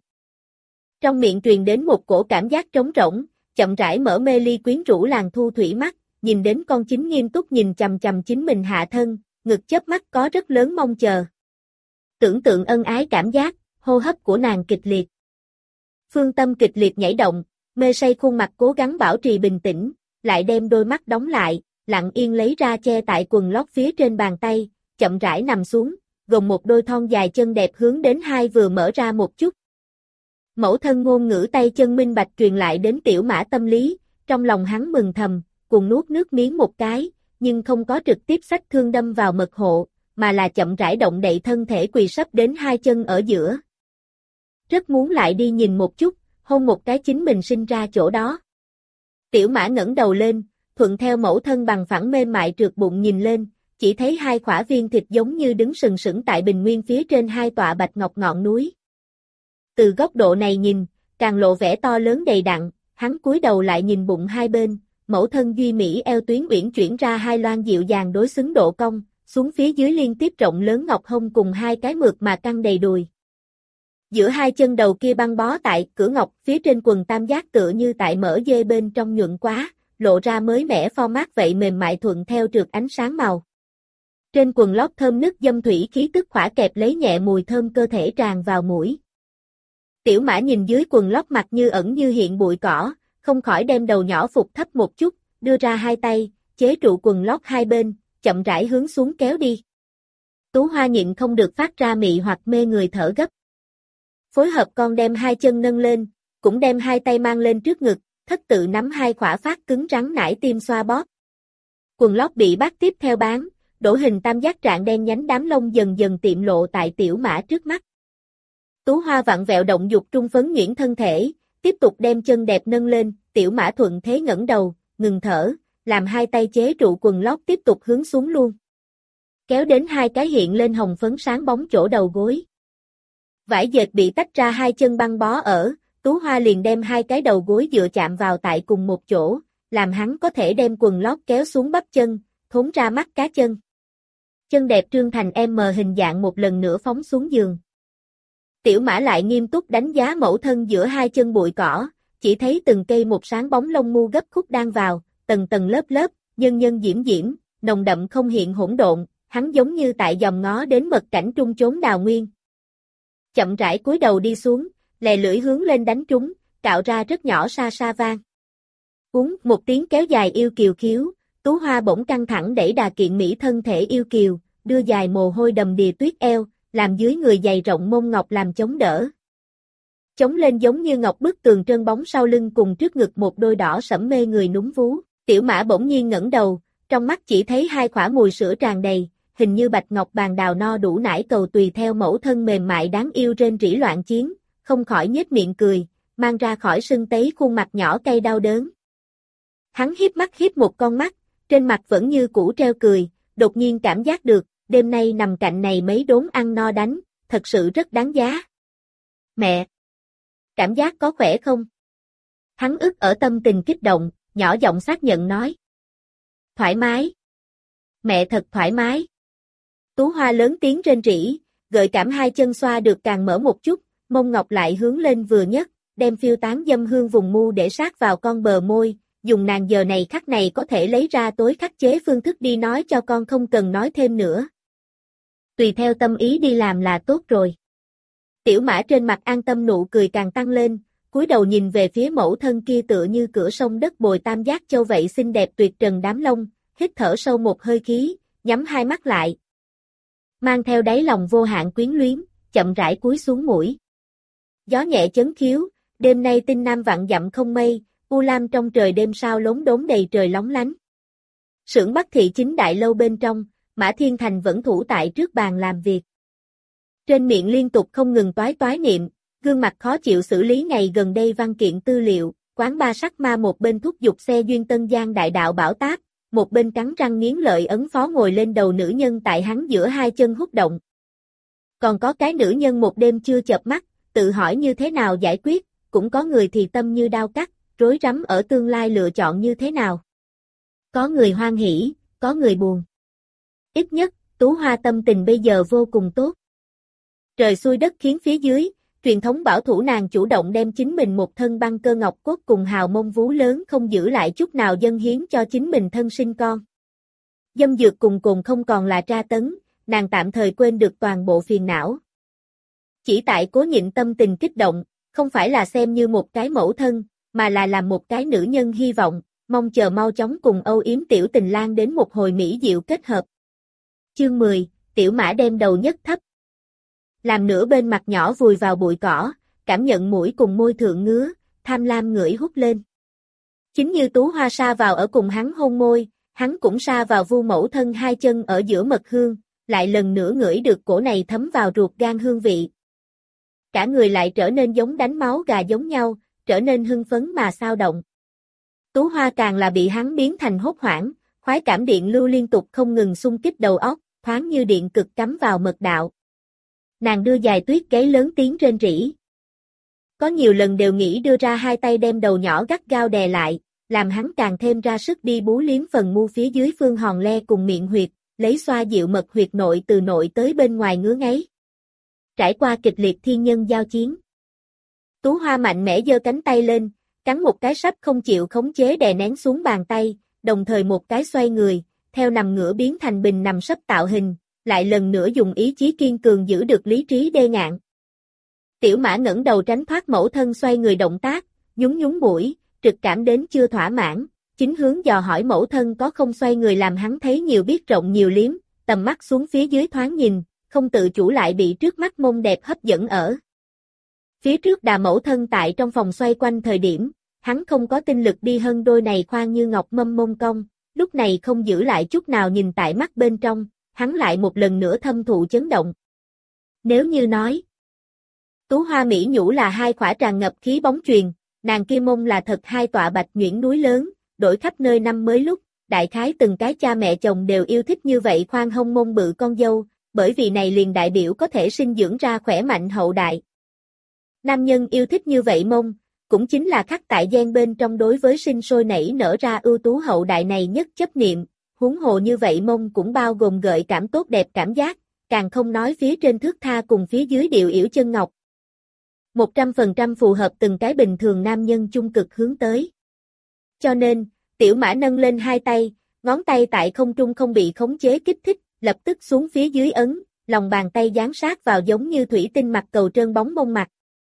Trong miệng truyền đến một cổ cảm giác trống rỗng, chậm rãi mở mê ly quyến rũ làn thu thủy mắt, nhìn đến con chính nghiêm túc nhìn chằm chằm chính mình hạ thân, ngực chớp mắt có rất lớn mong chờ. Tưởng tượng ân ái cảm giác, hô hấp của nàng kịch liệt. Phương tâm kịch liệt nhảy động, mê say khuôn mặt cố gắng bảo trì bình tĩnh, lại đem đôi mắt đóng lại, lặng yên lấy ra che tại quần lót phía trên bàn tay, chậm rãi nằm xuống, gồng một đôi thon dài chân đẹp hướng đến hai vừa mở ra một chút. Mẫu thân ngôn ngữ tay chân minh bạch truyền lại đến Tiểu Mã tâm lý, trong lòng hắn mừng thầm, cùng nuốt nước miếng một cái, nhưng không có trực tiếp xách thương đâm vào mật hộ, mà là chậm rãi động đậy thân thể quỳ sấp đến hai chân ở giữa. Rất muốn lại đi nhìn một chút, hôn một cái chính mình sinh ra chỗ đó. Tiểu Mã ngẩng đầu lên, thuận theo mẫu thân bằng phẳng mềm mại trượt bụng nhìn lên, chỉ thấy hai khỏa viên thịt giống như đứng sừng sững tại bình nguyên phía trên hai tọa bạch ngọc ngọn núi. Từ góc độ này nhìn, càng lộ vẻ to lớn đầy đặn, hắn cúi đầu lại nhìn bụng hai bên, mẫu thân duy mỹ eo tuyến uyển chuyển ra hai loan dịu dàng đối xứng độ cong, xuống phía dưới liên tiếp rộng lớn ngọc hông cùng hai cái mượt mà căng đầy đùi. Giữa hai chân đầu kia băng bó tại cửa ngọc phía trên quần tam giác tựa như tại mỡ dê bên trong nhuận quá, lộ ra mới mẻ format vậy mềm mại thuận theo trượt ánh sáng màu. Trên quần lót thơm nức dâm thủy khí tức khỏa kẹp lấy nhẹ mùi thơm cơ thể tràn vào mũi. Tiểu Mã nhìn dưới quần lót mặt như ẩn như hiện bụi cỏ, không khỏi đem đầu nhỏ phục thấp một chút, đưa ra hai tay, chế trụ quần lót hai bên, chậm rãi hướng xuống kéo đi. Tú Hoa nhịn không được phát ra mị hoặc mê người thở gấp. Phối hợp con đem hai chân nâng lên, cũng đem hai tay mang lên trước ngực, thất tự nắm hai khỏa phát cứng rắn nải tim xoa bóp. Quần lót bị bắt tiếp theo bán, đổ hình tam giác trạng đen nhánh đám lông dần dần tiệm lộ tại Tiểu Mã trước mắt. Tú Hoa vặn vẹo động dục trung phấn nhuyễn thân thể, tiếp tục đem chân đẹp nâng lên, Tiểu Mã thuận thế ngẩng đầu, ngừng thở, làm hai tay chế trụ quần lót tiếp tục hướng xuống luôn. Kéo đến hai cái hiện lên hồng phấn sáng bóng chỗ đầu gối. Vải dệt bị tách ra hai chân băng bó ở, Tú Hoa liền đem hai cái đầu gối dựa chạm vào tại cùng một chỗ, làm hắn có thể đem quần lót kéo xuống bắp chân, thốn ra mắt cá chân. Chân đẹp trương thành M hình dạng một lần nữa phóng xuống giường. Tiểu Mã lại nghiêm túc đánh giá mẫu thân giữa hai chân bụi cỏ, chỉ thấy từng cây một sáng bóng lông mu gấp khúc đang vào, tầng tầng lớp lớp, nhân nhân diễm diễm, nồng đậm không hiện hỗn độn, hắn giống như tại dòm ngó đến mật cảnh trung chốn đào nguyên. Chậm rãi cúi đầu đi xuống, lè lưỡi hướng lên đánh trúng, cạo ra rất nhỏ sa sa vang. Một tiếng kéo dài yêu kiều khiếu, Tú Hoa bỗng căng thẳng đẩy đà kiện mỹ thân thể yêu kiều, đưa dài mồ hôi đầm đìa tuyết eo, làm dưới người dày rộng mông ngọc làm chống đỡ. Chống lên giống như ngọc bức tường trơn bóng sau lưng cùng trước ngực một đôi đỏ sẫm mê người núm vú. Tiểu Mã bỗng nhiên ngẩng đầu, trong mắt chỉ thấy hai khỏa mùi sữa tràn đầy, hình như bạch ngọc bàn đào no đủ nải cầu tùy theo mẫu thân mềm mại đáng yêu rên rỉ loạn chiến, không khỏi nhếch miệng cười, mang ra khỏi sưng tấy khuôn mặt nhỏ cay đau đớn. Hắn hiếp một con mắt, trên mặt vẫn như cũ treo cười, đột nhiên cảm giác được, đêm nay nằm cạnh này mấy đốn ăn no đánh, thật sự rất đáng giá. Mẹ! Cảm giác có khỏe không? Hắn ức ở tâm tình kích động, nhỏ giọng xác nhận nói. Thoải mái. Mẹ thật thoải mái. Tú Hoa lớn tiếng rên rỉ, gợi cảm hai chân xoa được càng mở một chút, mông ngọc lại hướng lên vừa nhấc, đem phiêu tán dâm hương vùng mu để sát vào con bờ môi, dùng nàng giờ này khắc này có thể lấy ra tối khắc chế phương thức đi nói cho con không cần nói thêm nữa. Tùy theo tâm ý đi làm là tốt rồi. Tiểu Mã trên mặt an tâm nụ cười càng tăng lên, cúi đầu nhìn về phía mẫu thân kia tựa như cửa sông đất bồi tam giác châu vậy xinh đẹp tuyệt trần đám lông, hít thở sâu một hơi khí, nhắm hai mắt lại. Mang theo đáy lòng vô hạn quyến luyến, chậm rãi cúi xuống mũi. Gió nhẹ chấn khiếu, đêm nay tinh nam vạn dặm không mây, u lam trong trời đêm sao lốm đốm đầy trời lóng lánh. Xưởng Bắc thị chính đại lâu bên trong, Mã Thiên Thành vẫn thủ tại trước bàn làm việc. Trên miệng liên tục không ngừng toái niệm, gương mặt khó chịu xử lý ngày gần đây văn kiện tư liệu, quán ba sắc ma một bên thúc giục xe duyên Tân Giang đại đạo bảo táp, một bên cắn răng nghiến lợi ấn phó ngồi lên đầu nữ nhân tại hắn giữa hai chân hút động. Còn có cái nữ nhân một đêm chưa chợp mắt, tự hỏi như thế nào giải quyết, cũng có người thì tâm như đao cắt, rối rắm ở tương lai lựa chọn như thế nào. Có người hoan hỉ, có người buồn. Ít nhất, Tú Hoa tâm tình bây giờ vô cùng tốt. Trời xui đất khiến phía dưới, truyền thống bảo thủ nàng chủ động đem chính mình một thân băng cơ ngọc cốt cùng hào mông vú lớn không giữ lại chút nào dâng hiến cho chính mình thân sinh con. Dâm dược cùng cùng không còn là tra tấn, nàng tạm thời quên được toàn bộ phiền não. Chỉ tại cố nhịn tâm tình kích động, không phải là xem như một cái mẫu thân, mà là làm một cái nữ nhân hy vọng, mong chờ mau chóng cùng âu yếm tiểu tình lang đến một hồi mỹ diệu kết hợp. Chương 10, Tiểu Mã đem đầu nhất thấp. Làm nửa bên mặt nhỏ vùi vào bụi cỏ, cảm nhận mũi cùng môi thượng ngứa, tham lam ngửi hút lên. Chính như Tú Hoa sa vào ở cùng hắn hôn môi, hắn cũng sa vào vu mẫu thân hai chân ở giữa mật hương, lại lần nữa ngửi được cổ này thấm vào ruột gan hương vị. Cả người lại trở nên giống đánh máu gà giống nhau, trở nên hưng phấn mà sao động. Tú Hoa càng là bị hắn biến thành hốt hoảng, khoái cảm điện lưu liên tục không ngừng xung kích đầu óc, thoáng như điện cực cắm vào mật đạo. Nàng đưa dài tuyết gáy lớn tiếng rên rỉ. Có nhiều lần đều nghĩ đưa ra hai tay đem đầu nhỏ gắt gao đè lại, làm hắn càng thêm ra sức đi bú liếm phần mu phía dưới phương hòn le cùng miệng huyệt, lấy xoa dịu mật huyệt nội từ nội tới bên ngoài ngứa ngáy. Trải qua kịch liệt thiên nhân giao chiến. Tú Hoa mạnh mẽ giơ cánh tay lên, cắn một cái sắp không chịu khống chế đè nén xuống bàn tay, đồng thời một cái xoay người, theo nằm ngửa biến thành bình nằm sấp tạo hình, lại lần nữa dùng ý chí kiên cường giữ được lý trí đê ngạn. Tiểu Mã ngẩng đầu tránh thoát mẫu thân xoay người động tác, nhún nhún mũi, trực cảm đến chưa thỏa mãn, chính hướng dò hỏi mẫu thân có không xoay người làm hắn thấy nhiều biết rộng nhiều liếm, tầm mắt xuống phía dưới thoáng nhìn, không tự chủ lại bị trước mắt mông đẹp hấp dẫn ở. Phía trước đà mẫu thân tại trong phòng xoay quanh thời điểm, hắn không có tinh lực đi hơn đôi này khoan như ngọc mâm mông cong, lúc này không giữ lại chút nào nhìn tại mắt bên trong, hắn lại một lần nữa thâm thụ chấn động. Nếu như nói, Tú Hoa mỹ nhũ là hai khỏa tràn ngập khí bóng truyền, nàng kia mông là thật hai tọa bạch nhuyễn núi lớn, đổi khắp nơi năm mới lúc, đại khái từng cái cha mẹ chồng đều yêu thích như vậy khoan hông mông bự con dâu, bởi vì này liền đại biểu có thể sinh dưỡng ra khỏe mạnh hậu đại. Nam nhân yêu thích như vậy mông, cũng chính là khắc tại gen bên trong đối với sinh sôi nảy nở ra ưu tú hậu đại này nhất chấp niệm, huống hồ như vậy mông cũng bao gồm gợi cảm tốt đẹp cảm giác, càng không nói phía trên thước tha cùng phía dưới điệu yểu chân ngọc. 100% phù hợp từng cái bình thường nam nhân chung cực hướng tới. Cho nên, tiểu mã nâng lên hai tay, ngón tay tại không trung không bị khống chế kích thích, lập tức xuống phía dưới ấn, lòng bàn tay dán sát vào giống như thủy tinh mặt cầu trơn bóng mông mặt.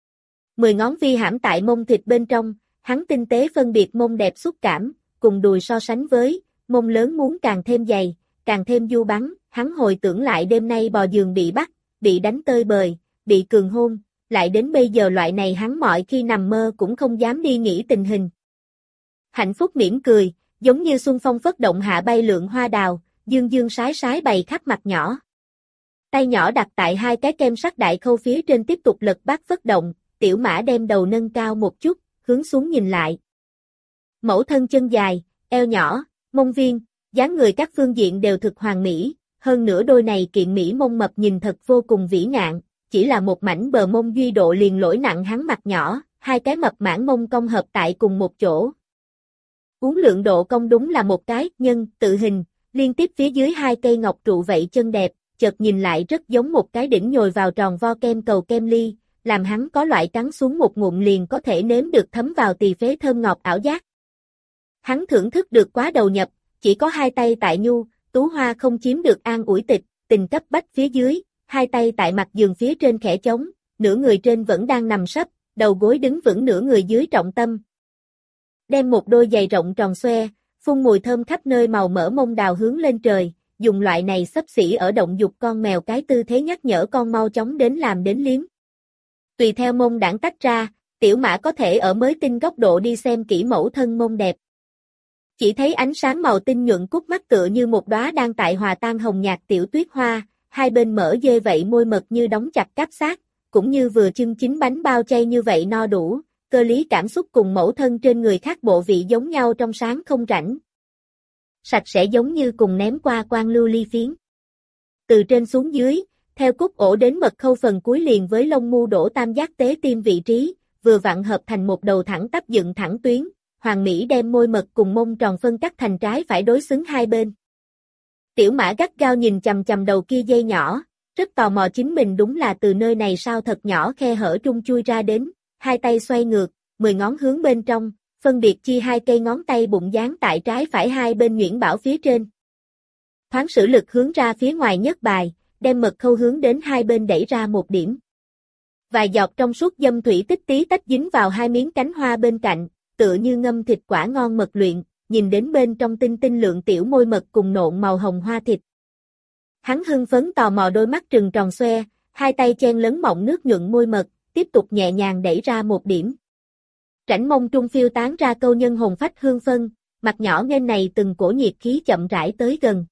10 ngón vi hãm tại mông thịt bên trong, hắn tinh tế phân biệt mông đẹp xúc cảm, cùng đùi so sánh với, mông lớn muốn càng thêm dày, càng thêm du bắn, hắn hồi tưởng lại đêm nay bò giường bị bắt, bị đánh tơi bời, bị cường hôn, lại đến bây giờ loại này hắn mọi khi nằm mơ cũng không dám đi nghĩ tình hình. Hạnh phúc mỉm cười, giống như xuân phong phất động hạ bay lượn hoa đào, dương dương sái sái bày khắp mặt nhỏ. Tay nhỏ đặt tại hai cái kem sắt đại khâu phía trên tiếp tục lật bát phất động, tiểu mã đem đầu nâng cao một chút, hướng xuống nhìn lại. Mẫu thân chân dài, eo nhỏ, mông viên, dáng người các phương diện đều thực hoàn mỹ, hơn nữa đôi này kiện mỹ mông mập nhìn thật vô cùng vĩ ngạn, chỉ là một mảnh bờ mông duy độ liền lỗi nặng hắn mặt nhỏ, hai cái mập mãn mông cong hợp tại cùng một chỗ. Uốn lượng độ cong đúng là một cái nhân tự hình, liên tiếp phía dưới hai cây ngọc trụ vậy chân đẹp, chợt nhìn lại rất giống một cái đỉnh nhồi vào tròn vo kem cầu kem ly, làm hắn có loại cắn xuống một ngụm liền có thể nếm được thấm vào tỳ phế thơm ngọt ảo giác. Hắn thưởng thức được quá đầu nhập, chỉ có hai tay tại nhu, tú hoa không chiếm được an ủi tình cấp bách phía dưới, hai tay tại mặt giường phía trên khẽ chống, nửa người trên vẫn đang nằm sấp, đầu gối đứng vững nửa người dưới trọng tâm. Đem một đôi giày rộng tròn xoe, phun mùi thơm khắp nơi màu mỡ mông đào hướng lên trời, dùng loại này xấp xỉ ở động dục con mèo cái tư thế nhắc nhở con mau chóng đến làm đến liếm. Tùy theo mông đãng tách ra, tiểu mã có thể ở mới tinh góc độ đi xem kỹ mẫu thân mông đẹp. Chỉ thấy ánh sáng màu tinh nhuận cút mắt tựa như một đóa đang tại hòa tan hồng nhạt tiểu tuyết hoa, hai bên mở dê vậy môi mật như đóng chặt cáp sát, cũng như vừa chưng chín bánh bao chay như vậy no đủ, cơ lý cảm xúc cùng mẫu thân trên người khác bộ vị giống nhau trong sáng không rảnh. Sạch sẽ giống như cùng ném qua quan lưu ly phiến. Từ trên xuống dưới, theo cúc ổ đến mật khâu phần cuối liền với lông mu đổ tam giác tế tim vị trí, vừa vặn hợp thành một đầu thẳng tắp dựng thẳng tuyến, hoàn mỹ đem môi mật cùng mông tròn phân cắt thành trái phải đối xứng hai bên. Tiểu mã gắt gao nhìn chằm chằm đầu kia dây nhỏ, rất tò mò chính mình đúng là từ nơi này sao thật nhỏ khe hở trung chui ra đến, hai tay xoay ngược, 10 ngón hướng bên trong, phân biệt chia hai cây ngón tay bụng dán tại trái phải hai bên nhuyễn bảo phía trên. Thoáng sử lực hướng ra phía ngoài nhất bài, đem mật khâu hướng đến hai bên đẩy ra một điểm. Vài giọt trong suốt dâm thủy tích tí tách dính vào hai miếng cánh hoa bên cạnh, tựa như ngâm thịt quả ngon mật luyện, nhìn đến bên trong tinh tinh lượng tiểu môi mật cùng nộn màu hồng hoa thịt. Hắn hưng phấn tò mò đôi mắt trừng tròn xoe, hai tay chen lấn mọng nước nhuận môi mật, tiếp tục nhẹ nhàng đẩy ra một điểm. Rãnh mông trung phiêu tán ra câu nhân hồn phách hương phân, mặt nhỏ nghênh này từng cổ nhiệt khí chậm rãi tới gần.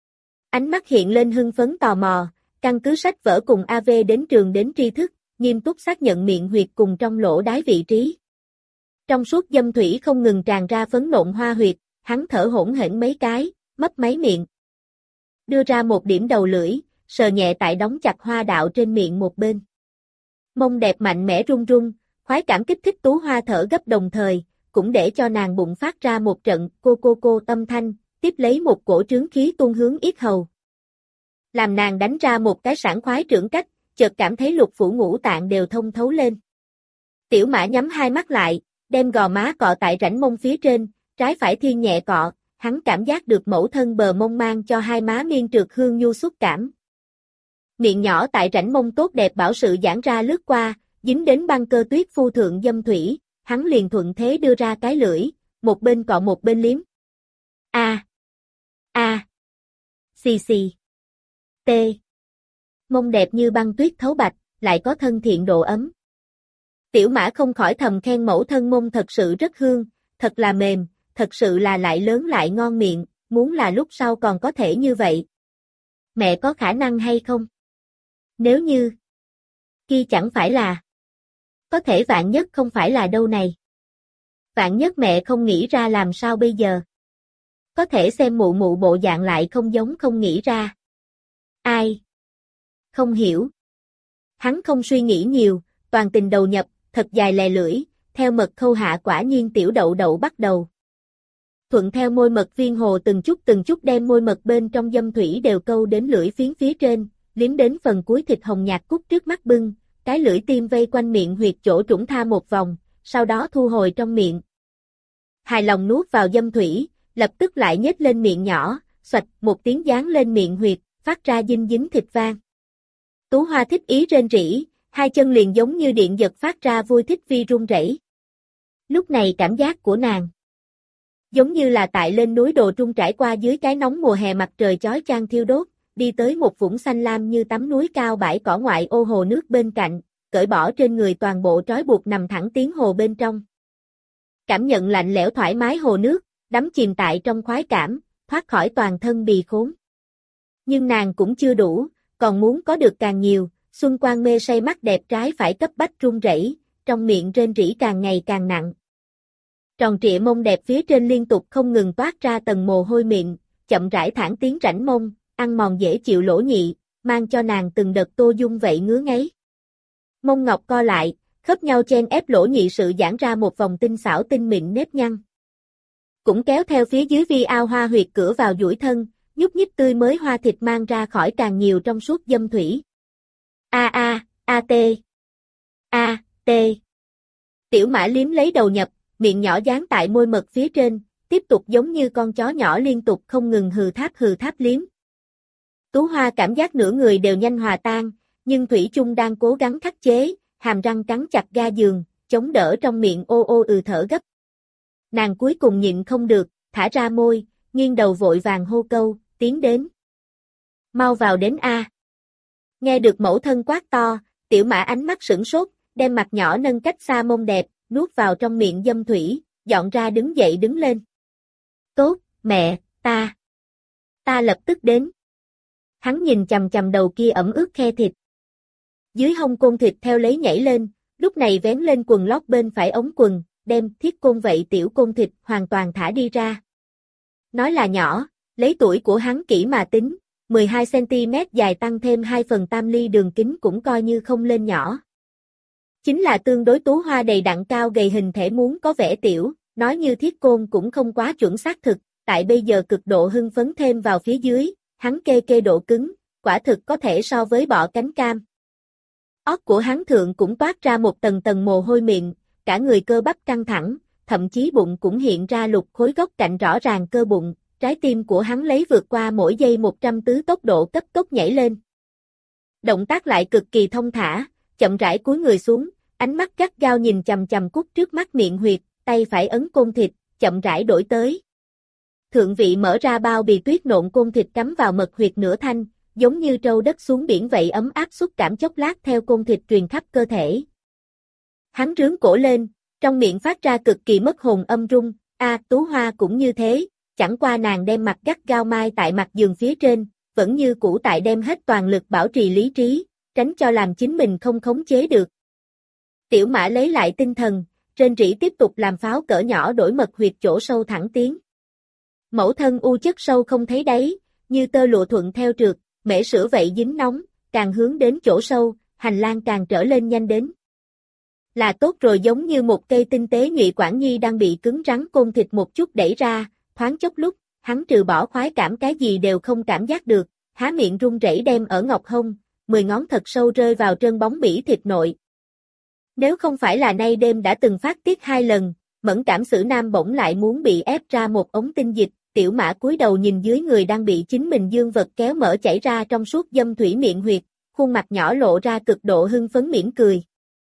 Ánh mắt hiện lên hưng phấn tò mò, căn cứ sách vở cùng AV đến trường đến tri thức, nghiêm túc xác nhận miệng huyệt cùng trong lỗ đái vị trí. Trong suốt dâm thủy không ngừng tràn ra phấn nộn hoa huyệt, hắn thở hỗn hển mấy cái, mấp máy miệng. Đưa ra một điểm đầu lưỡi, sờ nhẹ tại đóng chặt hoa đạo trên miệng một bên. Mông đẹp mạnh mẽ rung rung, khoái cảm kích thích tú hoa thở gấp đồng thời, cũng để cho nàng bụng phát ra một trận cô âm thanh, tiếp lấy một cổ trướng khí tuôn hướng yết hầu. Làm nàng đánh ra một cái sảng khoái trưởng cách, chợt cảm thấy lục phủ ngũ tạng đều thông thấu lên. Tiểu mã nhắm hai mắt lại, đem gò má cọ tại rãnh mông phía trên, trái phải thiên nhẹ cọ, hắn cảm giác được mẫu thân bờ mông mang cho hai má miên trượt hương nhu xúc cảm. Miệng nhỏ tại rãnh mông tốt đẹp bảo sự giãn ra lướt qua, dính đến băng cơ tuyết phu thượng dâm thủy, hắn liền thuận thế đưa ra cái lưỡi, một bên cọ một bên liếm. Xì xì. T. Mông đẹp như băng tuyết thấu bạch, lại có thân thiện độ ấm. Tiểu mã không khỏi thầm khen mẫu thân mông thật sự rất hương, thật là mềm, thật sự là lại lớn lại ngon miệng, muốn là lúc sau còn có thể như vậy. Mẹ có khả năng hay không? Nếu như, kia chẳng phải là, có thể vạn nhất không phải là đâu này. Vạn nhất mẹ không nghĩ ra làm sao bây giờ. Có thể xem mụ mụ bộ dạng lại không giống không nghĩ ra. Ai? Không hiểu. Hắn không suy nghĩ nhiều, toàn tình đầu nhập, thật dài lè lưỡi, theo mật khâu hạ quả nhiên tiểu đậu đậu bắt đầu. Thuận theo môi mật viên hồ từng chút đem môi mật bên trong dâm thủy đều câu đến lưỡi phiến phía trên, liếm đến phần cuối thịt hồng nhạt cút trước mắt bưng, cái lưỡi tiêm vây quanh miệng huyệt chỗ trũng tha một vòng, sau đó thu hồi trong miệng. Hài lòng nuốt vào dâm thủy, lập tức lại nhếch lên miệng nhỏ, xoạch một tiếng giáng lên miệng huyệt, phát ra dinh dính thịt vang. Tú Hoa thích ý rên rỉ, hai chân liền giống như điện giật phát ra vui thích vi run rẩy. Lúc này cảm giác của nàng giống như là tại lên núi Đồ Trung trải qua dưới cái nóng mùa hè mặt trời chói chang thiêu đốt, đi tới một vũng xanh lam như tấm núi cao bãi cỏ ngoại ô hồ nước bên cạnh, cởi bỏ trên người toàn bộ trói buộc nằm thẳng tiến hồ bên trong. Cảm nhận lạnh lẽo thoải mái hồ nước, đắm chìm tại trong khoái cảm, thoát khỏi toàn thân bì khốn. Nhưng nàng cũng chưa đủ, còn muốn có được càng nhiều, Xuân Quang mê say mắt đẹp trái phải cấp bách run rẩy, trong miệng rên rỉ càng ngày càng nặng. Tròn trịa mông đẹp phía trên liên tục không ngừng toát ra tầng mồ hôi miệng, chậm rãi thẳng tiến rãnh mông, ăn mòn dễ chịu lỗ nhị, mang cho nàng từng đợt tô dung vậy ngứa ngáy. Mông ngọc co lại, khớp nhau chen ép lỗ nhị sự giãn ra một vòng tinh xảo tinh mịn nếp nhăn. Cũng kéo theo phía dưới vi ao hoa huyệt cửa vào duỗi thân, nhúc nhích tươi mới hoa thịt mang ra khỏi càng nhiều trong suốt dâm thủy. A T. Tiểu Mã liếm lấy đầu nhập, miệng nhỏ dán tại môi mật phía trên, tiếp tục giống như con chó nhỏ liên tục không ngừng hừ tháp liếm. Tú Hoa cảm giác nửa người đều nhanh hòa tan, nhưng thủy chung đang cố gắng khắc chế, hàm răng cắn chặt ga giường, chống đỡ trong miệng ô thở gấp. Nàng cuối cùng nhịn không được, thả ra môi, nghiêng đầu vội vàng hô câu, tiến đến. Mau vào đến a. Nghe được mẫu thân quát to, Tiểu Mã ánh mắt sửng sốt, đem mặt nhỏ nâng cách xa mông đẹp, nuốt vào trong miệng dâm thủy, dọn ra đứng dậy đứng lên. Tốt, mẹ, ta lập tức đến. Hắn nhìn chằm chằm đầu kia ẩm ướt khe thịt. Dưới hông côn thịt theo lấy nhảy lên, lúc này vén lên quần lót bên phải ống quần, đem thiết côn vậy tiểu côn thịt hoàn toàn thả đi ra. Nói là nhỏ, lấy tuổi của hắn kỹ mà tính, 12cm dài tăng thêm 2 phần tam ly đường kính cũng coi như không lên nhỏ. Chính là tương đối Tú Hoa đầy đặn cao gầy hình thể muốn có vẻ tiểu, nói như thiết côn cũng không quá chuẩn xác thực, tại bây giờ cực độ hưng phấn thêm vào phía dưới, hắn kê độ cứng, quả thực có thể so với bọ cánh cam. Ót của hắn thượng cũng toát ra một tầng mồ hôi miệng, cả người cơ bắp căng thẳng, thậm chí bụng cũng hiện ra lục khối góc cạnh rõ ràng cơ bụng, trái tim của hắn lấy vượt qua mỗi giây 100 tứ tốc độ cấp tốc nhảy lên. Động tác lại cực kỳ thông thả, chậm rãi cúi người xuống, ánh mắt gắt gao nhìn chằm chằm cút trước mắt miệng huyệt, tay phải ấn côn thịt, chậm rãi đổi tới. Thượng vị mở ra bao bì tuyết nộn côn thịt cắm vào mật huyệt nửa thanh, giống như trâu đất xuống biển vậy ấm áp xúc cảm chốc lát theo côn thịt truyền khắp cơ thể. Hắn rướn cổ lên, trong miệng phát ra cực kỳ mất hồn âm rung, Tú Hoa cũng như thế, chẳng qua nàng đem mặt gắt gao mai tại mặt giường phía trên, vẫn như cũ tại đem hết toàn lực bảo trì lý trí, tránh cho làm chính mình không khống chế được. Tiểu Mã lấy lại tinh thần, rên rỉ tiếp tục làm pháo cỡ nhỏ đổi mật huyệt chỗ sâu thẳng tiến. Mẫu thân u chất sâu không thấy đáy, như tơ lụa thuận theo trượt, mễ sữa vậy dính nóng, càng hướng đến chỗ sâu, hành lang càng trở lên nhanh đến. Là tốt rồi, giống như một cây tinh tế nhụy quản nhi đang bị cứng rắn côn thịt một chút đẩy ra, thoáng chốc lúc, hắn trừ bỏ khoái cảm cái gì đều không cảm giác được, há miệng run rẩy đem ở ngọc hông, 10 ngón thật sâu rơi vào trơn bóng bỉ thịt nội. Nếu không phải là nay đêm đã từng phát tiết 2 lần, mẫn cảm sử nam bỗng lại muốn bị ép ra một ống tinh dịch, Tiểu Mã cúi đầu nhìn dưới người đang bị chính mình dương vật kéo mở chảy ra trong suốt dâm thủy miệng huyệt, khuôn mặt nhỏ lộ ra cực độ hưng phấn mỉm cười.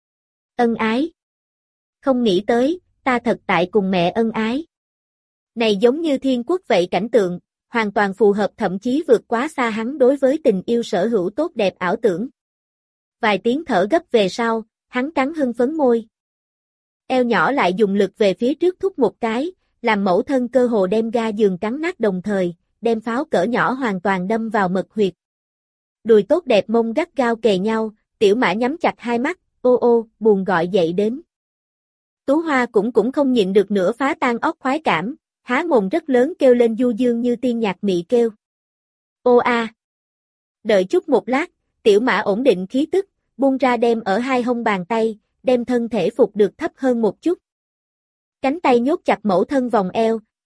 Ân ái. Không nghĩ tới, ta thật tại cùng mẹ ân ái. Này giống như thiên quốc vậy cảnh tượng, hoàn toàn phù hợp thậm chí vượt quá xa hắn đối với tình yêu sở hữu tốt đẹp ảo tưởng. Vài tiếng thở gấp về sau, hắn cắn hưng phấn môi. Eo nhỏ lại dùng lực về phía trước thúc một cái, làm mẫu thân cơ hồ đem ga giường cắn nát đồng thời, đem pháo cỡ nhỏ hoàn toàn đâm vào mật huyệt. Đùi tốt đẹp mông gắt gao kề nhau, Tiểu Mã nhắm chặt hai mắt, buồn gọi dậy đến. Tú Hoa cũng không nhịn được nữa phá tan óc khoái cảm, há mồm rất lớn kêu lên du dương như tiên nhạc mị kêu. Đợi chút một lát, Tiểu Mã ổn định khí tức, buông ra đem ở hai hông bàn tay, đem thân thể phục được thấp hơn một chút. Cánh tay nhốt chặt mẫu thân vòng eo,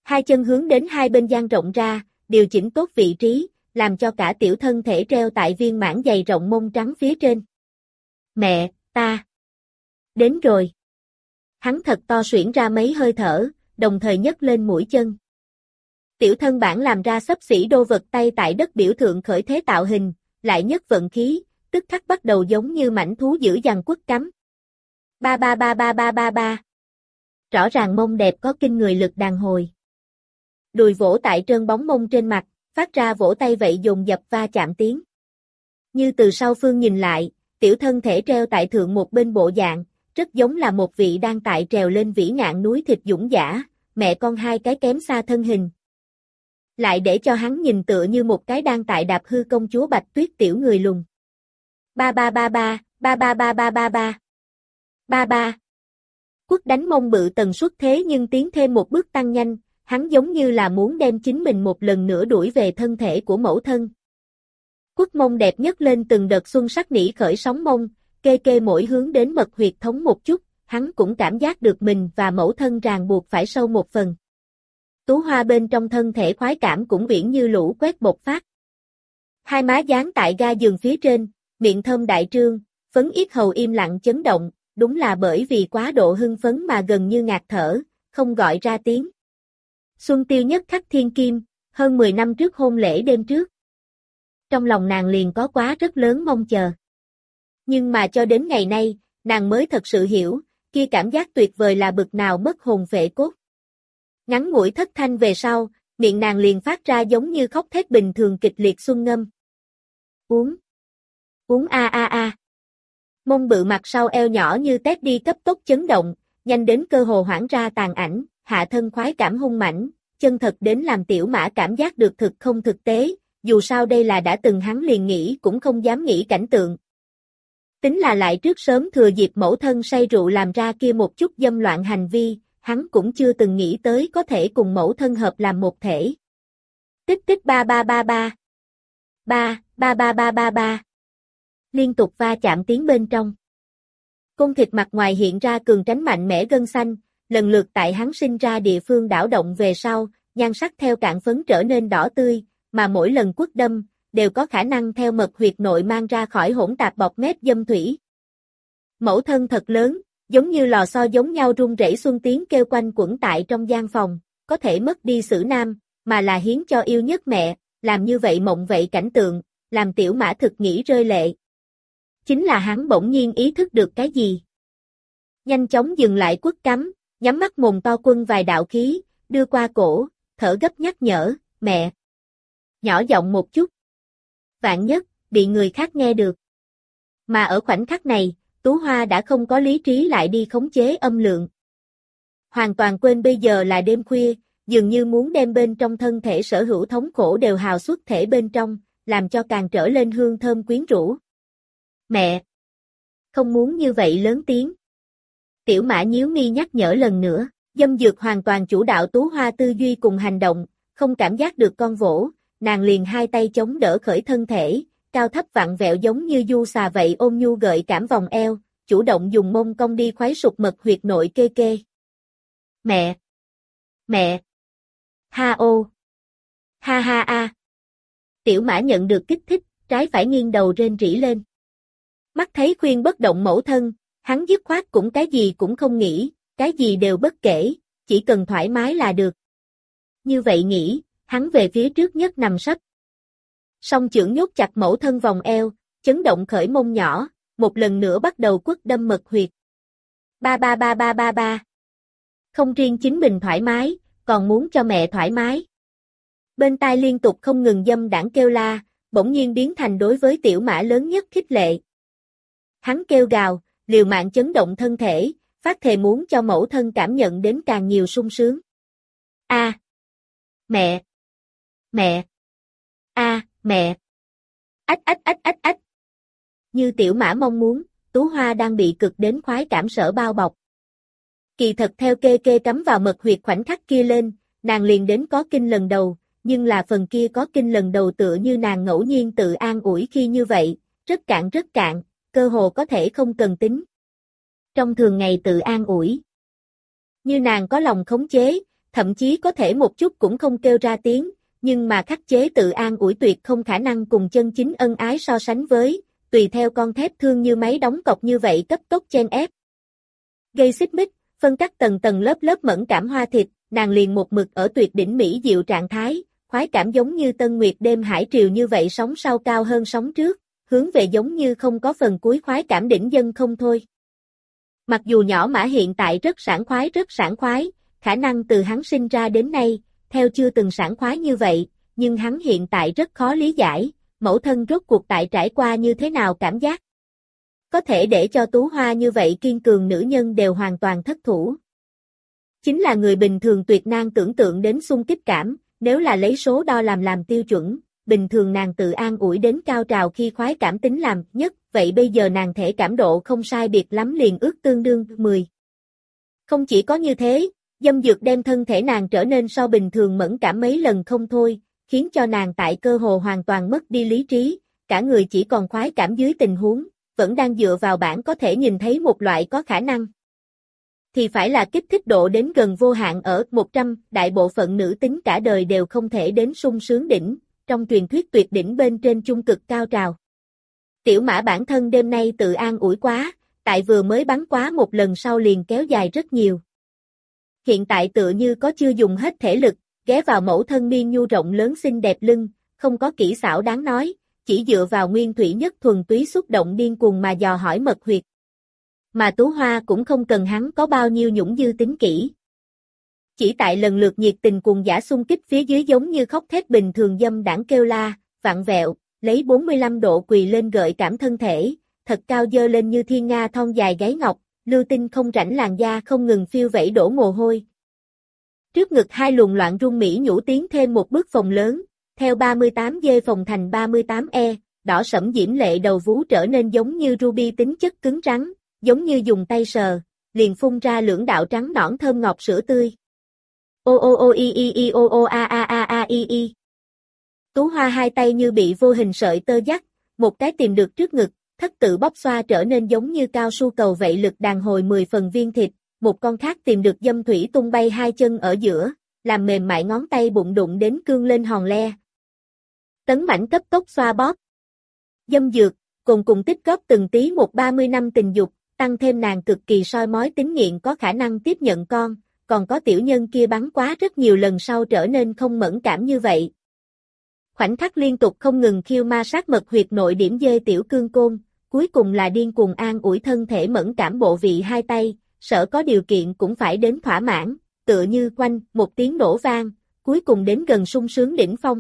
Hai chân hướng đến hai bên dang rộng ra, điều chỉnh tốt vị trí, làm cho cả tiểu thân thể treo tại viên mãn dày rộng mông trắng phía trên. Mẹ, ta. Đến rồi. Hắn thật to suyễn ra mấy hơi thở, đồng thời nhấc lên mũi chân. Tiểu thân bản làm ra xấp xỉ đô vật tay tại đất biểu thượng khởi thế tạo hình, lại nhất vận khí, tức khắc bắt đầu giống như mãnh thú dữ dằn quất cắm. Ba ba ba ba ba ba ba. Rõ ràng mông đẹp có kinh người lực đàn hồi. Đùi vỗ tại trơn bóng mông trên mặt, phát ra vỗ tay vậy dồn dập va chạm tiếng. Như từ sau phương nhìn lại, tiểu thân thể treo tại thượng một bên bộ dạng, rất giống là một vị đang tại trèo lên vĩ ngạn núi thịt dũng dã, mẹ con hai cái kém xa thân hình. Lại để cho hắn nhìn tựa như một cái đang tại đạp hư công chúa Bạch Tuyết tiểu người lùn. Ba ba ba ba, ba ba ba ba ba ba. Ba ba. Quất đánh mông bự tần suất thế nhưng tiến thêm một bước tăng nhanh, hắn giống như là muốn đem chính mình một lần nữa đuổi về thân thể của mẫu thân. Quất mông đẹp nhất lên từng đợt xuân sắc nỉ khởi sóng mông, kê kê mỗi hướng đến mật huyệt thống một chút, hắn cũng cảm giác được mình và mẫu thân ràng buộc phải sâu một phần. Tú Hoa bên trong thân thể khoái cảm cũng uyển như lũ quét bộc phát. Hai má dán tại ga giường phía trên, miệng thơm đại trương, phấn yết hầu im lặng chấn động, đúng là bởi vì quá độ hưng phấn mà gần như ngạt thở, không gọi ra tiếng. Xuân tiêu nhất khắc thiên kim, hơn 10 năm trước hôn lễ đêm trước. Trong lòng nàng liền có quá rất lớn mong chờ. Nhưng mà cho đến ngày nay, nàng mới thật sự hiểu, kia cảm giác tuyệt vời là bực nào mất hồn phệ cốt. Ngắn ngủi thất thanh về sau, miệng nàng liền phát ra giống như khóc thét bình thường kịch liệt xuân ngâm. Uống a a a. Mông bự mặt sau eo nhỏ như tét đi cấp tốc chấn động, nhanh đến cơ hồ hoảng ra tàn ảnh, hạ thân khoái cảm hung mãnh, chân thật đến làm tiểu mã cảm giác được thực không thực tế, dù sao đây là đã từng hắn liền nghĩ cũng không dám nghĩ cảnh tượng. Tính là lại trước sớm thừa dịp mẫu thân say rượu làm ra kia một chút dâm loạn hành vi, hắn cũng chưa từng nghĩ tới có thể cùng mẫu thân hợp làm một thể. Tích tích ba ba ba ba. Ba, ba ba ba ba ba. Liên tục va chạm tiếng bên trong. Côn thịt mặt ngoài hiện ra cường tránh mạnh mẽ gân xanh, lần lượt tại hắn sinh ra địa phương đảo động về sau, nhan sắc theo cạn phấn trở nên đỏ tươi, mà mỗi lần quất đâm, đều có khả năng theo mật huyệt nội mang ra khỏi hỗn tạp bọt mép dâm thủy. Mẫu thân thật lớn, giống như lò xo giống nhau rung rẩy xuân tiếng kêu quanh quẩn tại trong gian phòng, có thể mất đi xử nam, mà là hiến cho yêu nhất mẹ, làm như vậy mộng vậy cảnh tượng, làm tiểu mã thực nghĩ rơi lệ. Chính là hắn bỗng nhiên ý thức được cái gì. Nhanh chóng dừng lại quất cắm, nhắm mắt mồm to quân vài đạo khí, đưa qua cổ, thở gấp nhắc nhở, mẹ. Nhỏ giọng một chút. Vạn nhất, bị người khác nghe được. Mà ở khoảnh khắc này, Tú Hoa đã không có lý trí lại đi khống chế âm lượng. Hoàn toàn quên bây giờ là đêm khuya, dường như muốn đem bên trong thân thể sở hữu thống khổ đều hào xuất thể bên trong, làm cho càng trở lên hương thơm quyến rũ. Mẹ! Không muốn như vậy lớn tiếng. Tiểu mã nhíu mi nhắc nhở lần nữa, dâm dược hoàn toàn chủ đạo Tú Hoa tư duy cùng hành động, không cảm giác được con vỗ, nàng liền hai tay chống đỡ khởi thân thể, cao thấp vặn vẹo giống như du xà vậy ôm nhu gợi cảm vòng eo, chủ động dùng mông cong đi khoái sụp mật huyệt nội kê kê. Mẹ! Mẹ! Ha ô! Ha ha a! Tiểu mã nhận được kích thích, trái phải nghiêng đầu rên rỉ lên. Mắt thấy khuyên bất động mẫu thân, hắn dứt khoát cũng cái gì cũng không nghĩ, cái gì đều bất kể, chỉ cần thoải mái là được. Như vậy nghĩ, hắn về phía trước nhất nằm sấp. Song chưởng nhốt chặt mẫu thân vòng eo, chấn động khởi mông nhỏ, một lần nữa bắt đầu quất đâm mật huyệt. Ba ba ba ba ba ba. Không riêng chính mình thoải mái, còn muốn cho mẹ thoải mái. Bên tai liên tục không ngừng dâm đãng kêu la, bỗng nhiên biến thành đối với tiểu mã lớn nhất khích lệ. Hắn kêu gào, liều mạng chấn động thân thể, phát thề muốn cho mẫu thân cảm nhận đến càng nhiều sung sướng. A, mẹ! Mẹ! A, mẹ! Ách ách ách ách ách! Như tiểu mã mong muốn, Tú Hoa đang bị cực đến khoái cảm sở bao bọc. Kỳ thật theo kê kê cắm vào mật huyệt khoảnh khắc kia lên, nàng liền đến có kinh lần đầu, nhưng là phần kia có kinh lần đầu tựa như nàng ngẫu nhiên tự an ủi khi như vậy, rất cạn, cơ hồ có thể không cần tính. Trong thường ngày tự an ủi. Như nàng có lòng khống chế, thậm chí có thể một chút cũng không kêu ra tiếng, nhưng mà khắc chế tự an ủi tuyệt không khả năng cùng chân chính ân ái so sánh với, tùy theo con thép thương như máy đóng cọc như vậy cấp tốc chen ép. Gây xích mích, phân cắt tầng tầng lớp lớp mẫn cảm hoa thịt, nàng liền một mực ở tuyệt đỉnh mỹ diệu trạng thái, khoái cảm giống như tân nguyệt đêm hải triều như vậy sóng sau cao hơn sóng trước, hướng về giống như không có phần cuối khoái cảm đỉnh dân không thôi. Mặc dù nhỏ mã hiện tại rất sảng khoái, khả năng từ hắn sinh ra đến nay, theo chưa từng sảng khoái như vậy, nhưng hắn hiện tại rất khó lý giải, mẫu thân rốt cuộc tại trải qua như thế nào cảm giác. Có thể để cho Tú Hoa như vậy kiên cường nữ nhân đều hoàn toàn thất thủ. Chính là người bình thường tuyệt năng tưởng tượng đến xung kích cảm, nếu là lấy số đo làm tiêu chuẩn, bình thường nàng tự an ủi đến cao trào khi khoái cảm tính làm nhất, vậy bây giờ nàng thể cảm độ không sai biệt lắm liền ước tương đương 10. Không chỉ có như thế, dâm dược đem thân thể nàng trở nên so bình thường mẫn cảm mấy lần không thôi, khiến cho nàng tại cơ hồ hoàn toàn mất đi lý trí, cả người chỉ còn khoái cảm dưới tình huống, vẫn đang dựa vào bản có thể nhìn thấy một loại có khả năng. Thì phải là kích thích độ đến gần vô hạn ở 100, đại bộ phận nữ tính cả đời đều không thể đến sung sướng đỉnh, trong truyền thuyết tuyệt đỉnh bên trên trung cực cao trào. Tiểu mã bản thân đêm nay tự an ủi quá, tại vừa mới bắn quá một lần sau liền kéo dài rất nhiều. Hiện tại tựa như có chưa dùng hết thể lực, ghé vào mẫu thân miên nhu rộng lớn xinh đẹp lưng, không có kỹ xảo đáng nói, chỉ dựa vào nguyên thủy nhất thuần túy xúc động điên cuồng mà dò hỏi mật huyệt. Mà Tú Hoa cũng không cần hắn có bao nhiêu nhũng dư tính kỹ. Chỉ tại lần lượt nhiệt tình cuồng dã xung kích phía dưới giống như khóc thét bình thường dâm đãng kêu la, vặn vẹo, lấy 45 độ quỳ lên gợi cảm thân thể, thật cao dơ lên như thiên nga thon dài gáy ngọc, lưu tinh không rảnh làn da không ngừng phiêu vẫy đổ mồ hôi. Trước ngực hai luồng loạn rung mỹ nhũ tiến thêm một bước phòng lớn, theo 38D phòng thành 38E, đỏ sẫm diễm lệ đầu vú trở nên giống như ruby tính chất cứng rắn, giống như dùng tay sờ, liền phun ra lưỡng đạo trắng nõn thơm ngọt sữa tươi. O o o i i i o o a a a a i i. Tú Hoa hai tay như bị vô hình sợi tơ dắt, một cái tìm được trước ngực, thất tự bóp xoa trở nên giống như cao su cầu vậy lực đàn hồi 10 phần viên thịt, một con khác tìm được dâm thủy tung bay hai chân ở giữa, làm mềm mại ngón tay bụng đụng đến cương lên hòn le. Tấn mảnh cấp tốc xoa bóp. Dâm dược, cùng tích góp từng tí một 30 năm tình dục, tăng thêm nàng cực kỳ soi mói tính nghiện có khả năng tiếp nhận con, còn có tiểu nhân kia bắn quá rất nhiều lần sau trở nên không mẫn cảm như vậy. Khoảnh khắc liên tục không ngừng khiêu ma sát mật huyệt nội điểm dê tiểu cương côn, cuối cùng là điên cuồng an ủi thân thể mẫn cảm bộ vị hai tay, sợ có điều kiện cũng phải đến thỏa mãn, tựa như quanh một tiếng nổ vang, cuối cùng đến gần sung sướng đỉnh phong.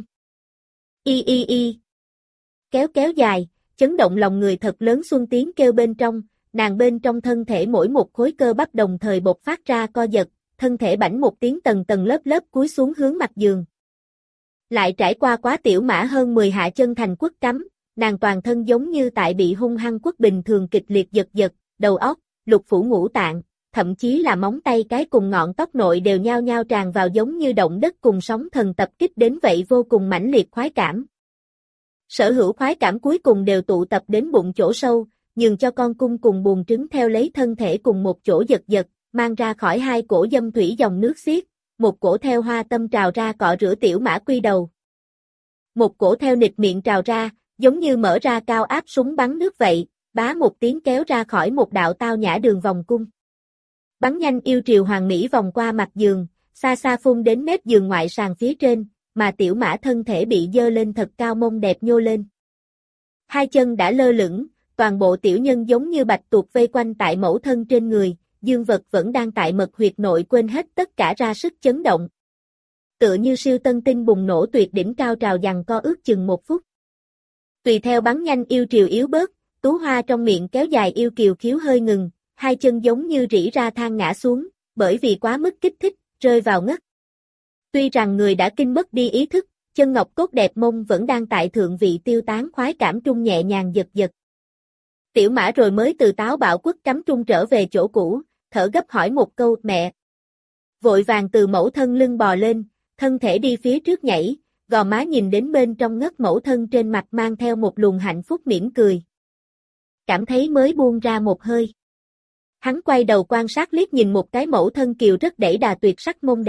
Y. Kéo dài, chấn động lòng người thật lớn xuân tiếng kêu bên trong, nàng bên trong thân thể mỗi một khối cơ bắp đồng thời bộc phát ra co giật, thân thể bảnh một tiếng tầng tầng lớp lớp cúi xuống hướng mặt giường. Lại trải qua quá tiểu mã hơn 10 hạ chân thành quất cắm, nàng toàn thân giống như tại bị hung hăng quất bình thường kịch liệt giật, đầu óc, lục phủ ngũ tạng, thậm chí là móng tay cái cùng ngọn tóc nội đều nhao nhao tràn vào giống như động đất cùng sóng thần tập kích đến vậy vô cùng mãnh liệt khoái cảm. Sở hữu khoái cảm cuối cùng đều tụ tập đến bụng chỗ sâu, nhường cho con cung cùng buồng trứng theo lấy thân thể cùng một chỗ giật, mang ra khỏi hai cổ dâm thủy dòng nước xiết, một cổ theo hoa tâm trào ra cọ rửa tiểu mã quy đầu. Một cổ theo nịch miệng trào ra, giống như mở ra cao áp súng bắn nước vậy, bá một tiếng kéo ra khỏi một đạo tao nhã đường vòng cung. Bắn nhanh yêu triều hoàng mỹ vòng qua mặt giường, xa xa phun đến mép giường ngoại sàn phía trên, mà tiểu mã thân thể bị dơ lên thật cao mông đẹp nhô lên. Hai chân đã lơ lửng, toàn bộ tiểu nhân giống như bạch tuộc vây quanh tại mẫu thân trên người, dương vật vẫn đang tại mật huyệt nội quên hết tất cả ra sức chấn động. Tựa như siêu tân tinh bùng nổ tuyệt đỉnh cao trào giằng co ước chừng 1 phút. Tùy theo bắn nhanh yêu triều yếu bớt, Tú Hoa trong miệng kéo dài yêu kiều khiếu hơi ngừng, hai chân giống như rỉ ra thang ngã xuống, bởi vì quá mức kích thích, rơi vào ngất. Tuy rằng người đã kinh mất đi ý thức, chân ngọc cốt đẹp mông vẫn đang tại thượng vị tiêu tán khoái cảm trung nhẹ nhàng giật. Tiểu mã rồi mới từ táo bạo quất cắm trung trở về chỗ cũ, thở gấp hỏi một câu, mẹ. Vội vàng từ mẫu thân lưng bò lên, thân thể đi phía trước nhảy, gò má nhìn đến bên trong ngất mẫu thân trên mặt mang theo một luồng hạnh phúc mỉm cười. Cảm thấy mới buông ra một hơi. Hắn quay đầu quan sát liếc nhìn một cái mẫu thân kiều rất đẩy đà tuyệt sắc mông đẹp,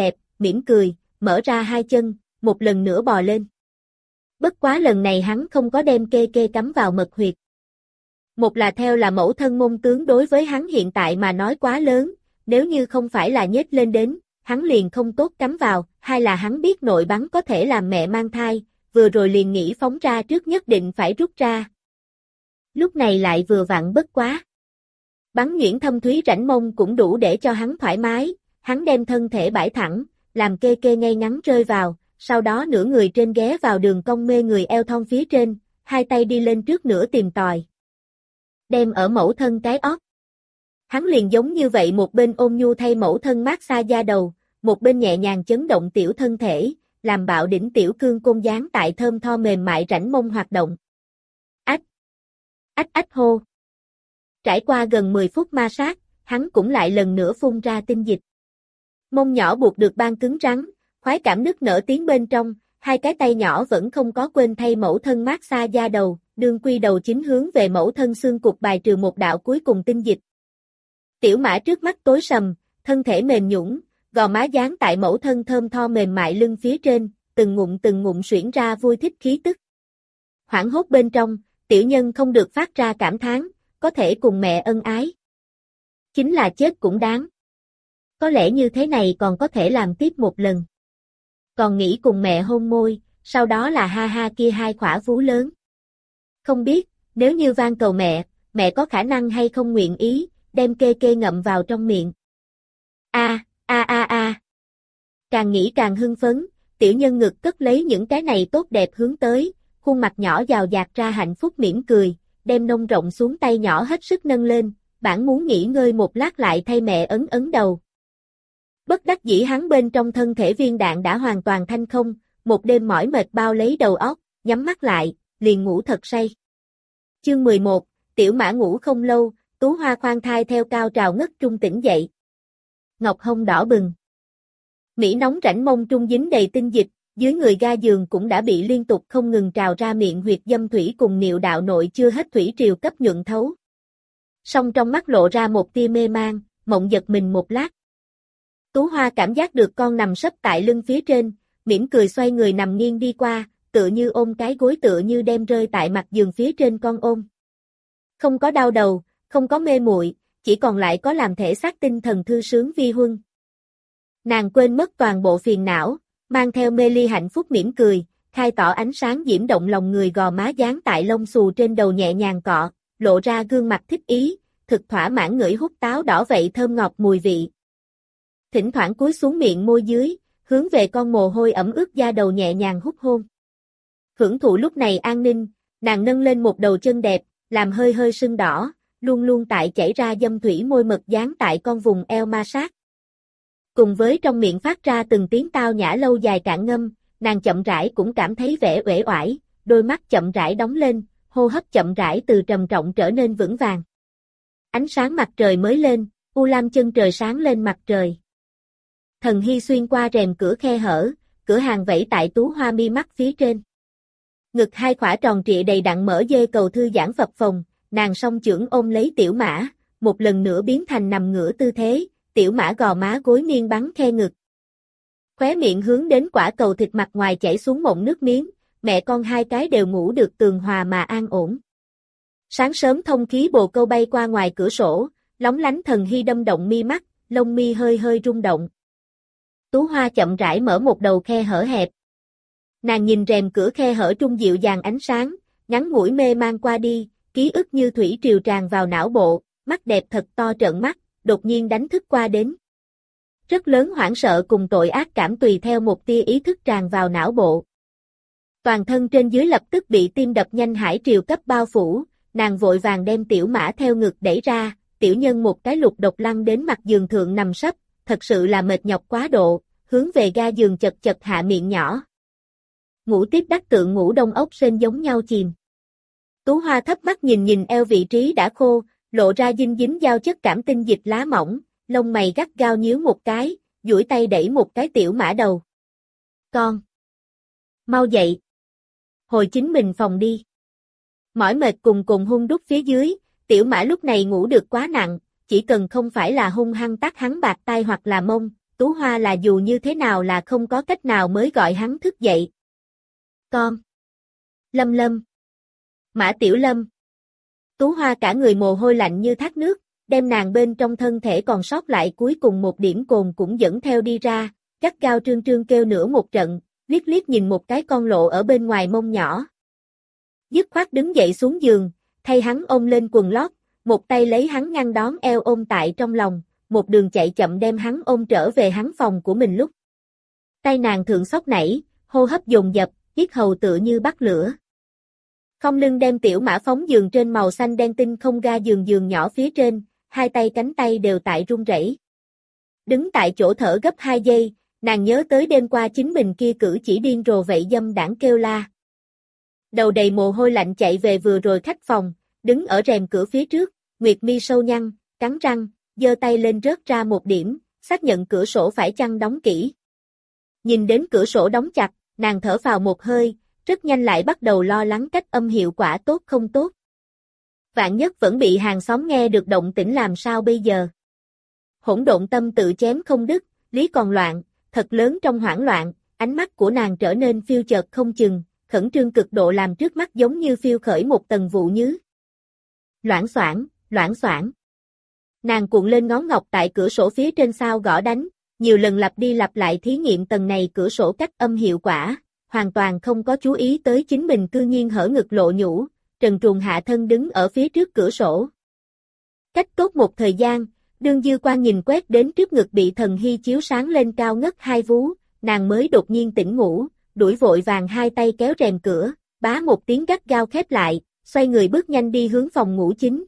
mỉm cười, mở ra hai chân, một lần nữa bò lên. Bất quá lần này hắn không có đem kê kê cắm vào mật huyệt. Một là theo là mẫu thân môn tướng đối với hắn hiện tại mà nói quá lớn, nếu như không phải là nhếch lên đến, hắn liền không tốt cắm vào, hai là hắn biết nội bắn có thể làm mẹ mang thai, vừa rồi liền nghĩ phóng ra trước nhất định phải rút ra. Lúc này lại vừa vặn bất quá. Bắn nhuyễn thâm thúy rãnh mông cũng đủ để cho hắn thoải mái, hắn đem thân thể bãi thẳng, làm kê kê ngay ngắn rơi vào, sau đó nửa người trên ghé vào đường cong mê người eo thon phía trên, hai tay đi lên trước nửa tìm tòi. Đem ở mẫu thân cái ót. Hắn liền giống như vậy một bên ôn nhu thay mẫu thân mát xa da đầu, một bên nhẹ nhàng chấn động tiểu thân thể, làm bạo đỉnh tiểu cương côn dáng tại thơm tho mềm mại rãnh mông hoạt động. Ách! Ách ách hô! Trải qua gần 10 phút ma sát, hắn cũng lại lần nữa phun ra tinh dịch. Mông nhỏ buộc được băng cứng rắn, khoái cảm nức nở tiếng bên trong, hai cái tay nhỏ vẫn không có quên thay mẫu thân mát xa da đầu, đương quy đầu chính hướng về mẫu thân xương cục bài trừ một đạo cuối cùng tinh dịch. Tiểu mã trước mắt tối sầm, thân thể mềm nhũn, gò má dán tại mẫu thân thơm tho mềm mại lưng phía trên, từng ngụm xuyển ra vui thích khí tức. Hoảng hốt bên trong, tiểu nhân không được phát ra cảm thán, có thể cùng mẹ ân ái. Chính là chết cũng đáng. Có lẽ như thế này còn có thể làm tiếp một lần. Còn nghĩ cùng mẹ hôn môi, sau đó là ha ha kia hai khỏa vú lớn. Không biết, nếu như van cầu mẹ có khả năng hay không nguyện ý, đem kê kê ngậm vào trong miệng. A. Càng nghĩ càng hưng phấn, tiểu nhân ngực cất lấy những cái này tốt đẹp hướng tới, khuôn mặt nhỏ giàu dạt ra hạnh phúc mỉm cười, đem nông rộng xuống tay nhỏ hết sức nâng lên, bản muốn nghỉ ngơi một lát lại thay mẹ ấn ấn đầu. Bất đắc dĩ hắn bên trong thân thể viên đạn đã hoàn toàn thanh không, một đêm mỏi mệt bao lấy đầu óc, nhắm mắt lại, liền ngủ thật say. Chương 11, tiểu mã ngủ không lâu, Tú Hoa khoan thai theo cao trào ngất trung tỉnh dậy. Ngọc hông đỏ bừng. Mỹ nóng rãnh mông trung dính đầy tinh dịch, dưới người ga giường cũng đã bị liên tục không ngừng trào ra miệng huyệt dâm thủy cùng niệu đạo nội chưa hết thủy triều cấp nhuận thấu. Song trong mắt lộ ra một tia mê mang, mộng giật mình một lát. Tú Hoa cảm giác được con nằm sấp tại lưng phía trên, mỉm cười xoay người nằm nghiêng đi qua, tựa như ôm cái gối tựa như đem rơi tại mặt giường phía trên con ôm. Không có đau đầu, không có mê muội, chỉ còn lại có làm thể xác tinh thần thư sướng vi huân. Nàng quên mất toàn bộ phiền não, mang theo mê ly hạnh phúc mỉm cười, khai tỏ ánh sáng diễm động lòng người gò má dán tại lông xù trên đầu nhẹ nhàng cọ, lộ ra gương mặt thích ý, thực thỏa mãn ngửi hút táo đỏ vậy thơm ngọt mùi vị. Thỉnh thoảng cúi xuống miệng môi dưới, hướng về con mồ hôi ẩm ướt da đầu nhẹ nhàng hút hôn. Hưởng thụ lúc này an ninh, nàng nâng lên một đầu chân đẹp, làm hơi hơi sưng đỏ, luôn luôn tại chảy ra dâm thủy môi mật dán tại con vùng eo ma sát. Cùng với trong miệng phát ra từng tiếng tao nhã lâu dài cạn ngâm, nàng chậm rãi cũng cảm thấy vẻ uể oải, đôi mắt chậm rãi đóng lên, hô hấp chậm rãi từ trầm trọng trở nên vững vàng. Ánh sáng mặt trời mới lên, u lam chân trời sáng lên mặt trời. Thần hy xuyên qua rèm cửa khe hở, cửa hàng vẫy tại Tú Hoa mi mắt phía trên. Ngực hai khỏa tròn trịa đầy đặn mở dê cầu thư giãn phập phồng, nàng song chưởng ôm lấy tiểu mã, một lần nữa biến thành nằm ngửa tư thế, tiểu mã gò má gối nghiêng bắn khe ngực. Khóe miệng hướng đến quả cầu thịt mặt ngoài chảy xuống mộng nước miếng, mẹ con hai cái đều ngủ được tường hòa mà an ổn. Sáng sớm thông khí bồ câu bay qua ngoài cửa sổ, lóng lánh thần hy đâm động mi mắt, lông mi hơi hơi rung động. Tú Hoa chậm rãi mở một đầu khe hở hẹp. Nàng nhìn rèm cửa khe hở trung dịu dàng ánh sáng, ngắn ngủi mê mang qua đi, ký ức như thủy triều tràn vào não bộ, mắt đẹp thật to trợn mắt, đột nhiên đánh thức qua đến. Rất lớn hoảng sợ cùng tội ác cảm tùy theo một tia ý thức tràn vào não bộ. Toàn thân trên dưới lập tức bị tim đập nhanh hải triều cấp bao phủ, nàng vội vàng đem tiểu mã theo ngực đẩy ra, tiểu nhân một cái lục độc lăn đến mặt giường thượng nằm sấp, thật sự là mệt nhọc quá độ, hướng về ga giường chật chật hạ miệng nhỏ. Ngủ tiếp đắc tượng ngủ đông ốc sên giống nhau chìm. Tú Hoa thấp mắt nhìn eo vị trí đã khô, lộ ra dinh dính giao chất cảm tinh dịch lá mỏng, lông mày gắt gao nhíu một cái, duỗi tay đẩy một cái tiểu mã đầu. Con! Mau dậy! Hồi chính mình phòng đi. Mỏi mệt cùng hung đúc phía dưới, tiểu mã lúc này ngủ được quá nặng, chỉ cần không phải là hung hăng tát hắn bạc tai hoặc là mông, Tú Hoa là dù như thế nào là không có cách nào mới gọi hắn thức dậy. Con! Lâm Lâm! Mã Tiểu Lâm! Tú Hoa cả người mồ hôi lạnh như thác nước, đem nàng bên trong thân thể còn sót lại cuối cùng một điểm cồn cũng dẫn theo đi ra, gắt gao trương trương kêu nửa một trận, liếc liếc nhìn một cái con lộ ở bên ngoài mông nhỏ. Dứt khoát đứng dậy xuống giường, thay hắn ôm lên quần lót, một tay lấy hắn ngăn đón eo ôm tại trong lòng, một đường chạy chậm đem hắn ôm trở về hắn phòng của mình lúc. Tay nàng thượng sóc nảy, hô hấp dồn dập, yết hầu tựa như bắt lửa. Không lưng đem tiểu mã phóng giường trên màu xanh đen tinh không ga giường giường nhỏ phía trên, hai tay cánh tay đều tại run rẩy. Đứng tại chỗ thở gấp 2 giây, nàng nhớ tới đêm qua chính mình kia cử chỉ điên rồ vậy dâm đảng kêu la. Đầu đầy mồ hôi lạnh chạy về vừa rồi khách phòng, đứng ở rèm cửa phía trước, Nguyệt mi sâu nhăn, cắn răng, giơ tay lên rớt ra một điểm, xác nhận cửa sổ phải chăng đóng kỹ. Nhìn đến cửa sổ đóng chặt, nàng thở phào một hơi, rất nhanh lại bắt đầu lo lắng cách âm hiệu quả tốt không tốt. Vạn nhất vẫn bị hàng xóm nghe được động tĩnh làm sao bây giờ. Hỗn độn tâm tự chém không đứt, lý còn loạn, thật lớn trong hoảng loạn, ánh mắt của nàng trở nên phiêu chợt không chừng, khẩn trương cực độ làm trước mắt giống như phiêu khởi một tầng vụ nhứ. Loảng xoảng, loảng xoảng. Nàng cuộn lên ngón ngọc tại cửa sổ phía trên sao gõ đánh, nhiều lần lặp đi lặp lại thí nghiệm tầng này cửa sổ cách âm hiệu quả, hoàn toàn không có chú ý tới chính mình cư nhiên hở ngực lộ nhũ, trần truồng hạ thân đứng ở phía trước cửa sổ. Cách tốt một thời gian, đương dư quan nhìn quét đến trước ngực bị thần hy chiếu sáng lên cao ngất hai vú, nàng mới đột nhiên tỉnh ngủ, đuổi vội vàng hai tay kéo rèm cửa, bá một tiếng gắt gao khép lại, xoay người bước nhanh đi hướng phòng ngủ chính.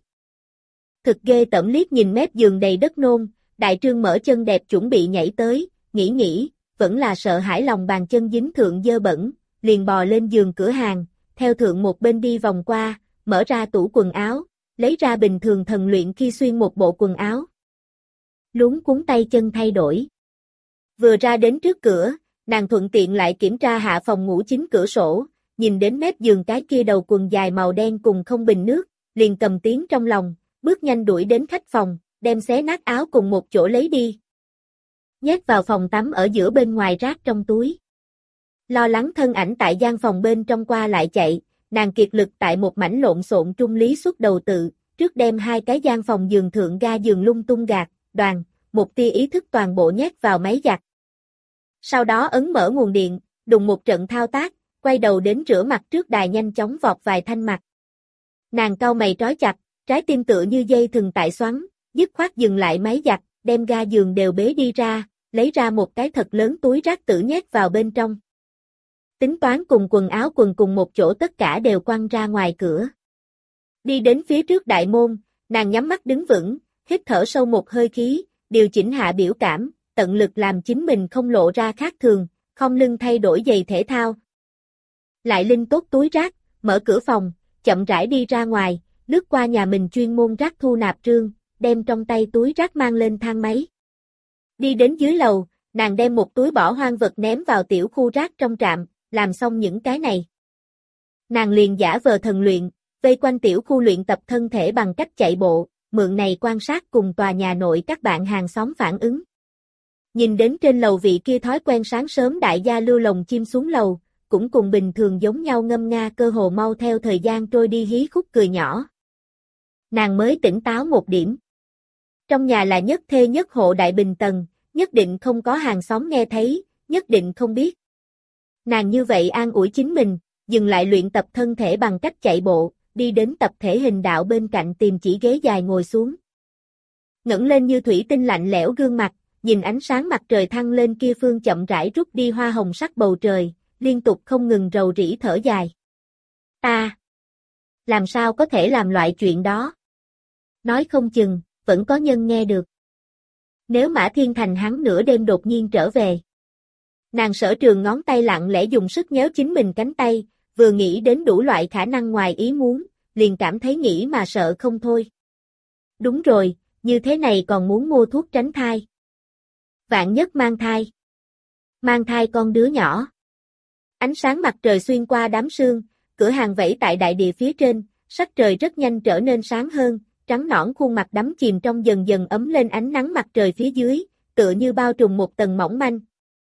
Thực ghê tởm liếc nhìn mép giường đầy đất nôn, đại trương mở chân đẹp chuẩn bị nhảy tới, nghĩ, vẫn là sợ hãi lòng bàn chân dính thượng dơ bẩn, liền bò lên giường cửa hàng, theo thượng một bên đi vòng qua, mở ra tủ quần áo, lấy ra bình thường thần luyện khi xuyên một bộ quần áo. Luống cuống tay chân thay đổi. Vừa ra đến trước cửa, nàng thuận tiện lại kiểm tra hạ phòng ngủ chính cửa sổ, nhìn đến mép giường cái kia đầu quần dài màu đen cùng không bình nước, liền cầm tiếng trong lòng, bước nhanh đuổi đến khách phòng, đem xé nát áo cùng một chỗ lấy đi. Nhét vào phòng tắm ở giữa bên ngoài rác trong túi. Lo lắng thân ảnh tại gian phòng bên trong qua lại chạy, nàng kiệt lực tại một mảnh lộn xộn trung lý xuất đầu tự, trước đem hai cái gian phòng giường thượng ga giường lung tung gạt, đoàn, một tia ý thức toàn bộ nhét vào máy giặt. Sau đó ấn mở nguồn điện, đùng một trận thao tác, quay đầu đến rửa mặt trước đài nhanh chóng vọt vài thanh mặt. Nàng cau mày trói chặt, trái tim tựa như dây thừng tại xoắn, dứt khoát dừng lại máy giặt, đem ga giường đều bế đi ra, lấy ra một cái thật lớn túi rác tử nhét vào bên trong. Tính toán cùng quần áo quần cùng một chỗ tất cả đều quăng ra ngoài cửa. Đi đến phía trước đại môn, nàng nhắm mắt đứng vững, hít thở sâu một hơi khí, điều chỉnh hạ biểu cảm, tận lực làm chính mình không lộ ra khác thường, không lưng thay đổi giày thể thao. Lại linh tốt túi rác, mở cửa phòng, chậm rãi đi ra ngoài, lướt qua nhà mình chuyên môn rác thu nạp trương, đem trong tay túi rác mang lên thang máy. Đi đến dưới lầu, nàng đem một túi bỏ hoang vật ném vào tiểu khu rác trong trạm, làm xong những cái này. Nàng liền giả vờ thần luyện, vây quanh tiểu khu luyện tập thân thể bằng cách chạy bộ, mượn này quan sát cùng tòa nhà nội các bạn hàng xóm phản ứng. Nhìn đến trên lầu vị kia thói quen sáng sớm đại gia lưu lồng chim xuống lầu, cũng cùng bình thường giống nhau ngâm nga cơ hồ mau theo thời gian trôi đi hí khúc cười nhỏ. Nàng mới tỉnh táo một điểm. Trong nhà là nhất thê nhất hộ đại bình tầng, nhất định không có hàng xóm nghe thấy, nhất định không biết. Nàng như vậy an ủi chính mình, dừng lại luyện tập thân thể bằng cách chạy bộ, đi đến tập thể hình đạo bên cạnh tìm chỉ ghế dài ngồi xuống. Ngẩng lên như thủy tinh lạnh lẽo gương mặt, nhìn ánh sáng mặt trời thăng lên kia phương chậm rãi rút đi hoa hồng sắc bầu trời, liên tục không ngừng rầu rĩ thở dài. Ta! Làm sao có thể làm loại chuyện đó? Nói không chừng, vẫn có nhân nghe được. Nếu Mã Thiên Thành hắn nửa đêm đột nhiên trở về. Nàng Sở Trường ngón tay lặng lẽ dùng sức nhéo chính mình cánh tay, vừa nghĩ đến đủ loại khả năng ngoài ý muốn, liền cảm thấy nghĩ mà sợ không thôi. Đúng rồi, như thế này còn muốn mua thuốc tránh thai. Vạn nhất mang thai. Mang thai con đứa nhỏ. Ánh sáng mặt trời xuyên qua đám sương, cửa hàng vẫy tại đại địa phía trên, sắc trời rất nhanh trở nên sáng hơn, trắng nõn khuôn mặt đắm chìm trong dần dần ấm lên ánh nắng mặt trời phía dưới, tựa như bao trùm một tầng mỏng manh.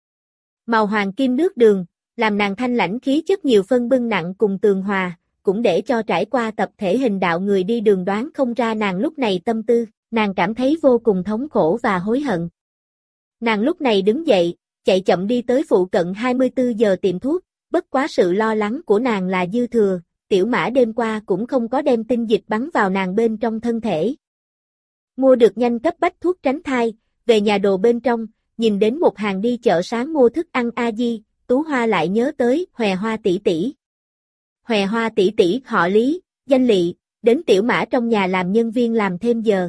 Màu hoàng kim nước đường, làm nàng thanh lãnh khí chất nhiều phân bưng nặng cùng tường hòa, cũng để cho trải qua tập thể hình đạo người đi đường đoán không ra nàng lúc này tâm tư, nàng cảm thấy vô cùng thống khổ và hối hận. Nàng lúc này đứng dậy, chạy chậm đi tới phụ cận 24 giờ tiệm thuốc, bất quá sự lo lắng của nàng là dư thừa, Tiểu Mã đêm qua cũng không có đem tinh dịch bắn vào nàng bên trong thân thể. Mua được nhanh cấp bách thuốc tránh thai, về nhà đồ bên trong, nhìn đến một hàng đi chợ sáng mua thức ăn a di, Tú Hoa lại nhớ tới Hòe Hoa tỷ tỷ. Hòe Hoa tỷ tỷ họ Lý, danh Lị, đến Tiểu Mã trong nhà làm nhân viên làm thêm giờ.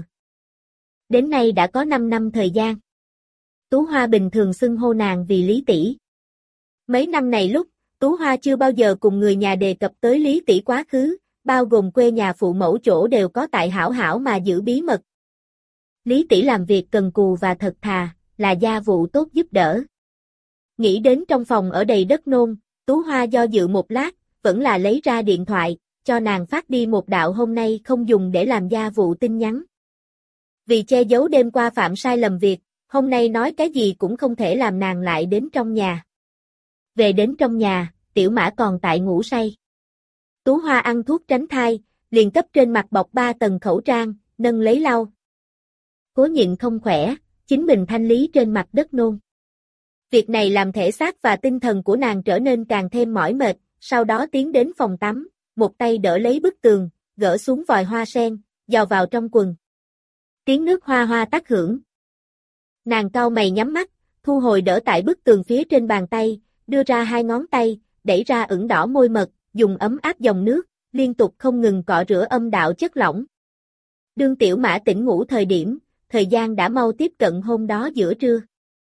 Đến nay đã có 5 năm thời gian. Tú Hoa bình thường xưng hô nàng vì Lý tỷ. Mấy năm này lúc, Tú Hoa chưa bao giờ cùng người nhà đề cập tới Lý tỷ quá khứ, bao gồm quê nhà phụ mẫu chỗ đều có tại hảo hảo mà giữ bí mật. Lý tỷ làm việc cần cù và thật thà, là gia vụ tốt giúp đỡ. Nghĩ đến trong phòng ở đầy đất nôn, Tú Hoa do dự một lát, vẫn là lấy ra điện thoại, cho nàng phát đi một đạo hôm nay không dùng để làm gia vụ tin nhắn. Vì che giấu đêm qua phạm sai lầm việc, hôm nay nói cái gì cũng không thể làm nàng lại đến trong nhà. Về đến trong nhà, Tiểu Mã còn tại ngủ say. Tú Hoa ăn thuốc tránh thai, liền cấp trên mặt bọc 3 tầng khẩu trang, nâng lấy lau. Cố nhịn không khỏe, chính mình thanh lý trên mặt đất nôn. Việc này làm thể xác và tinh thần của nàng trở nên càng thêm mỏi mệt, sau đó tiến đến phòng tắm, một tay đỡ lấy bức tường, gỡ xuống vòi hoa sen, dò vào trong quần. Tiếng nước hoa hoa tác hưởng. Nàng cau mày nhắm mắt, thu hồi đỡ tại bức tường phía trên bàn tay, đưa ra 2 ngón tay, đẩy ra ửng đỏ môi mật, dùng ấm áp dòng nước, liên tục không ngừng cọ rửa âm đạo chất lỏng. Đương Tiểu Mã tỉnh ngủ thời gian đã mau tiếp cận hôm đó giữa trưa.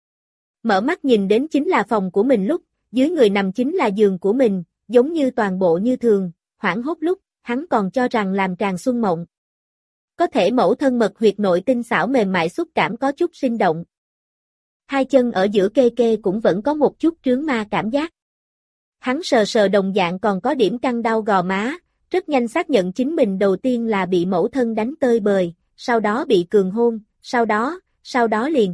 Mở mắt nhìn đến chính là phòng của mình lúc, dưới người nằm chính là giường của mình, giống như toàn bộ như thường, hoảng hốt lúc, hắn còn cho rằng làm tràn xuân mộng. Có thể mẫu thân mật huyệt nội tinh xảo mềm mại xúc cảm có chút sinh động. 2 chân ở giữa kê kê cũng vẫn có một chút trướng ma cảm giác. Hắn sờ sờ đồng dạng còn có điểm căng đau gò má, rất nhanh xác nhận chính mình đầu tiên là bị mẫu thân đánh tơi bời, sau đó bị cường hôn, sau đó liền.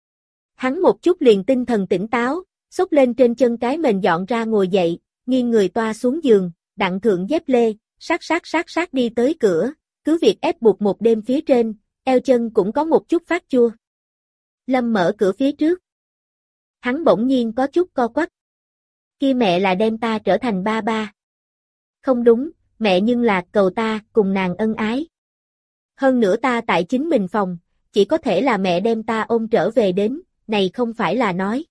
Hắn một chút liền tinh thần tỉnh táo, xốc lên trên chân cái mền dọn ra ngồi dậy, nghiêng người toa xuống giường, đặng thượng dép lê, sát đi tới cửa, cứ việc ép buộc một đêm phía trên, eo chân cũng có một chút phát chua. Lâm mở cửa phía trước. Hắn bỗng nhiên có chút co quắp. Kia mẹ là đem ta trở thành ba ba. Không đúng, mẹ nhưng là cầu ta cùng nàng ân ái. Hơn nữa ta tại chính mình phòng, chỉ có thể là mẹ đem ta ôm trở về đến, này không phải là nói.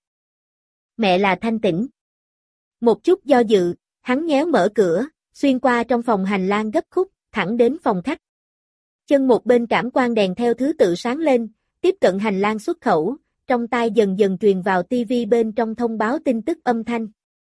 Mẹ là thanh tĩnh. Một chút do dự, hắn nhéo mở cửa, xuyên qua trong phòng hành lang gấp khúc, thẳng đến phòng khách. Chân một bên cảm quan đèn theo thứ tự sáng lên, tiếp cận hành lang xuất khẩu, trong tai dần dần truyền vào tivi bên trong thông báo tin tức âm thanh.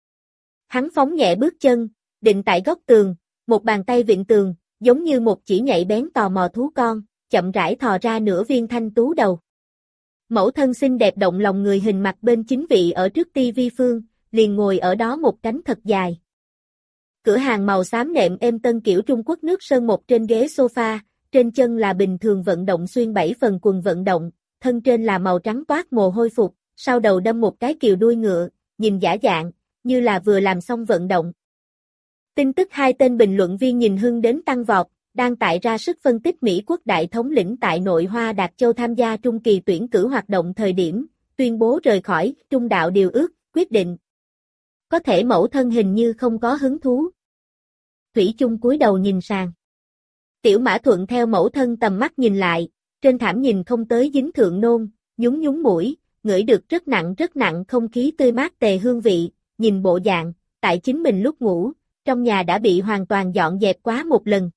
Hắn phóng nhẹ bước chân, định tại góc tường, một bàn tay vịn tường, giống như một chỉ nhạy bén tò mò thú con, chậm rãi thò ra nửa viên thanh tú đầu. Mẫu thân xinh đẹp động lòng người hình mặt bên chính vị ở trước tivi phương, liền ngồi ở đó một cánh thật dài. Cửa hàng màu xám nệm êm tân kiểu Trung Quốc nước sơn một trên ghế sofa, trên chân là bình thường vận động xuyên 7 phần quần vận động, thân trên là màu trắng toát mồ hôi phục, sau đầu đâm một cái kiều đuôi ngựa, nhìn giả dạng, như là vừa làm xong vận động. Tin tức 2 tên bình luận viên nhìn hưng đến tăng vọt, đang tại ra sức phân tích Mỹ quốc đại thống lĩnh tại nội Hoa Đạt Châu tham gia trung kỳ tuyển cử hoạt động thời điểm, tuyên bố rời khỏi trung đạo điều ước, quyết định. Có thể mẫu thân hình như không có hứng thú. Thủy chung cúi đầu nhìn sàn. Tiểu Mã thuận theo mẫu thân tầm mắt nhìn lại, trên thảm nhìn không tới dính thượng nôn, nhún mũi, ngửi được rất nặng không khí tươi mát tề hương vị, nhìn bộ dạng, tại chính mình lúc ngủ, trong nhà đã bị hoàn toàn dọn dẹp quá một lần.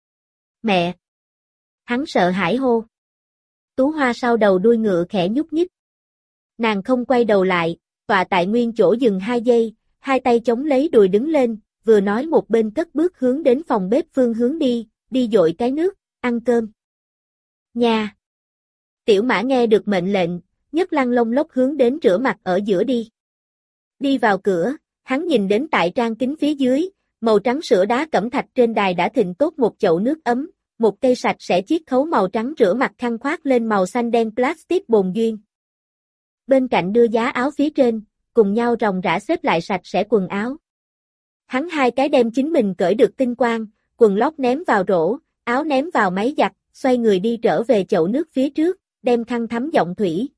Mẹ! Hắn sợ hãi hô. Tú Hoa sau đầu đuôi ngựa khẽ nhúc nhích. Nàng không quay đầu lại, tọa tại nguyên chỗ dừng 2 giây, 2 tay chống lấy đùi đứng lên, vừa nói một bên cất bước hướng đến phòng bếp phương hướng đi dội cái nước, ăn cơm. Nha! Tiểu Mã nghe được mệnh lệnh, nhấc lăn lông lốc hướng đến rửa mặt ở giữa đi. Đi vào cửa, hắn nhìn đến tại trang kính phía dưới, màu trắng sữa đá cẩm thạch trên đài đã thịnh tốt một chậu nước ấm, một cây sạch sẽ chiết khấu màu trắng rửa mặt khăn khoác lên màu xanh đen plastic bồn duyên. bên cạnh đưa giá áo phía trên, cùng nhau ròng rã xếp lại sạch sẽ quần áo. Hắn hai cái đem chính mình cởi được tinh quang, quần lót ném vào rổ, áo ném vào máy giặt, xoay người đi trở về chậu nước phía trước, đem khăn thấm giọng thủy.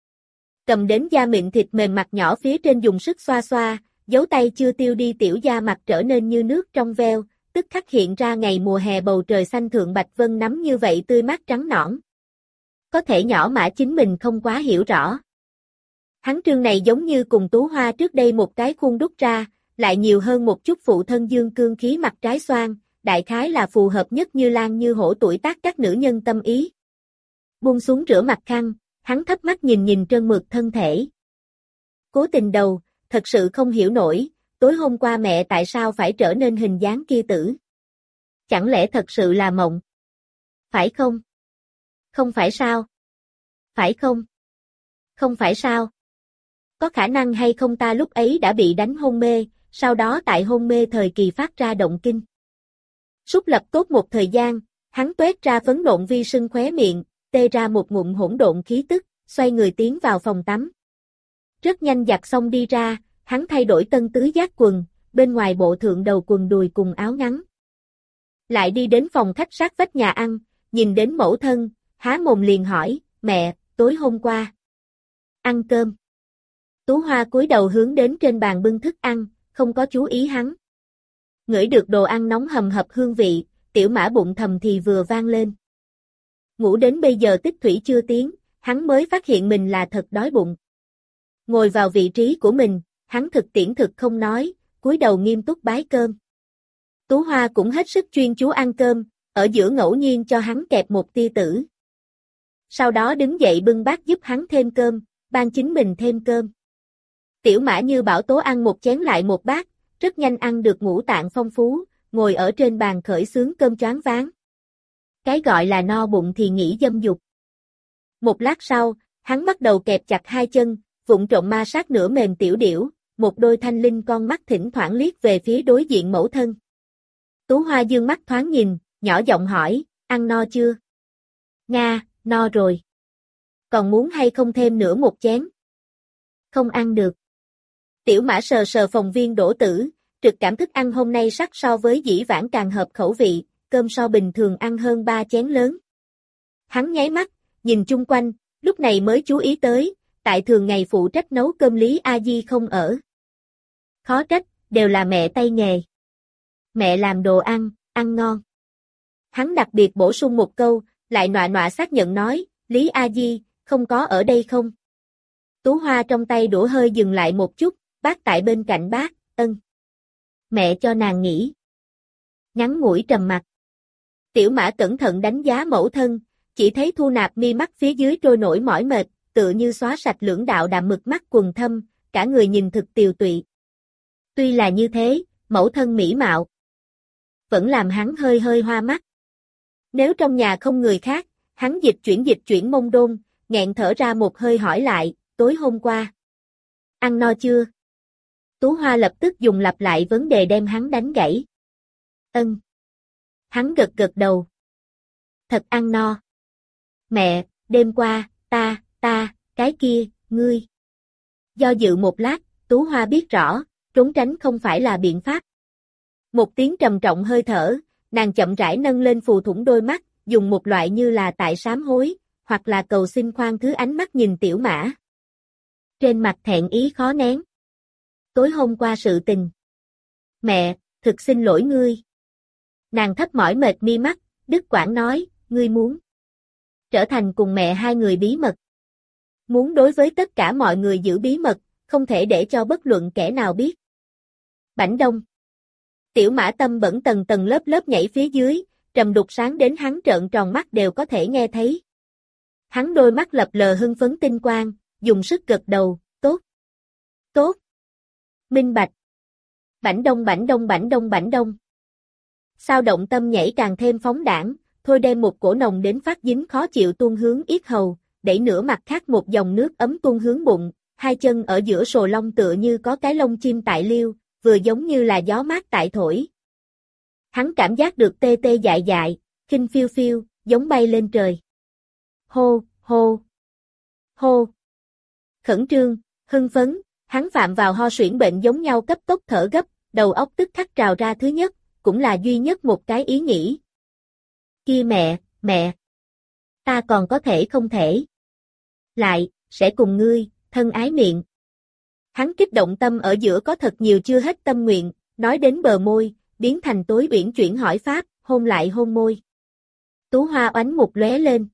Cầm đến da mịn thịt mềm mặt nhỏ phía trên dùng sức xoa xoa, dấu tay chưa tiêu đi tiểu da mặt trở nên như nước trong veo, tức khắc hiện ra ngày mùa hè bầu trời xanh thượng bạch vân nắm như vậy tươi mát trắng nõn. Có thể nhỏ mã chính mình không quá hiểu rõ. Hắn trương này giống như cùng Tú Hoa trước đây một cái khuôn đúc ra, lại nhiều hơn một chút phụ thân dương cương khí mặt trái xoan, đại khái là phù hợp nhất Như Lan như hổ tuổi tác các nữ nhân tâm ý. Buông xuống rửa mặt khăn, hắn thấp mắt nhìn nhìn trơn mượt thân thể. Cố Tình đầu, thật sự không hiểu nổi, tối hôm qua mẹ tại sao phải trở nên hình dáng kia tử. Chẳng lẽ thật sự là mộng? Phải không? Không phải sao? Phải không? Không phải sao? Có khả năng hay không ta lúc ấy đã bị đánh hôn mê, sau đó tại hôn mê thời kỳ phát ra động kinh. Xúc lập tốt một thời gian, hắn tuét ra phấn nộn vi sưng khóe miệng, tê ra một ngụm hỗn độn khí tức, xoay người tiến vào phòng tắm. Rất nhanh giặt xong đi ra, hắn thay đổi tân tứ giác quần, bên ngoài bộ thượng đầu quần đùi cùng áo ngắn. Lại đi đến phòng khách sát vách nhà ăn, nhìn đến mẫu thân, há mồm liền hỏi, mẹ, tối hôm qua ăn cơm. Tú Hoa cúi đầu hướng đến trên bàn bưng thức ăn, không có chú ý hắn. Ngửi được đồ ăn nóng hầm hập hương vị, tiểu mã bụng thầm thì vừa vang lên. Ngủ đến bây giờ tích thủy chưa tiến, hắn mới phát hiện mình là thật đói bụng. Ngồi vào vị trí của mình, hắn thực tiễn thực không nói, cúi đầu nghiêm túc bái cơm. Tú Hoa cũng hết sức chuyên chú ăn cơm, ở giữa ngẫu nhiên cho hắn kẹp một tia tử. Sau đó đứng dậy bưng bát giúp hắn thêm cơm, ban chính mình thêm cơm. Tiểu mã như bão tố ăn một chén lại một bát, rất nhanh ăn được ngũ tạng phong phú, ngồi ở trên bàn khởi xướng cơm choáng váng. Cái gọi là no bụng thì nghĩ dâm dục. Một lát sau, hắn bắt đầu kẹp chặt hai chân, vụng trộm ma sát nửa mềm tiểu điểu, một đôi thanh linh con mắt thỉnh thoảng liếc về phía đối diện mẫu thân. Tú Hoa dương mắt thoáng nhìn, nhỏ giọng hỏi, ăn no chưa? Nga, no rồi. Còn muốn hay không thêm nữa một chén? Không ăn được. Tiểu mã sờ sờ phòng viên đổ tử, trực cảm thức ăn hôm nay sắc so với dĩ vãng càng hợp khẩu vị, cơm so bình thường ăn hơn 3 chén lớn. Hắn nháy mắt, nhìn chung quanh, lúc này mới chú ý tới, tại thường ngày phụ trách nấu cơm Lý A Di không ở. Khó trách, đều là mẹ tay nghề. Mẹ làm đồ ăn, ăn ngon. Hắn đặc biệt bổ sung một câu, lại nọa nọa xác nhận nói, Lý A Di, không có ở đây không? Tú Hoa trong tay đũa hơi dừng lại một chút, bác tại bên cạnh bác, ân. Mẹ cho nàng nghỉ. Ngắn ngủi trầm mặc. Tiểu mã cẩn thận đánh giá mẫu thân, chỉ thấy thu nạp mi mắt phía dưới trôi nổi mỏi mệt, tựa như xóa sạch lưỡng đạo đạm mực mắt quần thâm, cả người nhìn thực tiều tụy. Tuy là như thế, mẫu thân mỹ mạo vẫn làm hắn hơi hơi hoa mắt. Nếu trong nhà không người khác, hắn dịch chuyển mông đôn, nghẹn thở ra một hơi hỏi lại, tối hôm qua ăn no chưa? Tú Hoa lập tức dùng lặp lại vấn đề đem hắn đánh gãy. Ân. Hắn gật gật đầu. Thật ăn no. Mẹ, đêm qua, cái kia, ngươi. Do dự một lát, Tú Hoa biết rõ, trốn tránh không phải là biện pháp. Một tiếng trầm trọng hơi thở, nàng chậm rãi nâng lên phù thủng đôi mắt, dùng một loại như là tại sám hối, hoặc là cầu xin khoan thứ ánh mắt nhìn tiểu mã. Trên mặt thẹn ý khó nén. Tối hôm qua sự tình. Mẹ, thực xin lỗi ngươi. Nàng thấp mỏi mệt mi mắt, đứt quãng nói, ngươi muốn trở thành cùng mẹ hai người bí mật. Muốn đối với tất cả mọi người giữ bí mật, không thể để cho bất luận kẻ nào biết. Bảnh Đông. Tiểu mã tâm bẩn tầng tầng lớp lớp nhảy phía dưới, trầm đục sáng đến hắn trợn tròn mắt đều có thể nghe thấy. Hắn đôi mắt lập lờ hưng phấn tinh quang, dùng sức gật đầu, tốt. Tốt. Minh bạch. Bảnh Đông. Sao động tâm nhảy càng thêm phóng đãng, thôi đem một cổ nồng đến phát dính khó chịu tuôn hướng yết hầu, đẩy nửa mặt khác một dòng nước ấm tuôn hướng bụng, hai chân ở giữa sồ lông tựa như có cái lông chim tại liêu, vừa giống như là gió mát tại thổi. Hắn cảm giác được tê tê dại dại, khinh phiêu phiêu, giống bay lên trời. Hô, hô, hô. khẩn trương, hưng phấn, hắn phạm vào ho suyễn bệnh giống nhau cấp tốc thở gấp, đầu óc tức khắc trào ra thứ nhất, cũng là duy nhất một cái ý nghĩ. Kia mẹ, ta còn có thể không thể. Lại, sẽ cùng ngươi, thân ái miệng. Hắn kích động tâm ở giữa có thật nhiều chưa hết tâm nguyện, nói đến bờ môi, biến thành tối uyển chuyển hỏi pháp, hôn lại hôn môi. Tú Hoa oánh một lóe lên.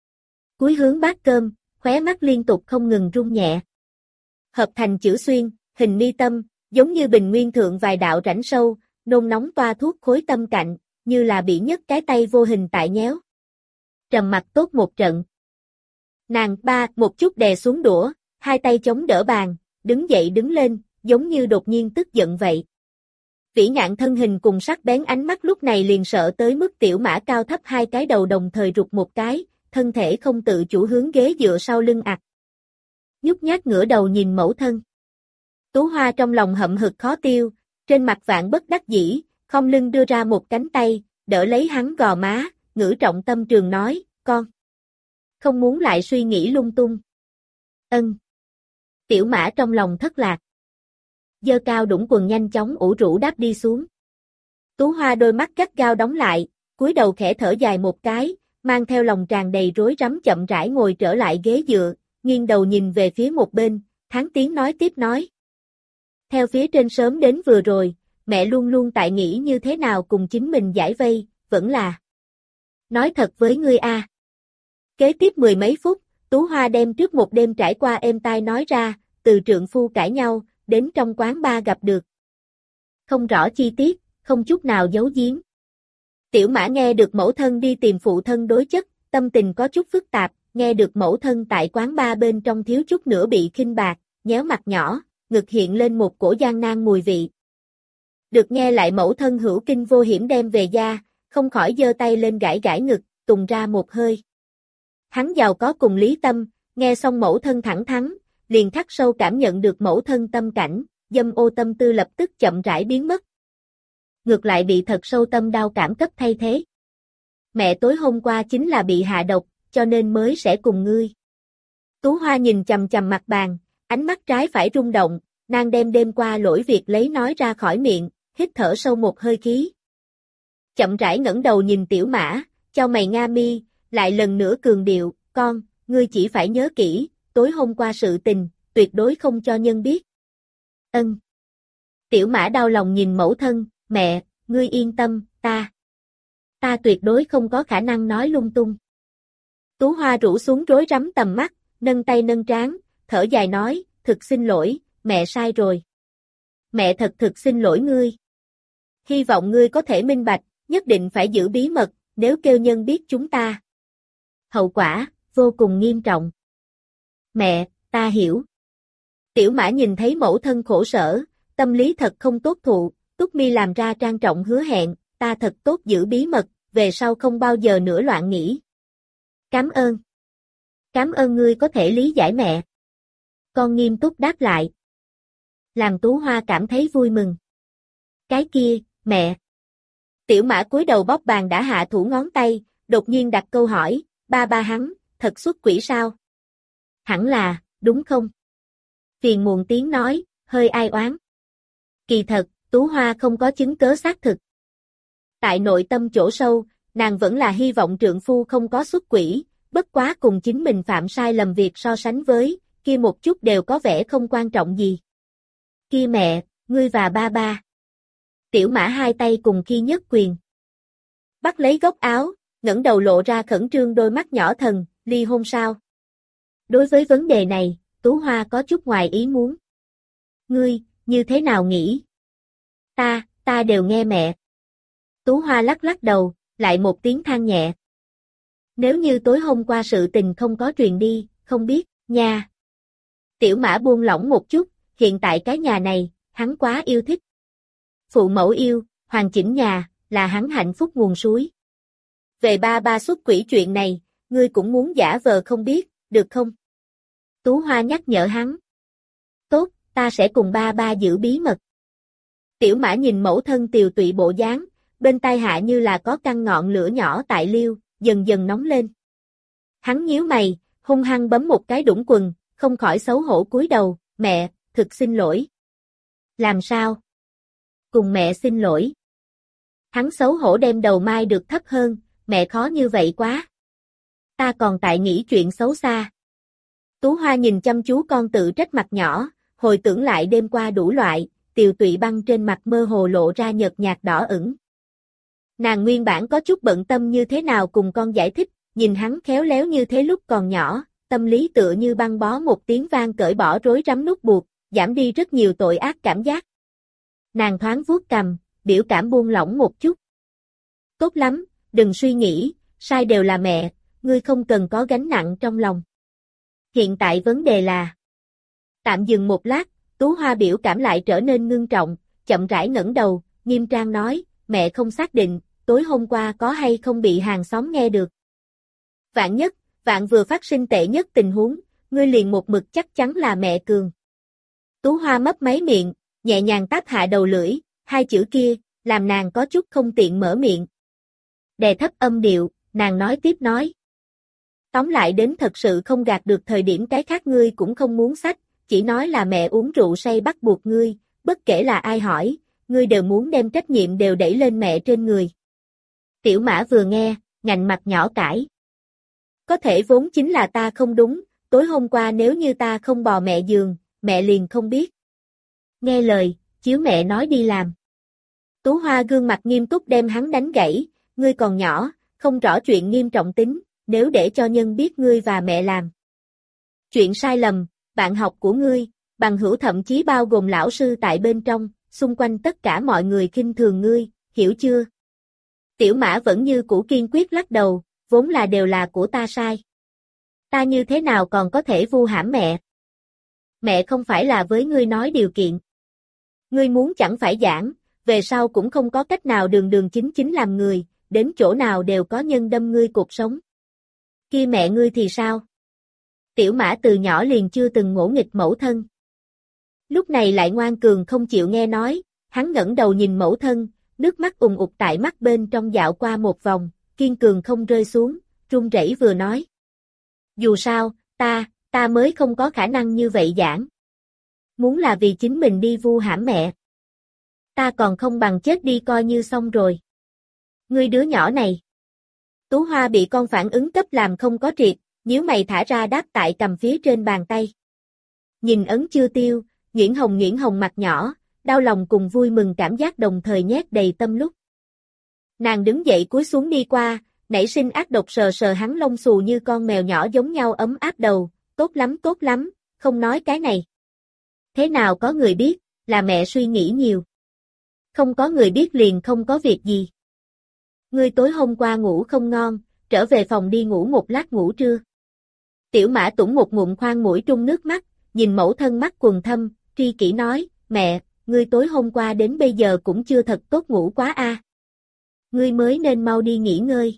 Cúi hướng bát cơm, khóe mắt liên tục không ngừng rung nhẹ. Hợp thành chữ xuyên, hình mi tâm, giống như bình nguyên thượng vài đạo rãnh sâu, nôn nóng toa thuốc khối tâm cạnh, như là bị nhấc cái tay vô hình tại nhéo. Trầm mặc tốt một trận. Nàng một chút đè xuống đũa, hai tay chống đỡ bàn, đứng dậy đứng lên, giống như đột nhiên tức giận vậy. Vĩ Ngạn thân hình cùng sắc bén ánh mắt lúc này liền sợ tới mức Tiểu Mã cao thấp hai cái đầu đồng thời rụt một cái, thân thể không tự chủ hướng ghế dựa sau lưng ặt. Nhút nhát ngửa đầu nhìn mẫu thân. Tú Hoa trong lòng hậm hực khó tiêu, trên mặt vạn bất đắc dĩ, không lưng đưa ra một cánh tay, đỡ lấy hắn gò má, ngữ trọng tâm trường nói, con. Không muốn lại suy nghĩ lung tung. Ân. Tiểu Mã trong lòng thất lạc. Giơ cao đũng quần nhanh chóng ủ rũ đáp đi xuống. Tú Hoa đôi mắt gắt gao đóng lại, cúi đầu khẽ thở dài một cái, mang theo lòng tràn đầy rối rắm chậm rãi ngồi trở lại ghế dựa, nghiêng đầu nhìn về phía một bên, tháng tiếng nói tiếp nói. Theo phía trên sớm đến vừa rồi, mẹ luôn luôn tại nghĩ như thế nào cùng chính mình giải vây, vẫn là. Nói thật với ngươi a. Kế tiếp mười mấy phút, Tú Hoa đem trước một đêm trải qua êm tai nói ra, từ trượng phu cãi nhau, đến trong quán bar gặp được. Không rõ chi tiết, không chút nào giấu giếm. Tiểu Mã nghe được mẫu thân đi tìm phụ thân đối chất, tâm tình có chút phức tạp, nghe được mẫu thân tại quán bar bên trong thiếu chút nữa bị khinh bạc, nhéo mặt nhỏ, ngực hiện lên một cổ gian nan mùi vị. Được nghe lại mẫu thân hữu kinh vô hiểm đem về gia, không khỏi giơ tay lên gãi gãi ngực, tùng ra một hơi. Hắn giàu có cùng lý tâm, nghe xong mẫu thân thẳng thắn, liền khắc sâu cảm nhận được mẫu thân tâm cảnh, dâm ô tâm tư lập tức chậm rãi biến mất. Ngược lại bị thật sâu tâm đau cảm cấp thay thế. Mẹ tối hôm qua chính là bị hạ độc, cho nên mới sẽ cùng ngươi. Tú Hoa nhìn chằm chằm mặt bàn, ánh mắt trái phải rung động, nàng đem đêm qua lỗi việc lấy nói ra khỏi miệng, hít thở sâu một hơi khí. Chậm rãi ngẩng đầu nhìn Tiểu Mã, chau mày nga mi, lại lần nữa cường điệu, con, ngươi chỉ phải nhớ kỹ, tối hôm qua sự tình, tuyệt đối không cho nhân biết. Ân. Tiểu Mã đau lòng nhìn mẫu thân, mẹ, ngươi yên tâm, ta tuyệt đối không có khả năng nói lung tung. Tú Hoa rũ xuống rối rắm tầm mắt, nâng tay nâng trán, thở dài nói, thực xin lỗi, mẹ sai rồi. Mẹ thật xin lỗi ngươi. Hy vọng ngươi có thể minh bạch, nhất định phải giữ bí mật, nếu kêu nhân biết chúng ta. Hậu quả, vô cùng nghiêm trọng. Mẹ, ta hiểu. Tiểu Mã nhìn thấy mẫu thân khổ sở, tâm lý thật không tốt thụ, Túc Mi làm ra trang trọng hứa hẹn, ta thật tốt giữ bí mật, về sau không bao giờ nữa loạn nghĩ. Cảm ơn. Cảm ơn ngươi có thể lý giải mẹ. Con nghiêm túc đáp lại. Làm Tú Hoa cảm thấy vui mừng. Cái kia, mẹ. Tiểu Mã cúi đầu bóp bàn đã hạ thủ ngón tay, đột nhiên đặt câu hỏi, ba hắn, thật xuất quỷ sao? Hẳn là, đúng không? Phiền muộn tiếng nói, hơi ai oán. Kỳ thật, Tú Hoa không có chứng cớ xác thực. Tại nội tâm chỗ sâu, nàng vẫn là hy vọng trượng phu không có xuất quỷ, bất quá cùng chính mình phạm sai lầm việc so sánh với, kia một chút đều có vẻ không quan trọng gì. Kia mẹ, ngươi và ba. Tiểu Mã hai tay cùng khi nhất quyền. Bắt lấy góc áo, ngẩng đầu lộ ra khẩn trương đôi mắt nhỏ thần, ly hôn sao? Đối với vấn đề này, Tú Hoa có chút ngoài ý muốn. Ngươi, như thế nào nghĩ? Ta đều nghe mẹ. Tú Hoa lắc lắc đầu, lại một tiếng than nhẹ. Nếu như tối hôm qua sự tình không có truyền đi, không biết, nha. Tiểu Mã buông lỏng một chút, hiện tại cái nhà này, hắn quá yêu thích. Phụ mẫu yêu, hoàn chỉnh nhà, là hắn hạnh phúc nguồn suối. Về ba xuất quỷ chuyện này, ngươi cũng muốn giả vờ không biết, được không? Tú Hoa nhắc nhở hắn. Tốt, ta sẽ cùng ba giữ bí mật. Tiểu Mã nhìn mẫu thân tiều tụy bộ dáng, bên tai hạ như là có căn ngọn lửa nhỏ tại liêu, dần dần nóng lên. Hắn nhíu mày, hung hăng bấm một cái đũng quần, không khỏi xấu hổ cúi đầu, mẹ, thực xin lỗi. Làm sao? Cùng mẹ xin lỗi. Hắn xấu hổ đem đầu mai được thấp hơn, mẹ khó như vậy quá. Ta còn tại nghĩ chuyện xấu xa. Tú Hoa nhìn chăm chú con tự trách mặt nhỏ, hồi tưởng lại đêm qua đủ loại, tiều tụy băng trên mặt mơ hồ lộ ra nhợt nhạt đỏ ửng. Nàng nguyên bản có chút bận tâm như thế nào cùng con giải thích, nhìn hắn khéo léo như thế lúc còn nhỏ, tâm lý tựa như băng bó một tiếng vang cởi bỏ rối rắm nút buộc, giảm đi rất nhiều tội ác cảm giác. Nàng thoáng vuốt cằm, biểu cảm buông lỏng một chút. Tốt lắm, đừng suy nghĩ, sai đều là mẹ, ngươi không cần có gánh nặng trong lòng. Hiện tại vấn đề là... Tạm dừng một lát, Tú Hoa biểu cảm lại trở nên ngưng trọng, chậm rãi ngẩng đầu, nghiêm trang nói, mẹ không xác định, tối hôm qua có hay không bị hàng xóm nghe được. Vạn nhất, vạn vừa phát sinh tệ nhất tình huống, ngươi liền một mực chắc chắn là mẹ cường. Tú Hoa mấp máy miệng, nhẹ nhàng táp hạ đầu lưỡi, hai chữ kia, làm nàng có chút không tiện mở miệng. Đè thấp âm điệu, nàng nói tiếp nói. Tóm lại đến thật sự không gạt được thời điểm cái khác ngươi cũng không muốn xách, chỉ nói là mẹ uống rượu say bắt buộc ngươi, bất kể là ai hỏi, ngươi đều muốn đem trách nhiệm đều đẩy lên mẹ trên người. Tiểu Mã vừa nghe, ngạnh mặt nhỏ cãi. Có thể vốn chính là ta không đúng, tối hôm qua nếu như ta không bò mẹ giường, mẹ liền không biết. Nghe lời, chiếu mẹ nói đi làm. Tú Hoa gương mặt nghiêm túc đem hắn đánh gãy, ngươi còn nhỏ, không rõ chuyện nghiêm trọng tính, nếu để cho nhân biết ngươi và mẹ làm. Chuyện sai lầm, bạn học của ngươi, bằng hữu thậm chí bao gồm lão sư tại bên trong, xung quanh tất cả mọi người khinh thường ngươi, hiểu chưa? Tiểu Mã vẫn như cũ kiên quyết lắc đầu, vốn là đều là của ta sai. Ta như thế nào còn có thể vu hãm mẹ? Mẹ không phải là với ngươi nói điều kiện. Ngươi muốn chẳng phải giảng, về sau cũng không có cách nào đường đường chính chính làm người, đến chỗ nào đều có nhân đâm ngươi cuộc sống. Kia mẹ ngươi thì sao? Tiểu Mã từ nhỏ liền chưa từng ngỗ nghịch mẫu thân. Lúc này lại ngoan cường không chịu nghe nói, hắn ngẩng đầu nhìn mẫu thân, nước mắt ùn ụt tại mắt bên trong dạo qua một vòng, kiên cường không rơi xuống, run rẩy vừa nói. Dù sao, ta mới không có khả năng như vậy giảng. Muốn là vì chính mình đi vu hãm mẹ. Ta còn không bằng chết đi coi như xong rồi. Ngươi đứa nhỏ này. Tú Hoa bị con phản ứng cấp làm không có triệt, nhíu mày thả ra đáp tại cầm phía trên bàn tay. Nhìn ấn chưa tiêu, Nguyễn Hồng mặt nhỏ, đau lòng cùng vui mừng cảm giác đồng thời nhét đầy tâm lúc. Nàng đứng dậy cúi xuống đi qua, nảy sinh ác độc sờ sờ hắn lông xù như con mèo nhỏ giống nhau ấm áp đầu, tốt lắm, không nói cái này. Thế nào có người biết, là mẹ suy nghĩ nhiều. Không có người biết liền không có việc gì. Ngươi tối hôm qua ngủ không ngon, trở về phòng đi ngủ một lát ngủ trưa. Tiểu Mã tủng một ngụm khoan mũi trung nước mắt, nhìn mẫu thân mắt quầng thâm, tri kỷ nói, mẹ, ngươi tối hôm qua đến bây giờ cũng chưa thật tốt ngủ quá a. Ngươi mới nên mau đi nghỉ ngơi.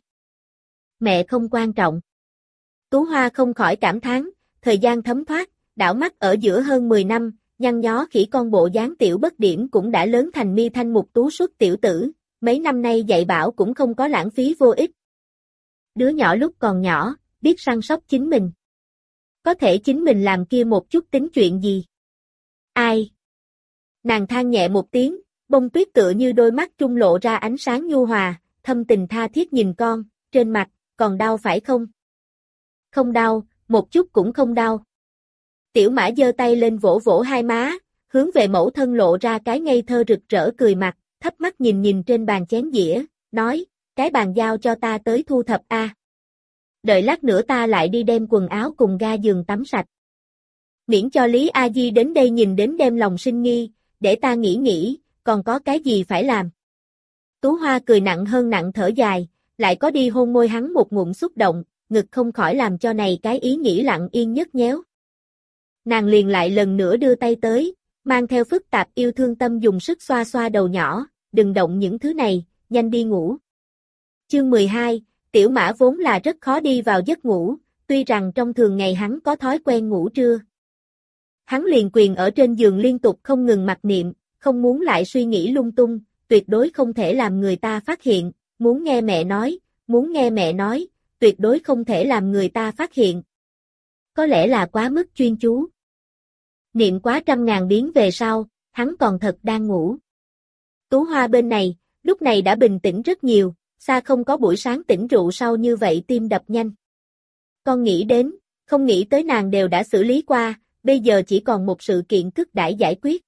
Mẹ không quan trọng. Tú Hoa không khỏi cảm thán, thời gian thấm thoát, đảo mắt ở giữa hơn 10 năm, nhăn nhó khỉ con bộ dáng tiểu bất điểm cũng đã lớn thành mi thanh mục tú xuất tiểu tử, mấy năm nay dạy bảo cũng không có lãng phí vô ích. Đứa nhỏ lúc còn nhỏ, biết săn sóc chính mình. Có thể chính mình làm kia một chút tính chuyện gì? Ai? Nàng than nhẹ một tiếng, bông tuyết tựa như đôi mắt trung lộ ra ánh sáng nhu hòa, thâm tình tha thiết nhìn con, trên mặt, còn đau phải không? Không đau, một chút cũng không đau. Tiểu Mã giơ tay lên vỗ vỗ hai má, hướng về mẫu thân lộ ra cái ngây thơ rực rỡ cười mặt, thấp mắt nhìn trên bàn chén dĩa, nói, cái bàn giao cho ta tới thu thập a. Đợi lát nữa ta lại đi đem quần áo cùng ga giường tắm sạch. Miễn cho Lý A Di đến đây nhìn đến đem lòng sinh nghi, để ta nghĩ, còn có cái gì phải làm. Tú Hoa cười nặng hơn nặng thở dài, lại có đi hôn môi hắn một ngụm xúc động, ngực không khỏi làm cho này cái ý nghĩ lặng yên nhất nhéo. Nàng liền lại lần nữa đưa tay tới, mang theo phức tạp yêu thương tâm dùng sức xoa xoa đầu nhỏ, đừng động những thứ này, nhanh đi ngủ. Chương 12, Tiểu Mã vốn là rất khó đi vào giấc ngủ, tuy rằng trong thường ngày hắn có thói quen ngủ trưa. Hắn liền quyền ở trên giường liên tục không ngừng mặc niệm, không muốn lại suy nghĩ lung tung, tuyệt đối không thể làm người ta phát hiện, muốn nghe mẹ nói, tuyệt đối không thể làm người ta phát hiện. Có lẽ là quá mức chuyên chú. Niệm quá trăm ngàn biến về sau, hắn còn thật đang ngủ. Tú Hoa bên này, lúc này đã bình tĩnh rất nhiều, xa không có buổi sáng tỉnh rượu sau như vậy tim đập nhanh. Con nghĩ đến, không nghĩ tới nàng đều đã xử lý qua, bây giờ chỉ còn một sự kiện cức đãi giải quyết.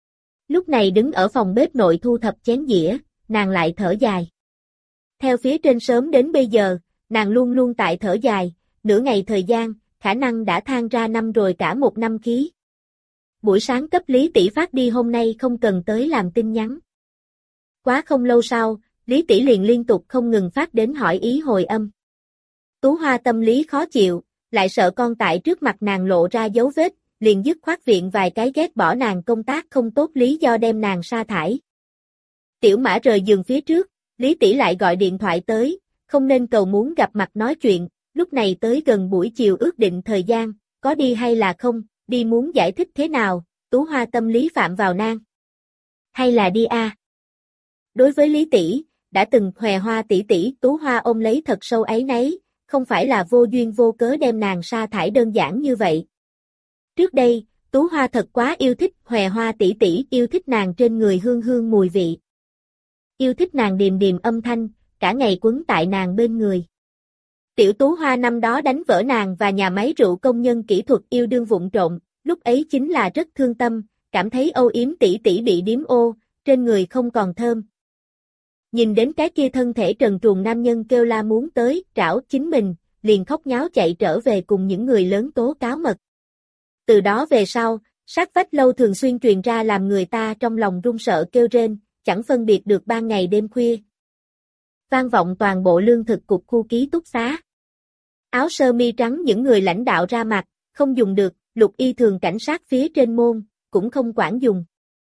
Lúc này đứng ở phòng bếp nội thu thập chén dĩa, nàng lại thở dài. Theo phía trên sớm đến bây giờ, nàng luôn luôn tại thở dài, nửa ngày thời gian, khả năng đã than ra năm rồi cả một năm khí. Buổi sáng cấp Lý Tỷ phát đi hôm nay không cần tới làm tin nhắn. Quá không lâu sau, Lý Tỷ liền liên tục không ngừng phát đến hỏi ý hồi âm. Tú Hoa tâm lý khó chịu, lại sợ con tại trước mặt nàng lộ ra dấu vết, liền dứt khoát viện vài cái ghét bỏ nàng công tác không tốt lý do đem nàng sa thải. Tiểu Mã rời giường phía trước, Lý Tỷ lại gọi điện thoại tới, không nên cầu muốn gặp mặt nói chuyện, lúc này tới gần buổi chiều ước định thời gian, có đi hay là không, đi muốn giải thích thế nào, Tú Hoa tâm lý phạm vào nan. Hay là đi a? Đối với Lý Tỷ, đã từng hòe hoa tỷ tỷ, Tú Hoa ôm lấy thật sâu áy náy, không phải là vô duyên vô cớ đem nàng sa thải đơn giản như vậy. Trước đây, Tú Hoa thật quá yêu thích hòe hoa tỷ tỷ, yêu thích nàng trên người hương hương mùi vị. Yêu thích nàng điềm điềm âm thanh, cả ngày quấn tại nàng bên người. Tiểu Tú Hoa năm đó đánh vỡ nàng và nhà máy rượu công nhân kỹ thuật yêu đương vụng trộm, lúc ấy chính là rất thương tâm, cảm thấy âu yếm tỷ tỷ bị điếm ô, trên người không còn thơm. Nhìn đến cái kia thân thể trần truồng nam nhân kêu la muốn tới, trảo chính mình, liền khóc nháo chạy trở về cùng những người lớn tố cáo mật. Từ đó về sau, sát vách lâu thường xuyên truyền ra làm người ta trong lòng run sợ kêu rên, chẳng phân biệt được ban ngày đêm khuya. Vang vọng toàn bộ lương thực cục khu ký túc xá. Áo sơ mi trắng những người lãnh đạo ra mặt, không dùng được, lục y thường cảnh sát phía trên môn, cũng không quản dùng.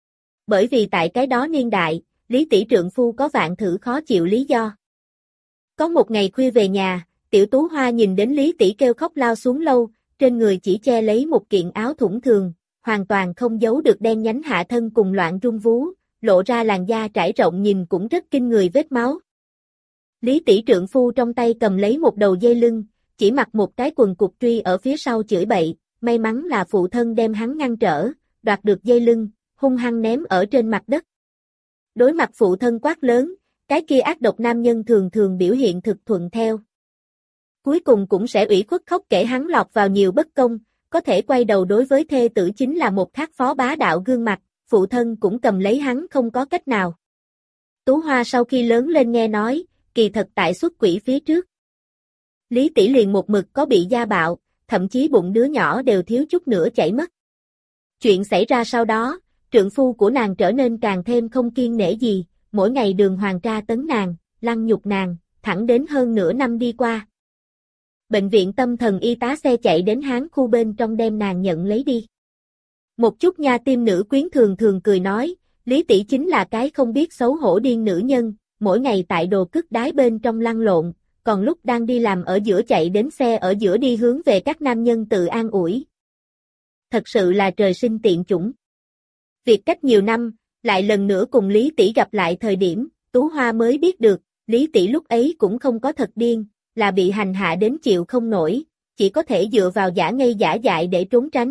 Bởi vì tại cái đó niên đại, Lý Tỷ trượng phu có vạn thử khó chịu lý do. Có một ngày khuya về nhà, Tiểu Tú Hoa nhìn đến Lý Tỷ kêu khóc lao xuống lâu, trên người chỉ che lấy một kiện áo thủng thường, hoàn toàn không giấu được đen nhánh hạ thân cùng loạn rung vú, lộ ra làn da trải rộng nhìn cũng rất kinh người vết máu. Lý Tỷ trượng phu trong tay cầm lấy một đầu dây lưng, chỉ mặc một cái quần cục truy ở phía sau chửi bậy, may mắn là phụ thân đem hắn ngăn trở, đoạt được dây lưng, hung hăng ném ở trên mặt đất. Đối mặt phụ thân quát lớn, cái kia ác độc nam nhân thường thường biểu hiện thực thuận theo. Cuối cùng cũng sẽ ủy khuất khóc kể hắn lọt vào nhiều bất công, có thể quay đầu đối với thê tử chính là một thác phó bá đạo gương mặt, phụ thân cũng cầm lấy hắn không có cách nào. Tú Hoa sau khi lớn lên nghe nói, kỳ thật tại xuất quỷ phía trước. Lý Tỷ liền một mực có bị gia bạo, thậm chí bụng đứa nhỏ đều thiếu chút nữa chảy mất. Chuyện xảy ra sau đó, trượng phu của nàng trở nên càng thêm không kiêng nể gì, mỗi ngày đường hoàng tra tấn nàng, lăng nhục nàng, thẳng đến hơn nửa năm đi qua. Bệnh viện tâm thần y tá xe chạy đến Hán khu bên trong đem nàng nhận lấy đi. Một chút nha tim nữ quyến thường thường cười nói, Lý Tỷ chính là cái không biết xấu hổ điên nữ nhân, mỗi ngày tại đồ cất đái bên trong lăn lộn, còn lúc đang đi làm ở giữa chạy đến xe ở giữa đi hướng về các nam nhân tự an ủi. Thật sự là trời sinh tiện chủng. Việc cách nhiều năm, lại lần nữa cùng Lý Tỷ gặp lại thời điểm, Tú Hoa mới biết được, Lý Tỷ lúc ấy cũng không có thật điên, là bị hành hạ đến chịu không nổi, chỉ có thể dựa vào giả ngây giả dại để trốn tránh.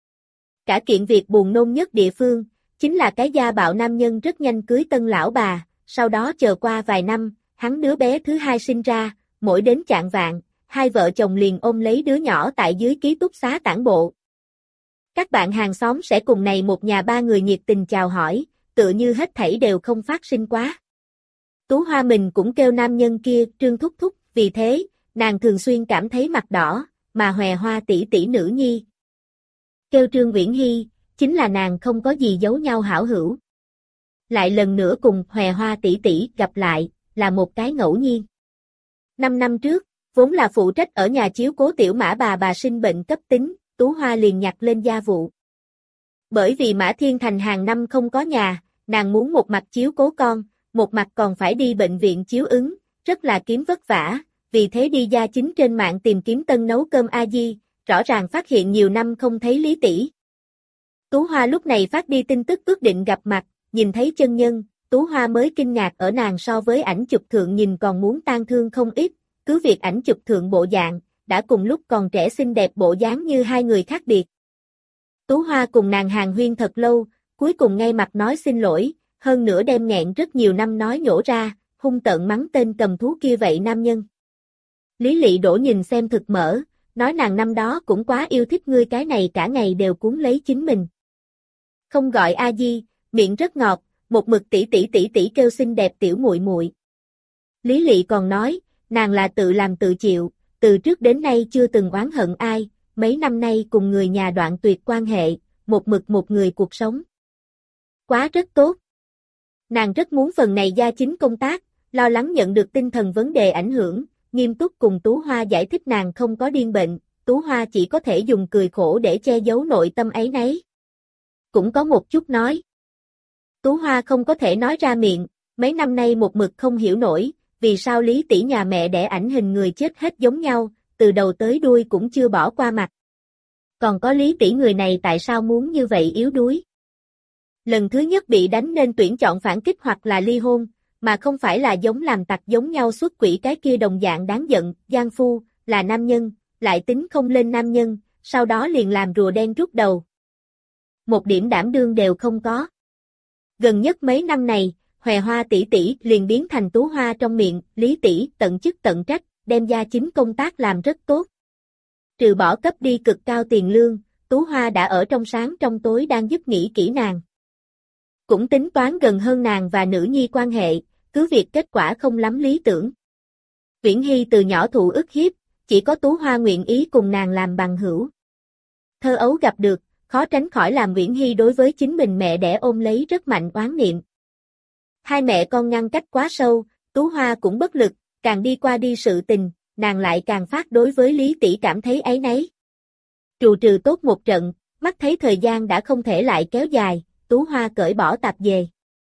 Cả kiện việc buồn nôn nhất địa phương, chính là cái gia bạo nam nhân rất nhanh cưới tân lão bà, sau đó chờ qua vài năm, hắn đứa bé thứ hai sinh ra, mỗi đến chạng vạng, hai vợ chồng liền ôm lấy đứa nhỏ tại dưới ký túc xá tản bộ. Các bạn hàng xóm sẽ cùng này một nhà ba người nhiệt tình chào hỏi, tựa như hết thảy đều không phát sinh quá. Tú Hoa mình cũng kêu nam nhân kia Trương thúc thúc, vì thế, nàng thường xuyên cảm thấy mặt đỏ, mà hòe hoa tỷ tỷ nữ nhi. Kêu Trương Uyển Hy, chính là nàng không có gì giấu nhau hảo hữu. Lại lần nữa cùng hòe hoa tỷ tỷ gặp lại, là một cái ngẫu nhiên. 5 năm trước, vốn là phụ trách ở nhà chiếu cố tiểu Mã bà sinh bệnh cấp tính, Tú Hoa liền nhặt lên gia vụ. Bởi vì Mã Thiên Thành hàng năm không có nhà, nàng muốn một mặt chiếu cố con, một mặt còn phải đi bệnh viện chiếu ứng, rất là kiếm vất vả, vì thế đi gia chính trên mạng tìm kiếm tân nấu cơm a di, rõ ràng phát hiện nhiều năm không thấy Lý Tỷ. Tú Hoa lúc này phát đi tin tức ước định gặp mặt, nhìn thấy chân nhân, Tú Hoa mới kinh ngạc ở nàng so với ảnh chụp thượng nhìn còn muốn tan thương không ít, cứ việc ảnh chụp thượng bộ dạng, đã cùng lúc còn trẻ xinh đẹp bộ dáng như hai người khác biệt. Tú Hoa cùng nàng hàn huyên thật lâu, cuối cùng ngay mặt nói xin lỗi, hơn nữa đem nghẹn rất nhiều năm nói nhổ ra, hung tợn mắng tên cầm thú kia vậy nam nhân. Lý Lị Đỗ nhìn xem thực mở, nói nàng năm đó cũng quá yêu thích ngươi cái này cả ngày đều cuốn lấy chính mình. Không gọi a di, miệng rất ngọt, một mực tỷ kêu xinh đẹp tiểu muội muội. Lý Lị còn nói, nàng là tự làm tự chịu, từ trước đến nay chưa từng oán hận ai, mấy năm nay cùng người nhà đoạn tuyệt quan hệ, một mực một người cuộc sống. Quá rất tốt. Nàng rất muốn phần này gia chính công tác, lo lắng nhận được tinh thần vấn đề ảnh hưởng, nghiêm túc cùng Tú Hoa giải thích nàng không có điên bệnh, Tú Hoa chỉ có thể dùng cười khổ để che giấu nội tâm ấy nấy. Cũng có một chút nói. Tú Hoa không có thể nói ra miệng, mấy năm nay một mực không hiểu nổi, vì sao Lý tỷ nhà mẹ đẻ ảnh hình người chết hết giống nhau, từ đầu tới đuôi cũng chưa bỏ qua mặt. Còn có Lý tỷ người này tại sao muốn như vậy yếu đuối? Lần thứ nhất bị đánh nên tuyển chọn phản kích hoặc là ly hôn, mà không phải là giống làm tặc giống nhau xuất quỷ cái kia đồng dạng đáng giận, giang phu, là nam nhân, lại tính không lên nam nhân, sau đó liền làm rùa đen rút đầu. Một điểm đảm đương đều không có. Gần nhất mấy năm này, Hòe Hoa tỷ tỷ liền biến thành Tú Hoa trong miệng, Lý tỷ tận chức tận trách, đem gia chính công tác làm rất tốt. Trừ bỏ cấp đi cực cao tiền lương, Tú Hoa đã ở trong sáng trong tối đang giúp nghĩ kỹ nàng. Cũng tính toán gần hơn nàng và nữ nhi quan hệ, cứ việc kết quả không lắm lý tưởng. Uyển Hy từ nhỏ thụ ức hiếp, chỉ có Tú Hoa nguyện ý cùng nàng làm bằng hữu. Thơ ấu gặp được, khó tránh khỏi làm Uyển Hy đối với chính mình mẹ đẻ ôm lấy rất mạnh oán niệm. Hai mẹ con ngăn cách quá sâu, Tú Hoa cũng bất lực, càng đi qua đi sự tình, nàng lại càng phát đối với Lý tỷ cảm thấy áy náy. Trừ tốt một trận, mắt thấy thời gian đã không thể lại kéo dài, Tú Hoa cởi bỏ tạp dề.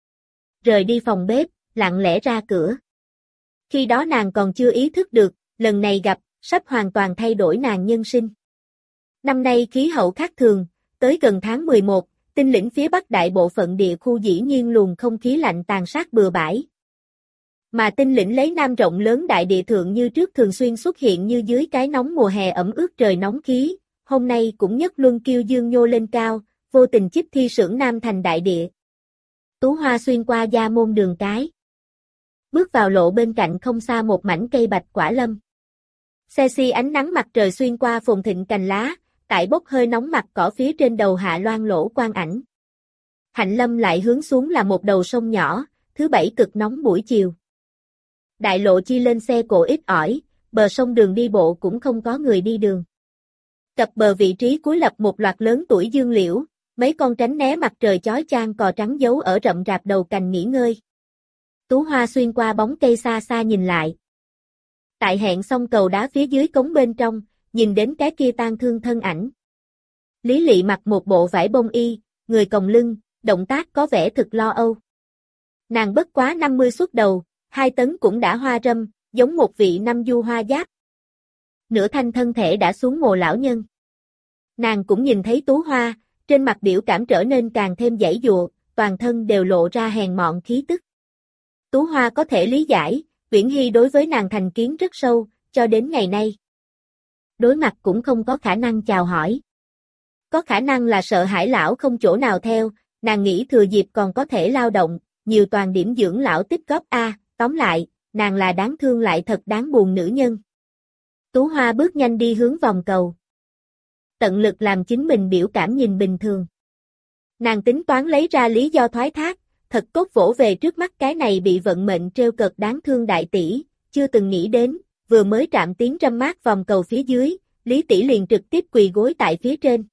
Rời đi phòng bếp, lặng lẽ ra cửa. Khi đó nàng còn chưa ý thức được, lần này gặp, sắp hoàn toàn thay đổi nàng nhân sinh. Năm nay khí hậu khác thường, tới gần tháng 11, Tinh Lĩnh phía bắc đại bộ phận địa khu dĩ nhiên luồng không khí lạnh tàn sát bừa bãi. Mà Tinh Lĩnh lấy nam rộng lớn đại địa thượng như trước thường xuyên xuất hiện như dưới cái nóng mùa hè ẩm ướt trời nóng khí, hôm nay cũng nhất luân kiêu dương nhô lên cao, vô tình chích thi sưởng nam thành đại địa. Tú Hoa xuyên qua gia môn đường cái. Bước vào lộ bên cạnh không xa một mảnh cây bạch quả lâm. Xe xi ánh nắng mặt trời xuyên qua phồn thịnh cành lá, tại bốc hơi nóng mặt cỏ phía trên đầu hạ loang lỗ quang ảnh. Hạnh lâm lại hướng xuống là một đầu sông nhỏ, thứ bảy cực nóng buổi chiều. Đại lộ chi lên xe cộ ít ỏi, bờ sông đường đi bộ cũng không có người đi đường. Cập bờ vị trí cuối lập một loạt lớn tuổi dương liễu, mấy con tránh né mặt trời chói chang cò trắng giấu ở rậm rạp đầu cành nghỉ ngơi. Tú Hoa xuyên qua bóng cây xa xa nhìn lại. Tại hẹn sông cầu đá phía dưới cống bên trong, nhìn đến cái kia tang thương thân ảnh. Lý Lị mặc một bộ vải bông y, người còng lưng, động tác có vẻ thực lo âu. Nàng bất quá 50 xuất đầu, 2 tấn cũng đã hoa râm, giống một vị năm du hoa giáp. Nửa thanh thân thể đã xuống mồ lão nhân. Nàng cũng nhìn thấy Tú Hoa, trên mặt biểu cảm trở nên càng thêm giãy giụa, toàn thân đều lộ ra hèn mọn khí tức. Tú Hoa có thể lý giải, Uyển Hy đối với nàng thành kiến rất sâu, cho đến ngày nay. Đối mặt cũng không có khả năng chào hỏi. Có khả năng là sợ hãi lão không chỗ nào theo, nàng nghĩ thừa dịp còn có thể lao động, nhiều toàn điểm dưỡng lão tích góp tóm lại, nàng là đáng thương lại thật đáng buồn nữ nhân. Tú Hoa bước nhanh đi hướng vòng cầu. Tận lực làm chính mình biểu cảm nhìn bình thường. Nàng tính toán lấy ra lý do thoái thác, thật tốt vỗ về trước mắt cái này bị vận mệnh trêu cợt đáng thương đại tỷ, chưa từng nghĩ đến, vừa mới chạm tiếng râm mát vòng cầu phía dưới, Lý tỷ liền trực tiếp quỳ gối tại phía trên.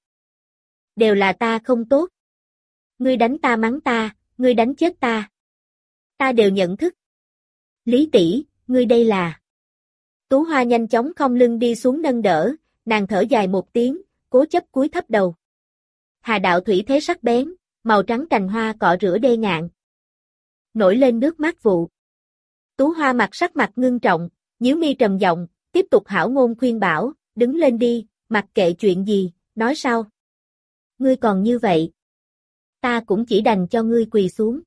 Đều là ta không tốt. Ngươi đánh ta mắng ta, ngươi đánh chết ta. Ta đều nhận thức. Lý tỷ, ngươi đây là... Tú Hoa nhanh chóng khom lưng đi xuống nâng đỡ, nàng thở dài một tiếng, cố chấp cúi thấp đầu. Hà đạo thủy thế sắc bén, màu trắng cành hoa cọ rửa đê ngạn. Nổi lên nước mắt vụ. Tú Hoa sắc mặt ngưng trọng, nhíu mi trầm giọng, tiếp tục hảo ngôn khuyên bảo, đứng lên đi, mặc kệ chuyện gì, nói sao. Ngươi còn như vậy. Ta cũng chỉ đành cho ngươi quỳ xuống.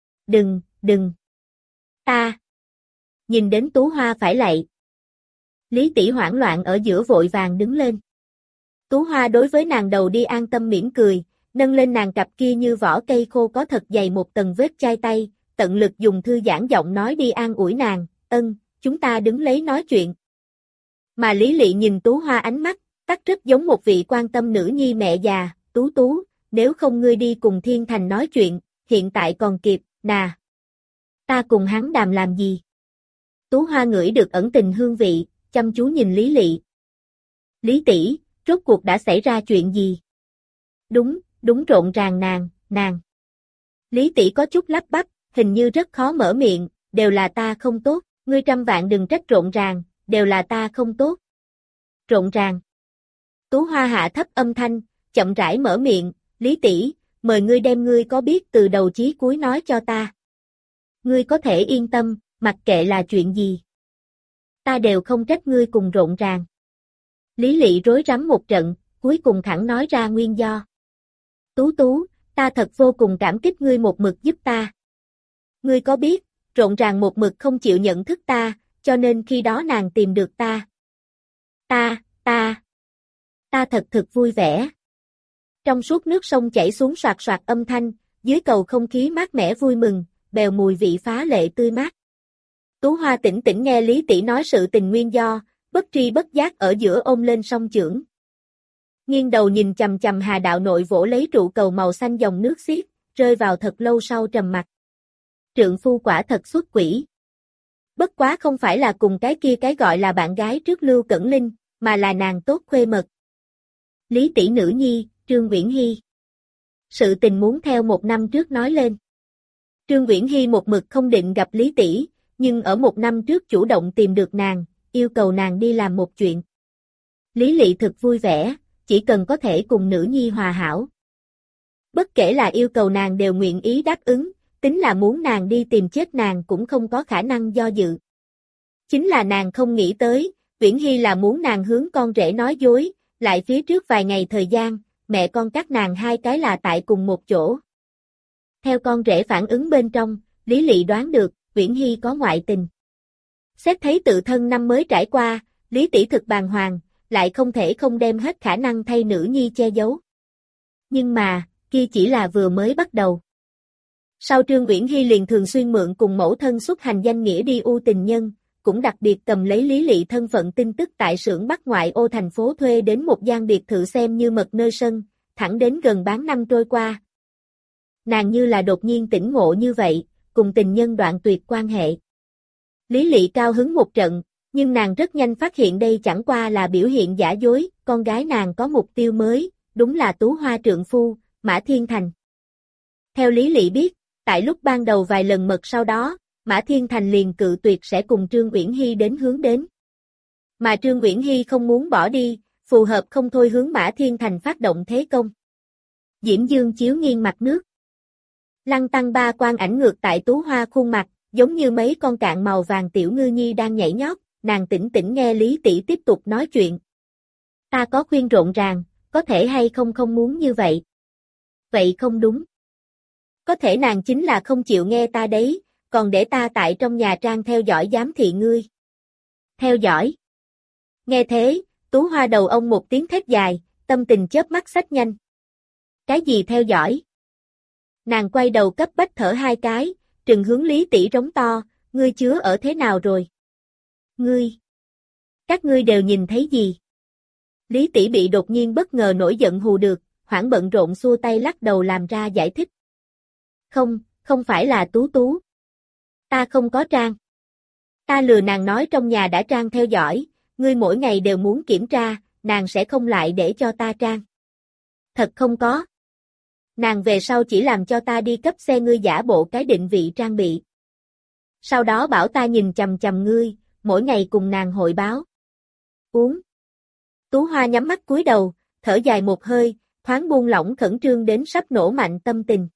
Đừng. Ta. Nhìn đến Tú Hoa phải lạy. Lý Tỷ hoảng loạn ở giữa vội vàng đứng lên. Tú Hoa đối với nàng đầu đi an tâm mỉm cười, nâng lên nàng cặp kia như vỏ cây khô có thật dày một tầng vết chai tay, tận lực dùng thư giãn giọng nói đi an ủi nàng, chúng ta đứng lấy nói chuyện. Mà Lý Lị nhìn Tú Hoa ánh mắt, tắc rất giống một vị quan tâm nữ nhi mẹ già, Tú Tú, nếu không ngươi đi cùng Thiên Thành nói chuyện, hiện tại còn kịp, nà. Ta cùng hắn đàm làm gì? Tú Hoa ngửi được ẩn tình hương vị, chăm chú nhìn Lý Lị. Lý tỷ, rốt cuộc đã xảy ra chuyện gì? Đúng rộn ràng nàng. Lý tỷ có chút lắp bắp, hình như rất khó mở miệng, đều là ta không tốt, ngươi trăm vạn đừng trách rộn ràng, đều là ta không tốt. Rộn ràng. Tú Hoa hạ thấp âm thanh, chậm rãi mở miệng, Lý tỷ, mời ngươi đem ngươi có biết từ đầu chí cuối nói cho ta. Ngươi có thể yên tâm, mặc kệ là chuyện gì. Ta đều không trách ngươi cùng rộn ràng. Lý Lị rối rắm một trận, cuối cùng thẳng nói ra nguyên do. Tú, ta thật vô cùng cảm kích ngươi một mực giúp ta. Ngươi có biết, rộn ràng một mực không chịu nhận thức ta, cho nên khi đó nàng tìm được ta. Ta thật thực vui vẻ. Trong suốt nước sông chảy xuống soạt soạt âm thanh, dưới cầu không khí mát mẻ vui mừng, bèo mùi vị phá lệ tươi mát. Tú Hoa tĩnh tĩnh nghe Lý tỷ nói sự tình nguyên do, bất tri bất giác ở giữa ôm lên song chưởng. Nghiêng đầu nhìn chằm chằm Hà đạo nội vỗ lấy trụ cầu màu xanh dòng nước xiết, rơi vào thật lâu sau trầm mặc. Trượng phu quả thật xuất quỷ. Bất quá không phải là cùng cái kia cái gọi là bạn gái trước Lưu Cẩn Linh, mà là nàng tốt khuê mật. Lý tỷ nữ nhi, Trương Uyển Hy. Sự tình muốn theo 1 năm trước nói lên. Trương Uyển Hy một mực không định gặp Lý tỷ, nhưng ở 1 năm trước chủ động tìm được nàng, yêu cầu nàng đi làm một chuyện. Lý Lị thực vui vẻ, chỉ cần có thể cùng nữ nhi hòa hảo. Bất kể là yêu cầu nàng đều nguyện ý đáp ứng, tính là muốn nàng đi tìm chết nàng cũng không có khả năng do dự. Chính là nàng không nghĩ tới, Uyển Hy là muốn nàng hướng con rể nói dối, lại phía trước vài ngày thời gian, mẹ con các nàng hai cái là tại cùng một chỗ. Theo con rể phản ứng bên trong, Lý Lị đoán được, Uyển Hy có ngoại tình. Xét thấy tự thân năm mới trải qua, Lý tỷ thực bàng hoàng, lại không thể không đem hết khả năng thay nữ nhi che giấu. Nhưng mà, kia chỉ là vừa mới bắt đầu. Sau Trương Uyển Hy liền thường xuyên mượn cùng mẫu thân xuất hành danh nghĩa đi ưu tình nhân, cũng đặc biệt cầm lấy Lý Lị thân phận tin tức tại xưởng Bắc ngoại ô thành phố thuê đến một gian biệt thự xem như mật nơi sân, thẳng đến gần bán năm trôi qua. Nàng như là đột nhiên tỉnh ngộ như vậy, cùng tình nhân đoạn tuyệt quan hệ. Lý Lị cao hứng một trận, nhưng nàng rất nhanh phát hiện đây chẳng qua là biểu hiện giả dối, con gái nàng có mục tiêu mới, đúng là Tú Hoa trượng phu, Mã Thiên Thành. Theo Lý Lị biết, tại lúc ban đầu vài lần mật sau đó, Mã Thiên Thành liền cự tuyệt sẽ cùng Trương Uyển Hy đến hướng đến. Mà Trương Uyển Hy không muốn bỏ đi, phù hợp không thôi hướng Mã Thiên Thành phát động thế công. Diễm Dương chiếu nghiêng mặt nước. Lăng tăng ba quang ảnh ngược tại Tú Hoa khuôn mặt, giống như mấy con cạn màu vàng tiểu ngư nhi đang nhảy nhót, nàng tĩnh tĩnh nghe Lý tỷ tiếp tục nói chuyện. Ta có khuyên rộn ràng, có thể hay không không muốn như vậy. Vậy không đúng. Có thể nàng chính là không chịu nghe ta đấy, còn để ta tại trong nhà trang theo dõi giám thị ngươi. Theo dõi. Nghe thế, Tú Hoa đầu ông một tiếng thét dài, tâm tình chớp mắt xách nhanh. Cái gì theo dõi? Nàng quay đầu cấp bách thở hai cái, trừng hướng Lý tỷ rống to, ngươi chứa ở thế nào rồi? Ngươi! Các ngươi đều nhìn thấy gì? Lý tỷ bị đột nhiên bất ngờ nổi giận hù được, hoảng bận rộn xua tay lắc đầu làm ra giải thích. Không phải là Tú Tú. Ta không có trang. Ta lừa nàng nói trong nhà đã trang theo dõi, ngươi mỗi ngày đều muốn kiểm tra, nàng sẽ không lại để cho ta trang. Thật không có. Nàng về sau chỉ làm cho ta đi cấp xe ngươi giả bộ cái định vị trang bị. Sau đó bảo ta nhìn chằm chằm ngươi, mỗi ngày cùng nàng hội báo. Uống. Tú Hoa nhắm mắt cúi đầu, thở dài một hơi, thoáng buông lỏng khẩn trương đến sắp nổ mạnh tâm tình.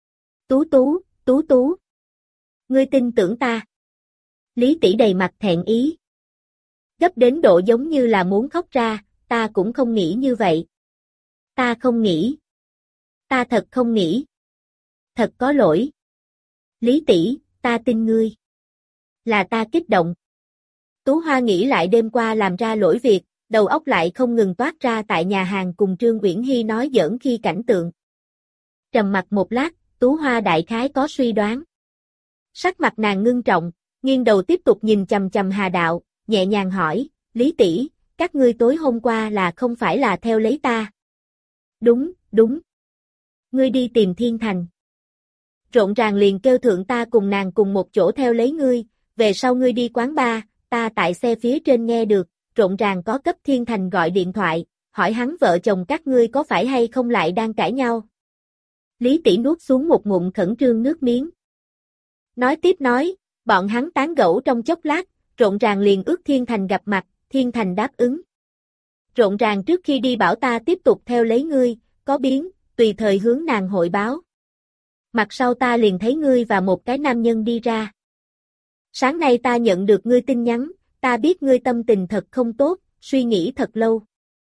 Tú. Ngươi tin tưởng ta. Lý tỷ đầy mặt thẹn ý. Gấp đến độ giống như là muốn khóc ra, ta cũng không nghĩ như vậy. Ta không nghĩ. Ta thật không nghĩ. Thật có lỗi. Lý tỷ, ta tin ngươi. Là ta kích động. Tú Hoa nghĩ lại đêm qua làm ra lỗi việc, đầu óc lại không ngừng toát ra tại nhà hàng cùng Trương Uyển Hy nói giỡn khi cảnh tượng. Trầm mặc một lát, Tú Hoa đại khái có suy đoán. Sắc mặt nàng ngưng trọng, nghiêng đầu tiếp tục nhìn chằm chằm Hà Đạo, nhẹ nhàng hỏi, Lý tỷ, các ngươi tối hôm qua là không phải là theo lấy ta? Đúng, đúng. Ngươi đi tìm Thiên Thành. Rộn ràng liền kêu thượng ta cùng nàng cùng một chỗ theo lấy ngươi, về sau ngươi đi quán bar, ta tại xe phía trên nghe được, rộn ràng có cấp Thiên Thành gọi điện thoại, hỏi hắn vợ chồng các ngươi có phải hay không lại đang cãi nhau. Lý tỷ nuốt xuống một ngụm khẩn trương nước miếng. Nói tiếp nói, bọn hắn tán gẫu trong chốc lát, rộn ràng liền ước Thiên Thành gặp mặt, Thiên Thành đáp ứng. Rộn ràng trước khi đi bảo ta tiếp tục theo lấy ngươi, có biến, tùy thời hướng nàng hội báo. Mặt sau ta liền thấy ngươi và một cái nam nhân đi ra. Sáng nay ta nhận được ngươi tin nhắn, ta biết ngươi tâm tình thật không tốt, suy nghĩ thật lâu.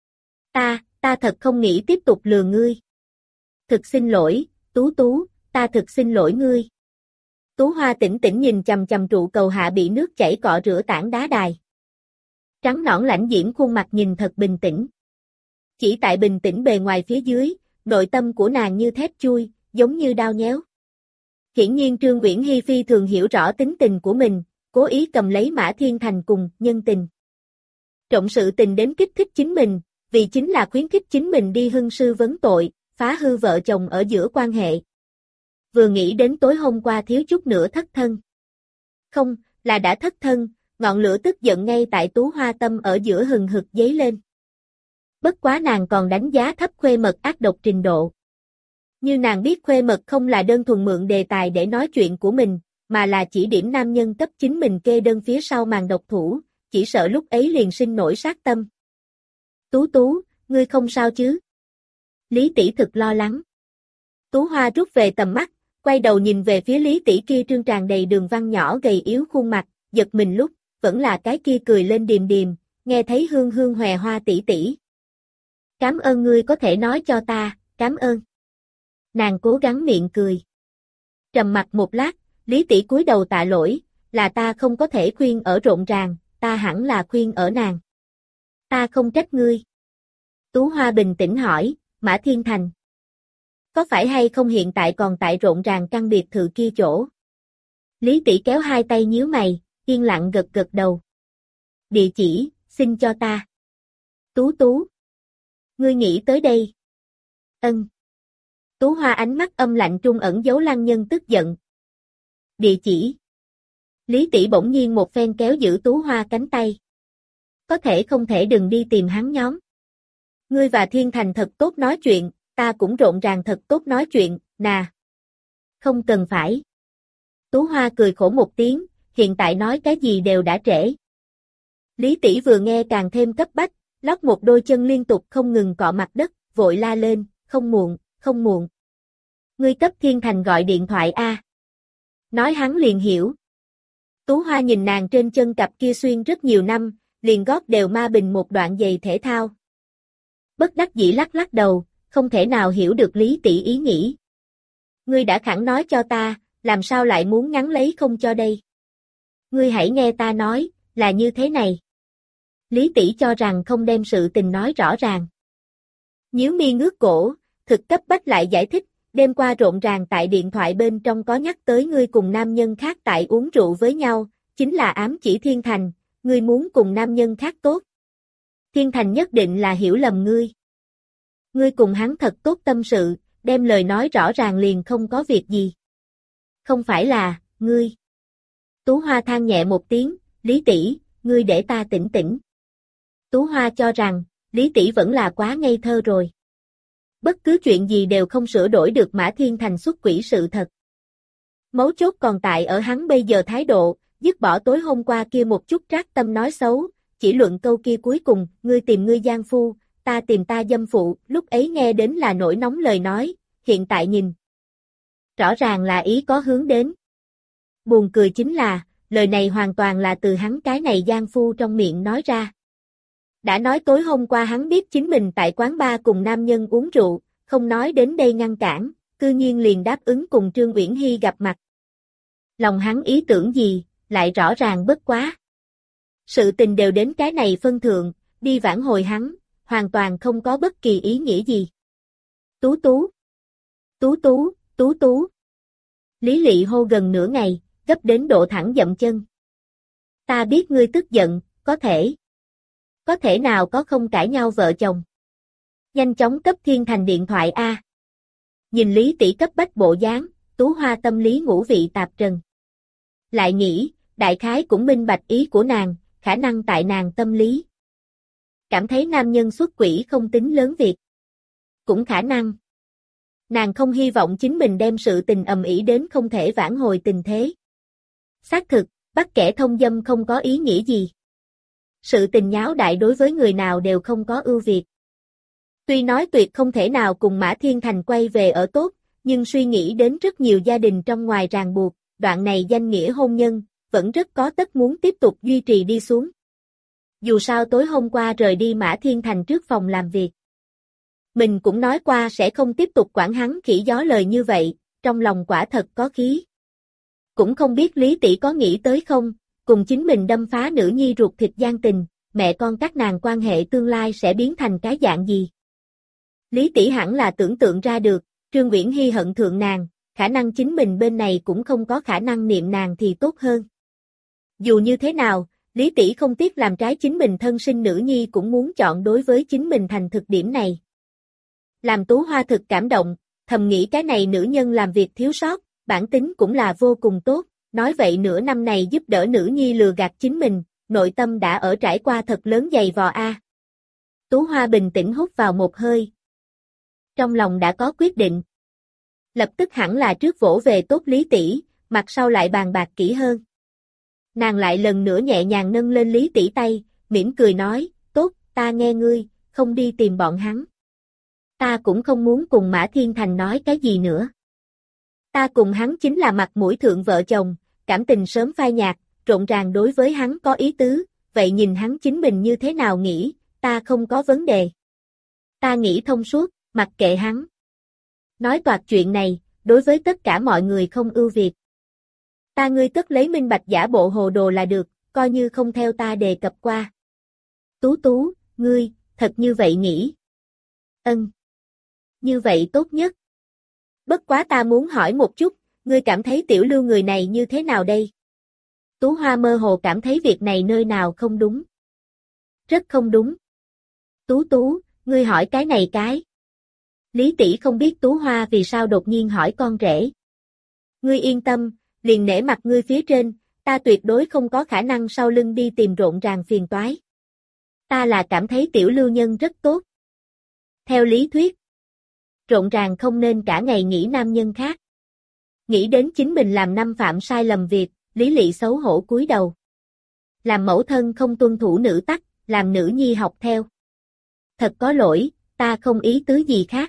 Ta thật không nghĩ tiếp tục lừa ngươi. Thực xin lỗi, Tú, ta thực xin lỗi ngươi. Tú Hoa tỉnh tỉnh nhìn chằm chằm trụ cầu hạ bị nước chảy cọ rửa tảng đá đài. Trắng nõn lãnh diễm khuôn mặt nhìn thật bình tĩnh. Chỉ tại bình tĩnh bề ngoài phía dưới, nội tâm của nàng như thép chui, giống như đao nhéo. Hiển nhiên Trương Uyển Hy phi thường hiểu rõ tính tình của mình, cố ý cầm lấy Mã Thiên Thành cùng nhân tình. Trọng sự tình đến kích thích chính mình, vì chính là khuyến khích chính mình đi hưng sư vấn tội, phá hư vợ chồng ở giữa quan hệ. Vừa nghĩ đến tối hôm qua thiếu chút nữa thất thân. Không, là đã thất thân, ngọn lửa tức giận ngay tại Tú Hoa tâm ở giữa hừng hực dấy lên. Bất quá nàng còn đánh giá thấp Khuê Mật ác độc trình độ. Như nàng biết Khuê Mật không là đơn thuần mượn đề tài để nói chuyện của mình, mà là chỉ điểm nam nhân cấp chính mình kê đơn phía sau màn độc thủ, chỉ sợ lúc ấy liền sinh nổi sát tâm. Tú, ngươi không sao chứ? Lý tỷ thực lo lắng. Tú Hoa rút về tầm mắt, quay đầu nhìn về phía Lý tỷ kia trương tràn đầy đường văn nhỏ gầy yếu khuôn mặt, giật mình lúc, vẫn là cái kia cười lên điềm điềm, nghe thấy hương hương hòe hoa tỷ. Cảm ơn ngươi có thể nói cho ta, cảm ơn. Nàng cố gắng miệng cười. Trầm mặt một lát, Lý tỷ cúi đầu tạ lỗi, là ta không có thể khuyên ở rộn ràng, ta hẳn là khuyên ở nàng. Ta không trách ngươi. Tú Hoa bình tĩnh hỏi, Mã Thiên Thành. Có phải hay không hiện tại còn tại rộn ràng căn biệt thự kia chỗ? Lý tỷ kéo hai tay nhíu mày, yên lặng gật đầu. Địa chỉ, xin cho ta. Tú. Ngươi nghĩ tới đây. Ân. Tú Hoa ánh mắt âm lạnh trung ẩn dấu lăng nhân tức giận. Địa chỉ. Lý tỷ bỗng nhiên một phen kéo giữ Tú Hoa cánh tay. Có thể không thể đừng đi tìm hắn nhóm. Ngươi và Thiên Thành thật tốt nói chuyện, ta cũng rộn ràng thật tốt nói chuyện, nà. Không cần phải. Tú Hoa cười khổ một tiếng, hiện tại nói cái gì đều đã trễ. Lý tỷ vừa nghe càng thêm cấp bách, lót một đôi chân liên tục không ngừng cọ mặt đất, vội la lên, không muộn. Ngươi cấp Thiên Thành gọi điện thoại a. Nói hắn liền hiểu. Tú Hoa nhìn nàng trên chân cặp kia xuyên rất nhiều năm, liền gót đều ma bình một đoạn giày thể thao. Bất đắc dĩ lắc đầu, không thể nào hiểu được Lý tỷ ý nghĩ. Ngươi đã khẳng nói cho ta, làm sao lại muốn ngắn lấy không cho đây? Ngươi hãy nghe ta nói, là như thế này. Lý tỷ cho rằng không đem sự tình nói rõ ràng. Nhíu mi ngước cổ, thực cấp bách lại giải thích, đêm qua rộn ràng tại điện thoại bên trong có nhắc tới ngươi cùng nam nhân khác tại uống rượu với nhau, chính là ám chỉ Thiên Thành, ngươi muốn cùng nam nhân khác tốt. Thiên Thành nhất định là hiểu lầm ngươi. Ngươi cùng hắn thật tốt tâm sự, đem lời nói rõ ràng liền không có việc gì. Không phải là, ngươi. Tú Hoa than nhẹ một tiếng, Lý tỷ, ngươi để ta tỉnh tỉnh. Tú Hoa cho rằng, Lý tỷ vẫn là quá ngây thơ rồi. Bất cứ chuyện gì đều không sửa đổi được Mã Thiên Thành xuất quỷ sự thật. Mấu chốt còn tại ở hắn bây giờ thái độ, dứt bỏ tối hôm qua kia một chút trác tâm nói xấu, chỉ luận câu kia cuối cùng, ngươi tìm ngươi giang phu, ta tìm ta dâm phụ, lúc ấy nghe đến là nổi nóng lời nói, hiện tại nhìn. Rõ ràng là ý có hướng đến. Buồn cười chính là, lời này hoàn toàn là từ hắn cái này giang phu trong miệng nói ra. Đã nói tối hôm qua hắn biết chính mình tại quán bar cùng nam nhân uống rượu, không nói đến đây ngăn cản, cư nhiên liền đáp ứng cùng Trương Uyển Hy gặp mặt. Lòng hắn ý tưởng gì, lại rõ ràng bất quá. Sự tình đều đến cái này phân thượng, đi vãn hồi hắn, hoàn toàn không có bất kỳ ý nghĩa gì. Tú tú, tú tú, tú tú. Lý Lị hô gần nửa ngày, gấp đến độ thẳng dậm chân. Ta biết ngươi tức giận, có thể nào có không cãi nhau vợ chồng. Nhanh chóng cấp Thiên Thành điện thoại a. Nhìn Lý tỷ cấp bách bộ dáng, Tú Hoa tâm lý ngũ vị tạp trần. Lại nghĩ, đại khái cũng minh bạch ý của nàng, khả năng tại nàng tâm lý. Cảm thấy nam nhân xuất quỷ không tính lớn việc. Cũng khả năng. Nàng không hy vọng chính mình đem sự tình ầm ĩ đến không thể vãn hồi tình thế. Xác thực, bắt kẻ thông dâm không có ý nghĩa gì. Sự tình nháo đại đối với người nào đều không có ưu việt. Tuy nói tuyệt không thể nào cùng Mã Thiên Thành quay về ở tốt, nhưng suy nghĩ đến rất nhiều gia đình trong ngoài ràng buộc, đoạn này danh nghĩa hôn nhân, vẫn rất có tất muốn tiếp tục duy trì đi xuống. Dù sao tối hôm qua rời đi Mã Thiên Thành trước phòng làm việc. Mình cũng nói qua sẽ không tiếp tục quản hắn khỉ gió lời như vậy, trong lòng quả thật có khí. Cũng không biết Lý tỷ có nghĩ tới không, cùng chính mình đâm phá nữ nhi ruột thịt gian tình, mẹ con các nàng quan hệ tương lai sẽ biến thành cái dạng gì. Lý tỷ hẳn là tưởng tượng ra được, Trương Uyển Hy hận thượng nàng, khả năng chính mình bên này cũng không có khả năng niệm nàng thì tốt hơn. Dù như thế nào, Lý tỷ không tiếc làm trái chính mình thân sinh nữ nhi cũng muốn chọn đối với chính mình thành thực điểm này. Làm Tú Hoa thực cảm động, thầm nghĩ cái này nữ nhân làm việc thiếu sót, bản tính cũng là vô cùng tốt, nói vậy nửa năm này giúp đỡ nữ nhi lừa gạt chính mình, nội tâm đã ở trải qua thật lớn dày vò a. Tú Hoa bình tĩnh hút vào một hơi. Trong lòng đã có quyết định. Lập tức hẳn là trước vỗ về tốt Lý tỷ, mặt sau lại bàn bạc kỹ hơn. Nàng lại lần nữa nhẹ nhàng nâng lên Lý tỷ tay, mỉm cười nói, tốt, ta nghe ngươi, không đi tìm bọn hắn. Ta cũng không muốn cùng Mã Thiên Thành nói cái gì nữa. Ta cùng hắn chính là mặt mũi thượng vợ chồng, cảm tình sớm phai nhạt, rộn ràng đối với hắn có ý tứ, vậy nhìn hắn chính mình như thế nào nghĩ, ta không có vấn đề. Ta nghĩ thông suốt, mặc kệ hắn. Nói toạc chuyện này, đối với tất cả mọi người không ưu việt. Ta ngươi tất lấy minh bạch giả bộ hồ đồ là được, coi như không theo ta đề cập qua. Tú tú, ngươi, thật như vậy nghĩ. Ân. Như vậy tốt nhất. Bất quá ta muốn hỏi một chút, ngươi cảm thấy Tiểu Lưu người này như thế nào đây? Tú Hoa mơ hồ cảm thấy việc này nơi nào không đúng. Rất không đúng. Tú tú, ngươi hỏi cái này cái. Lý tỷ không biết Tú Hoa vì sao đột nhiên hỏi con rể. Ngươi yên tâm, liền nể mặt ngươi phía trên, ta tuyệt đối không có khả năng sau lưng đi tìm rộn ràng phiền toái. Ta là cảm thấy Tiểu Lưu nhân rất tốt. Theo lý thuyết, rộn ràng không nên cả ngày nghĩ nam nhân khác. Nghĩ đến chính mình làm năm phạm sai lầm việc, Lý Lị xấu hổ cúi đầu. Làm mẫu thân không tuân thủ nữ tắc, làm nữ nhi học theo. Thật có lỗi, ta không ý tứ gì khác.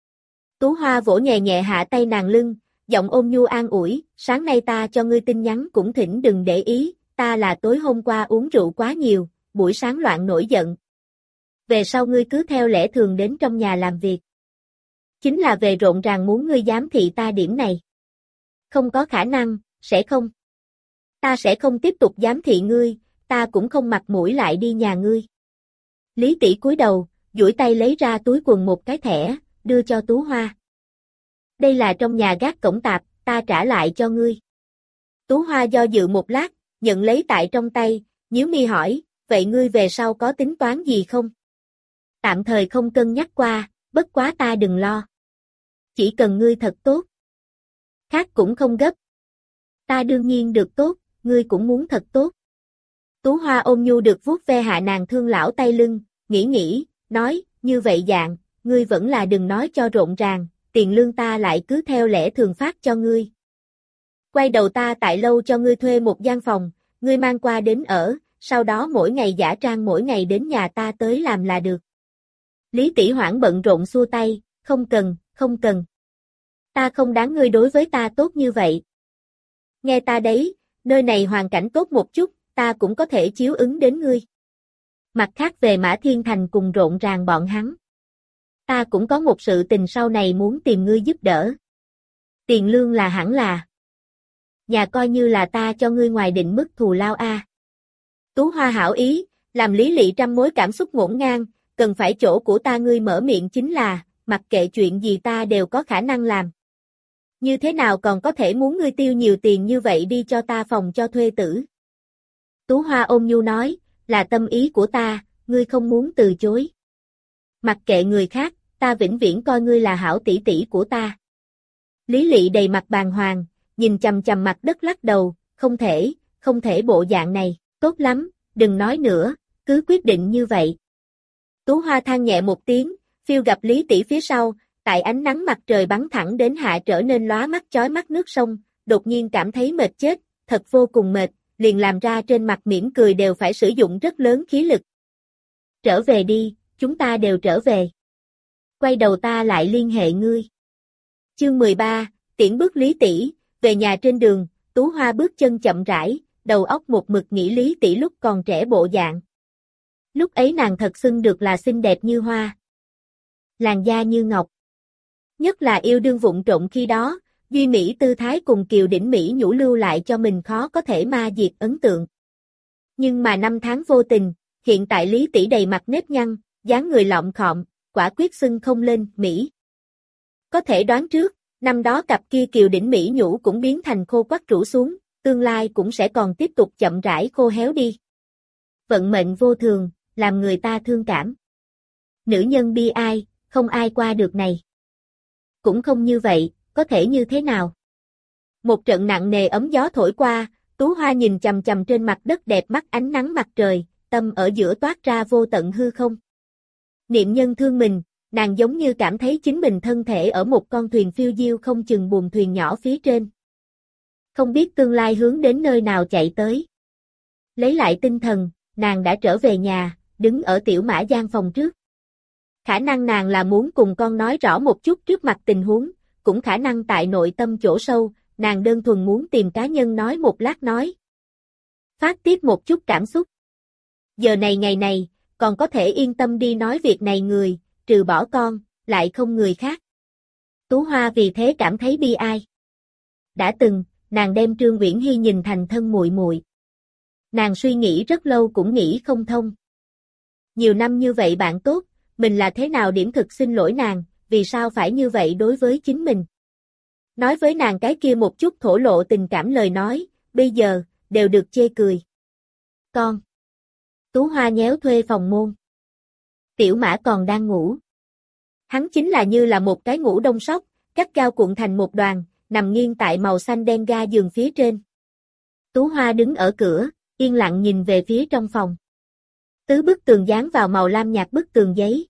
Tú Hoa vỗ nhẹ nhẹ hạ tay nàng lưng, giọng ôn nhu an ủi, sáng nay ta cho ngươi tin nhắn cũng thỉnh đừng để ý, ta là tối hôm qua uống rượu quá nhiều, buổi sáng loạn nổi giận. Về sau ngươi cứ theo lẽ thường đến trong nhà làm việc. Chính là về rộn ràng muốn ngươi giám thị ta điểm này. Không có khả năng, sẽ không. Ta sẽ không tiếp tục giám thị ngươi, ta cũng không mặt mũi lại đi nhà ngươi. Lý tỷ cúi đầu, duỗi tay lấy ra túi quần một cái thẻ, đưa cho Tú Hoa. Đây là trong nhà gác cổng tạp, ta trả lại cho ngươi. Tú Hoa do dự một lát, nhận lấy tại trong tay, nhíu mi hỏi, vậy ngươi về sau có tính toán gì không? Tạm thời không cân nhắc qua, bất quá ta đừng lo. Chỉ cần ngươi thật tốt. Khác cũng không gấp. Ta đương nhiên được tốt, ngươi cũng muốn thật tốt. Tú Hoa ôm nhu được vuốt ve hạ nàng thương lão tay lưng, nghĩ, nói, như vậy dạng, ngươi vẫn là đừng nói cho rộn ràng, tiền lương ta lại cứ theo lẽ thường phát cho ngươi. Quay đầu ta tại lâu cho ngươi thuê một gian phòng, ngươi mang qua đến ở, sau đó mỗi ngày giả trang mỗi ngày đến nhà ta tới làm là được. Lý tỷ hoảng bận rộn xua tay, không cần. Ta không đáng ngươi đối với ta tốt như vậy. Nghe ta đấy, nơi này hoàn cảnh tốt một chút, ta cũng có thể chiếu ứng đến ngươi. Mặt khác về Mã Thiên Thành cùng rộn ràng bọn hắn. Ta cũng có một sự tình sau này muốn tìm ngươi giúp đỡ. Tiền lương là hẳn là. Nhà coi như là ta cho ngươi ngoài định mức thù lao a. Tú Hoa hảo ý, làm Lý Lị trăm mối cảm xúc ngổn ngang, cần phải chỗ của ta ngươi mở miệng chính là, mặc kệ chuyện gì ta đều có khả năng làm. Như thế nào còn có thể muốn ngươi tiêu nhiều tiền như vậy đi cho ta phòng cho thuê tử? Tú Hoa ôn nhu nói, là tâm ý của ta, ngươi không muốn từ chối. Mặc kệ người khác, ta vĩnh viễn coi ngươi là hảo tỷ tỷ của ta. Lý Lị đầy mặt bàng hoàng, nhìn chằm chằm mặt đất lắc đầu, không thể bộ dạng này, tốt lắm, đừng nói nữa, cứ quyết định như vậy. Tú Hoa than nhẹ một tiếng, phiêu gặp Lý tỷ phía sau, tại ánh nắng mặt trời bắn thẳng đến hạ trở nên lóa mắt chói mắt nước sông, đột nhiên cảm thấy mệt chết, thật vô cùng mệt, liền làm ra trên mặt mỉm cười đều phải sử dụng rất lớn khí lực. Trở về đi, chúng ta đều trở về. Quay đầu ta lại liên hệ ngươi. Chương 13, tiễn bước Lý tỷ, về nhà trên đường, Tú Hoa bước chân chậm rãi, đầu óc một mực nghĩ Lý tỷ lúc còn trẻ bộ dạng. Lúc ấy nàng thật xưng được là xinh đẹp như hoa, làn da như ngọc. Nhất là yêu đương vụng trộm khi đó, duy mỹ tư thái cùng kiều đỉnh mỹ nhũ lưu lại cho mình khó có thể ma diệt ấn tượng. Nhưng mà năm tháng vô tình, hiện tại Lý tỷ đầy mặt nếp nhăn, dáng người lọm khọm, quả quyết xưng không lên mỹ. Có thể đoán trước, năm đó cặp kia kiều đỉnh mỹ nhũ cũng biến thành khô quắt rũ xuống, tương lai cũng sẽ còn tiếp tục chậm rãi khô héo đi. Vận mệnh vô thường, làm người ta thương cảm. Nữ nhân bi ai, không ai qua được này. Cũng không như vậy, có thể như thế nào? Một trận nặng nề ấm gió thổi qua, Tú Hoa nhìn chằm chằm trên mặt đất đẹp mắt ánh nắng mặt trời, tâm ở giữa toát ra vô tận hư không. Niệm nhân thương mình, nàng giống như cảm thấy chính mình thân thể ở một con thuyền phiêu diêu không chừng buồm thuyền nhỏ phía trên. Không biết tương lai hướng đến nơi nào chạy tới. Lấy lại tinh thần, nàng đã trở về nhà, đứng ở Tiểu Mã gian phòng trước. Khả năng nàng là muốn cùng con nói rõ một chút trước mặt tình huống, cũng khả năng tại nội tâm chỗ sâu, nàng đơn thuần muốn tìm cá nhân nói một lát nói. Phát tiết một chút cảm xúc. Giờ này ngày này, còn có thể yên tâm đi nói việc này người, trừ bỏ con, lại không người khác. Tú Hoa vì thế cảm thấy bi ai. Đã từng, nàng đem Trương Uyển Hy nhìn thành thân muội muội. Nàng suy nghĩ rất lâu cũng nghĩ không thông. Nhiều năm như vậy bạn tốt, mình là thế nào điểm thực xin lỗi nàng, vì sao phải như vậy đối với chính mình. Nói với nàng cái kia một chút thổ lộ tình cảm lời nói, bây giờ, đều được chê cười. Con. Tú Hoa nhéo thuê phòng môn. Tiểu Mã còn đang ngủ. Hắn chính là như là một cái ngủ đông sóc, gắt gao cuộn thành một đoàn, nằm nghiêng tại màu xanh đen ga giường phía trên. Tú Hoa đứng ở cửa, yên lặng nhìn về phía trong phòng. Tứ bức tường dán vào màu lam nhạt bức tường giấy.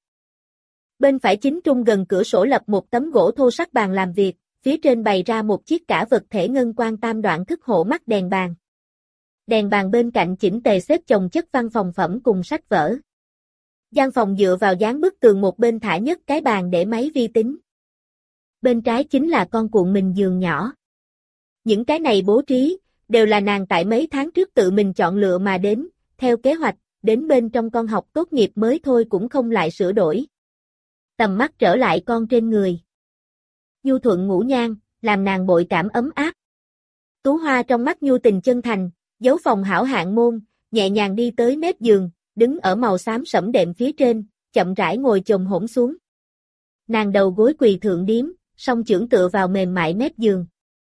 Bên phải chính trung gần cửa sổ lập một tấm gỗ thô sắc bàn làm việc, phía trên bày ra một chiếc cả vật thể ngân quang tam đoạn thức hộ mắt đèn bàn. Đèn bàn bên cạnh chỉnh tề xếp chồng chất văn phòng phẩm cùng sách vở. Gian phòng dựa vào dán bức tường một bên thả nhất cái bàn để máy vi tính. Bên trái chính là con cuộn mình giường nhỏ. Những cái này bố trí, đều là nàng tại mấy tháng trước tự mình chọn lựa mà đến, theo kế hoạch, đến bên trong con học tốt nghiệp mới thôi cũng không lại sửa đổi. Tầm mắt trở lại con trên người. Nhu thuận ngũ nhan, làm nàng bội cảm ấm áp. Tú Hoa trong mắt nhu tình chân thành, giấu phòng hảo hạng môn, nhẹ nhàng đi tới mép giường, đứng ở màu xám sẫm đệm phía trên, chậm rãi ngồi chồm hổm xuống. Nàng đầu gối quỳ thượng điếm, song chưởng tựa vào mềm mại mép giường.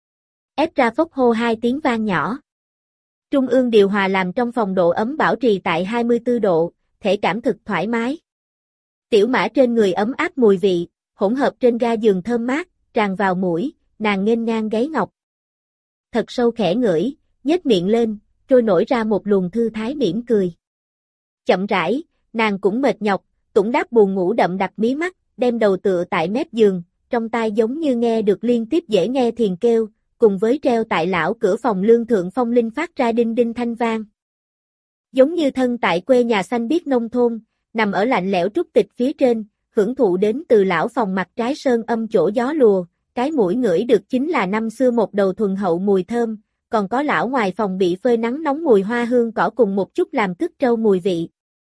Ép ra phốc hô hai tiếng vang nhỏ. Trung ương điều hòa làm trong phòng độ ấm bảo trì tại 24 độ, thể cảm thực thoải mái. Tiểu Mã trên người ấm áp mùi vị, hỗn hợp trên ga giường thơm mát, tràn vào mũi, nàng nghênh ngang gáy ngọc. Thật sâu khẽ ngửi, nhếch miệng lên, trôi nổi ra một luồng thư thái mỉm cười. Chậm rãi, nàng cũng mệt nhọc, tủng đáp buồn ngủ đậm đặc mí mắt, đem đầu tựa tại mép giường, trong tai giống như nghe được liên tiếp dễ nghe thiền kêu, cùng với treo tại lão cửa phòng lương thượng phong linh phát ra đinh đinh thanh vang. Giống như thân tại quê nhà xanh biếc nông thôn, nằm ở lạnh lẽo trúc tịch phía trên, hưởng thụ đến từ lão phòng mặt trái sơn âm chỗ gió lùa, cái mũi ngửi được chính là năm xưa một đầu thuần hậu mùi thơm, còn có lão ngoài phòng bị phơi nắng nóng mùi hoa hương cỏ cùng một chút làm cứt trâu mùi vị.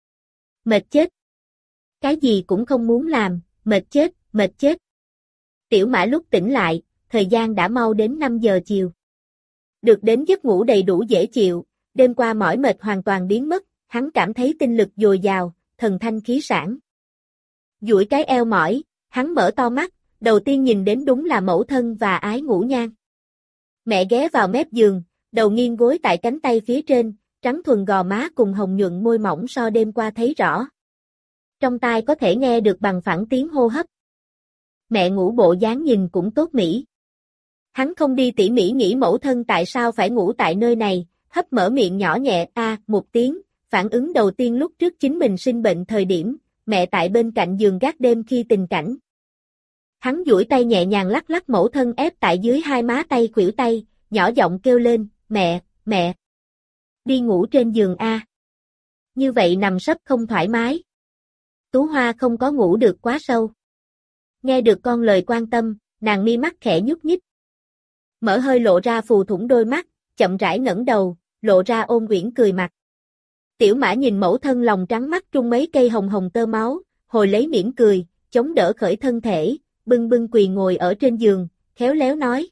Mệt chết. Cái gì cũng không muốn làm, mệt chết, mệt chết. Tiểu Mã lúc tỉnh lại, thời gian đã mau đến 5 giờ chiều. Được đến giấc ngủ đầy đủ dễ chịu, đêm qua mỏi mệt hoàn toàn biến mất, hắn cảm thấy tinh lực dồi dào, thần thanh khí sảng. Duỗi cái eo mỏi, hắn mở to mắt, đầu tiên nhìn đến đúng là mẫu thân và Ái Ngũ Nhan. Mẹ ghé vào mép giường, đầu nghiêng gối tại cánh tay phía trên, trắng thuần gò má cùng hồng nhuận môi mỏng so đêm qua thấy rõ. Trong tai có thể nghe được bằng phẳng tiếng hô hấp. Mẹ ngủ bộ dáng nhìn cũng tốt mỹ. Hắn không đi tỉ mỉ nghĩ mẫu thân tại sao phải ngủ tại nơi này, hấp mở miệng nhỏ nhẹ một tiếng, phản ứng đầu tiên lúc trước chính mình sinh bệnh thời điểm, mẹ tại bên cạnh giường gác đêm khi tình cảnh. Hắn duỗi tay nhẹ nhàng lắc lắc mẫu thân ép tại dưới hai má tay khuỷu tay, nhỏ giọng kêu lên, mẹ. Đi ngủ trên giường a. Như vậy nằm sấp không thoải mái. Tú Hoa không có ngủ được quá sâu. Nghe được con lời quan tâm, nàng mi mắt khẽ nhúc nhích. Mở hơi lộ ra phù thủng đôi mắt, chậm rãi ngẩng đầu, lộ ra ôn uyển cười mặt. Tiểu Mã nhìn mẫu thân lòng trắng mắt trung mấy cây hồng hồng tơ máu, hồi lấy mỉm cười, chống đỡ khởi thân thể, bưng bưng quỳ ngồi ở trên giường, khéo léo nói.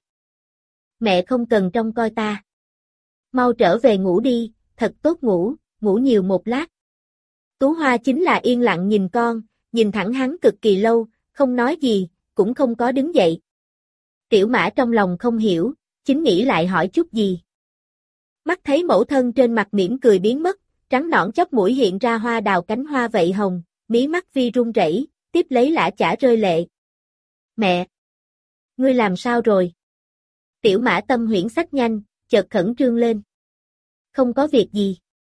Mẹ không cần trông coi ta. Mau trở về ngủ đi, thật tốt ngủ, ngủ nhiều một lát. Tú Hoa chính là yên lặng nhìn con, nhìn thẳng hắn cực kỳ lâu, không nói gì, cũng không có đứng dậy. Tiểu Mã trong lòng không hiểu, chính nghĩ lại hỏi chút gì. Mắt thấy mẫu thân trên mặt mỉm cười biến mất, trắng nõn chóp mũi hiện ra hoa đào cánh hoa vậy hồng, mí mắt vi run rẩy, tiếp lấy lã chả rơi lệ. Mẹ! Ngươi làm sao rồi? Tiểu Mã tâm huyễn sách nhanh, chợt khẩn trương lên. Không có việc gì.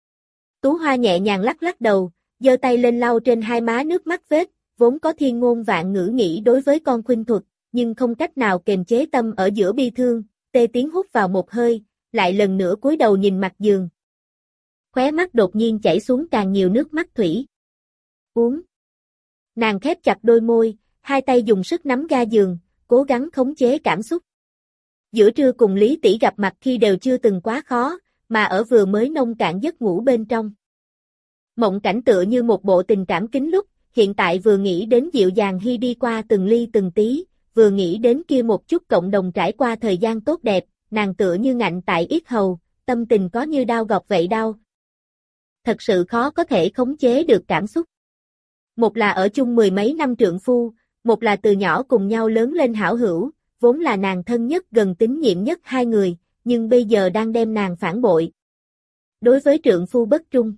Tú Hoa nhẹ nhàng lắc lắc đầu, giơ tay lên lau trên hai má nước mắt vết, vốn có thiên ngôn vạn ngữ nghĩ đối với con khuynh thuật, nhưng không cách nào kềm chế tâm ở giữa bi thương, tê tiếng hút vào một hơi, lại lần nữa cúi đầu nhìn mặt giường. Khóe mắt đột nhiên chảy xuống càng nhiều nước mắt thủy. Uống. Nàng khép chặt đôi môi, hai tay dùng sức nắm ga giường, cố gắng khống chế cảm xúc. Giữa trưa cùng Lý tỷ gặp mặt khi đều chưa từng quá khó, mà ở vừa mới nông cạn giấc ngủ bên trong. Mộng cảnh tựa như một bộ tình cảm kín lúc, hiện tại vừa nghĩ đến dịu dàng Hy đi qua từng ly từng tí, vừa nghĩ đến kia một chút cộng đồng trải qua thời gian tốt đẹp, nàng tựa như ngạnh tại yết hầu, tâm tình có như đau gọt vậy đau. Thật sự khó có thể khống chế được cảm xúc. Một là ở chung mười mấy năm trượng phu, một là từ nhỏ cùng nhau lớn lên hảo hữu, vốn là nàng thân nhất gần tín nhiệm nhất hai người, nhưng bây giờ đang đem nàng phản bội. Đối với trượng phu bất trung,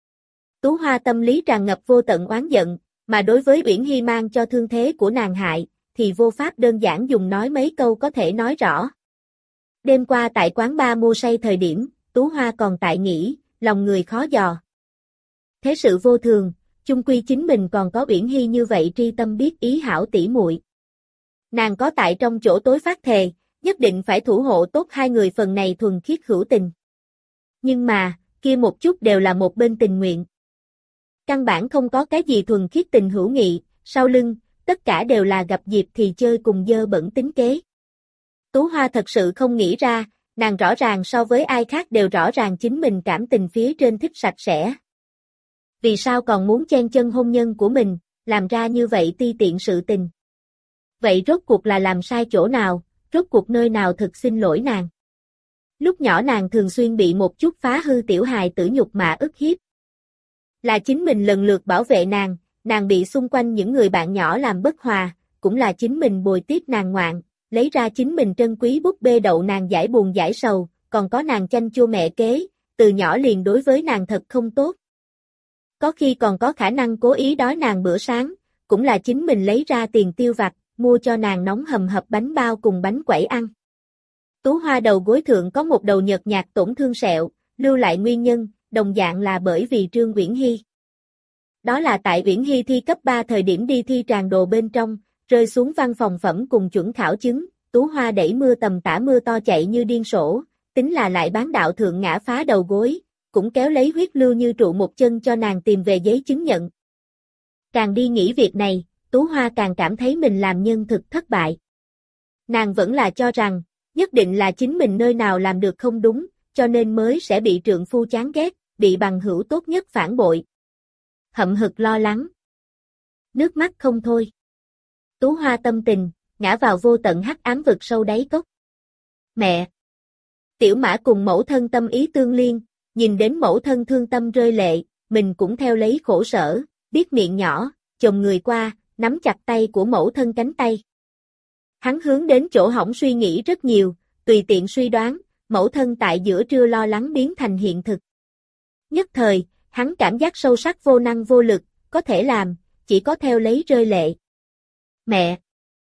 Tú Hoa tâm lý tràn ngập vô tận oán giận, mà đối với Uyển Hy mang cho thương thế của nàng hại, thì vô pháp đơn giản dùng nói mấy câu có thể nói rõ. Đêm qua tại quán bar mua say thời điểm, Tú Hoa còn tại nghĩ, lòng người khó dò. Thế sự vô thường, chung quy chính mình còn có Uyển Hy như vậy tri tâm biết ý hảo tỉ muội. Nàng có tại trong chỗ tối phát thề, nhất định phải thủ hộ tốt hai người phần này thuần khiết hữu tình. Nhưng mà, kia một chút đều là một bên tình nguyện. Căn bản không có cái gì thuần khiết tình hữu nghị, sau lưng, tất cả đều là gặp dịp thì chơi cùng dơ bẩn tính kế. Tú Hoa thật sự không nghĩ ra, nàng rõ ràng so với ai khác đều rõ ràng chính mình cảm tình phía trên thích sạch sẽ. Vì sao còn muốn chen chân hôn nhân của mình, làm ra như vậy ti tiện sự tình? Vậy rốt cuộc là làm sai chỗ nào, rốt cuộc nơi nào thực xin lỗi nàng? Lúc nhỏ nàng thường xuyên bị một chút phá hư tiểu hài tử nhục mạ ức hiếp. Là chính mình lần lượt bảo vệ nàng bị xung quanh những người bạn nhỏ làm bất hòa, cũng là chính mình bồi tiếp nàng ngoạn, lấy ra chính mình trân quý búp bê đậu nàng giải buồn giải sầu, còn có nàng chanh chua mẹ kế, từ nhỏ liền đối với nàng thật không tốt. Có khi còn có khả năng cố ý đói nàng bữa sáng, cũng là chính mình lấy ra tiền tiêu vặt, mua cho nàng nóng hầm hập bánh bao cùng bánh quẩy ăn. Tú Hoa đầu gối thượng có một đầu nhợt nhạt tổn thương sẹo, lưu lại nguyên nhân, đồng dạng là bởi vì Trương Uyển Hy. Đó là tại Uyển Hy thi cấp 3 thời điểm đi thi tràn đồ bên trong, rơi xuống văn phòng phẩm cùng chuẩn khảo chứng, Tú Hoa đẩy mưa tầm tã mưa to chạy như điên sổ, tính là lại bán đạo thượng ngã phá đầu gối, cũng kéo lấy huyết lưu như trụ một chân cho nàng tìm về giấy chứng nhận. Càng đi nghĩ việc này, Tú Hoa càng cảm thấy mình làm nhân thực thất bại. Nàng vẫn là cho rằng, nhất định là chính mình nơi nào làm được không đúng, cho nên mới sẽ bị trượng phu chán ghét, bị bằng hữu tốt nhất phản bội. Hậm hực lo lắng. Nước mắt không thôi. Tú Hoa tâm tình, ngã vào vô tận hắc ám vực sâu đáy cốc. Mẹ! Tiểu Mã cùng mẫu thân tâm ý tương liên, nhìn đến mẫu thân thương tâm rơi lệ, mình cũng theo lấy khổ sở, biết miệng nhỏ, chồm người qua, nắm chặt tay của mẫu thân cánh tay. Hắn hướng đến chỗ hỏng suy nghĩ rất nhiều, tùy tiện suy đoán, mẫu thân tại giữa trưa lo lắng biến thành hiện thực. Nhất thời, hắn cảm giác sâu sắc vô năng vô lực, có thể làm, chỉ có theo lấy rơi lệ. Mẹ!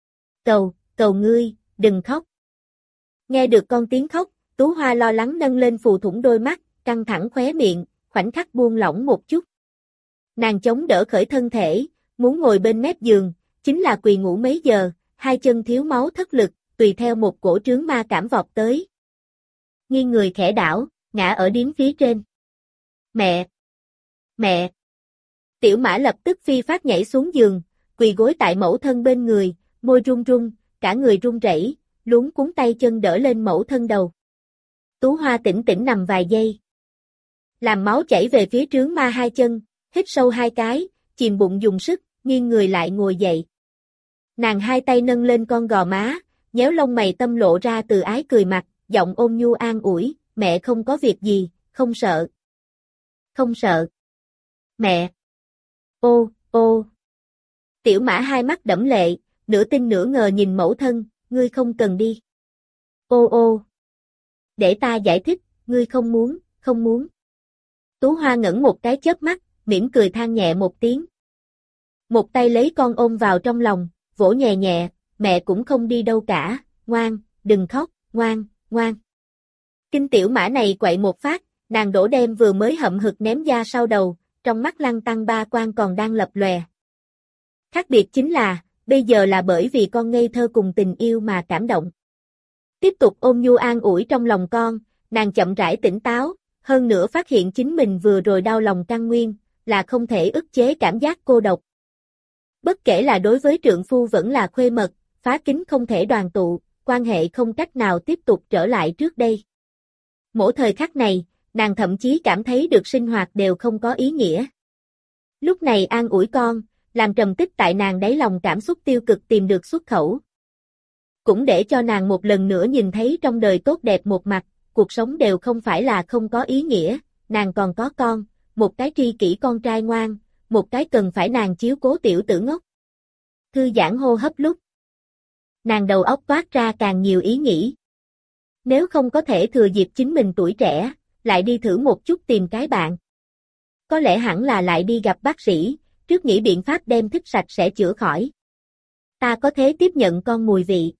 Cầu ngươi, đừng khóc. Nghe được con tiếng khóc, Tú Hoa lo lắng nâng lên phù thủng đôi mắt, căng thẳng khóe miệng, khoảnh khắc buông lỏng một chút. Nàng chống đỡ khởi thân thể, muốn ngồi bên mép giường, chính là quỳ ngủ mấy giờ, hai chân thiếu máu thất lực, tùy theo một cổ trướng ma cảm vọt tới. Nghiêng người khẽ đảo, ngã ở điếm phía trên. Mẹ! Mẹ! Tiểu Mã lập tức phi phát nhảy xuống giường, quỳ gối tại mẫu thân bên người, môi run run, cả người run rẩy, luống cuống tay chân đỡ lên mẫu thân đầu. Tú Hoa tĩnh tĩnh nằm vài giây. Làm máu chảy về phía trướng ma hai chân, hít sâu hai cái, chìm bụng dùng sức, nghiêng người lại ngồi dậy. Nàng hai tay nâng lên con gò má, nhéo lông mày tâm lộ ra từ ái cười mặt, giọng ôn nhu an ủi, mẹ không có việc gì, không sợ. Không sợ. Mẹ. Ô. Tiểu Mã hai mắt đẫm lệ, nửa tin nửa ngờ nhìn mẫu thân, ngươi không cần đi. Ô. Để ta giải thích, ngươi không muốn. Tú Hoa ngẩn một cái chớp mắt, mỉm cười than nhẹ một tiếng. Một tay lấy con ôm vào trong lòng, vỗ nhẹ nhẹ, mẹ cũng không đi đâu cả, ngoan, đừng khóc, ngoan. Kinh Tiểu Mã này quậy một phát, nàng đổ đem vừa mới hậm hực ném ra sau đầu, trong mắt lăng tăng ba quan còn đang lập lòe. Khác biệt chính là, bây giờ là bởi vì con ngây thơ cùng tình yêu mà cảm động. Tiếp tục ôm nhu an ủi trong lòng con, nàng chậm rãi tỉnh táo, hơn nữa phát hiện chính mình vừa rồi đau lòng căn nguyên, là không thể ức chế cảm giác cô độc. Bất kể là đối với trượng phu vẫn là khuê mật, phá kính không thể đoàn tụ, quan hệ không cách nào tiếp tục trở lại trước đây. Mỗi thời khắc này, nàng thậm chí cảm thấy được sinh hoạt đều không có ý nghĩa. Lúc này an ủi con, làm trầm tích tại nàng đáy lòng cảm xúc tiêu cực tìm được xuất khẩu. Cũng để cho nàng một lần nữa nhìn thấy trong đời tốt đẹp một mặt, cuộc sống đều không phải là không có ý nghĩa, nàng còn có con, một cái tri kỷ con trai ngoan, một cái cần phải nàng chiếu cố tiểu tử ngốc. Thư giãn hô hấp lúc. Nàng đầu óc toát ra càng nhiều ý nghĩ. Nếu không có thể thừa dịp chính mình tuổi trẻ, lại đi thử một chút tìm cái bạn. Có lẽ hẳn là lại đi gặp bác sĩ, trước nghĩ biện pháp đem thích sạch sẽ chữa khỏi. Ta có thể tiếp nhận con mùi vị.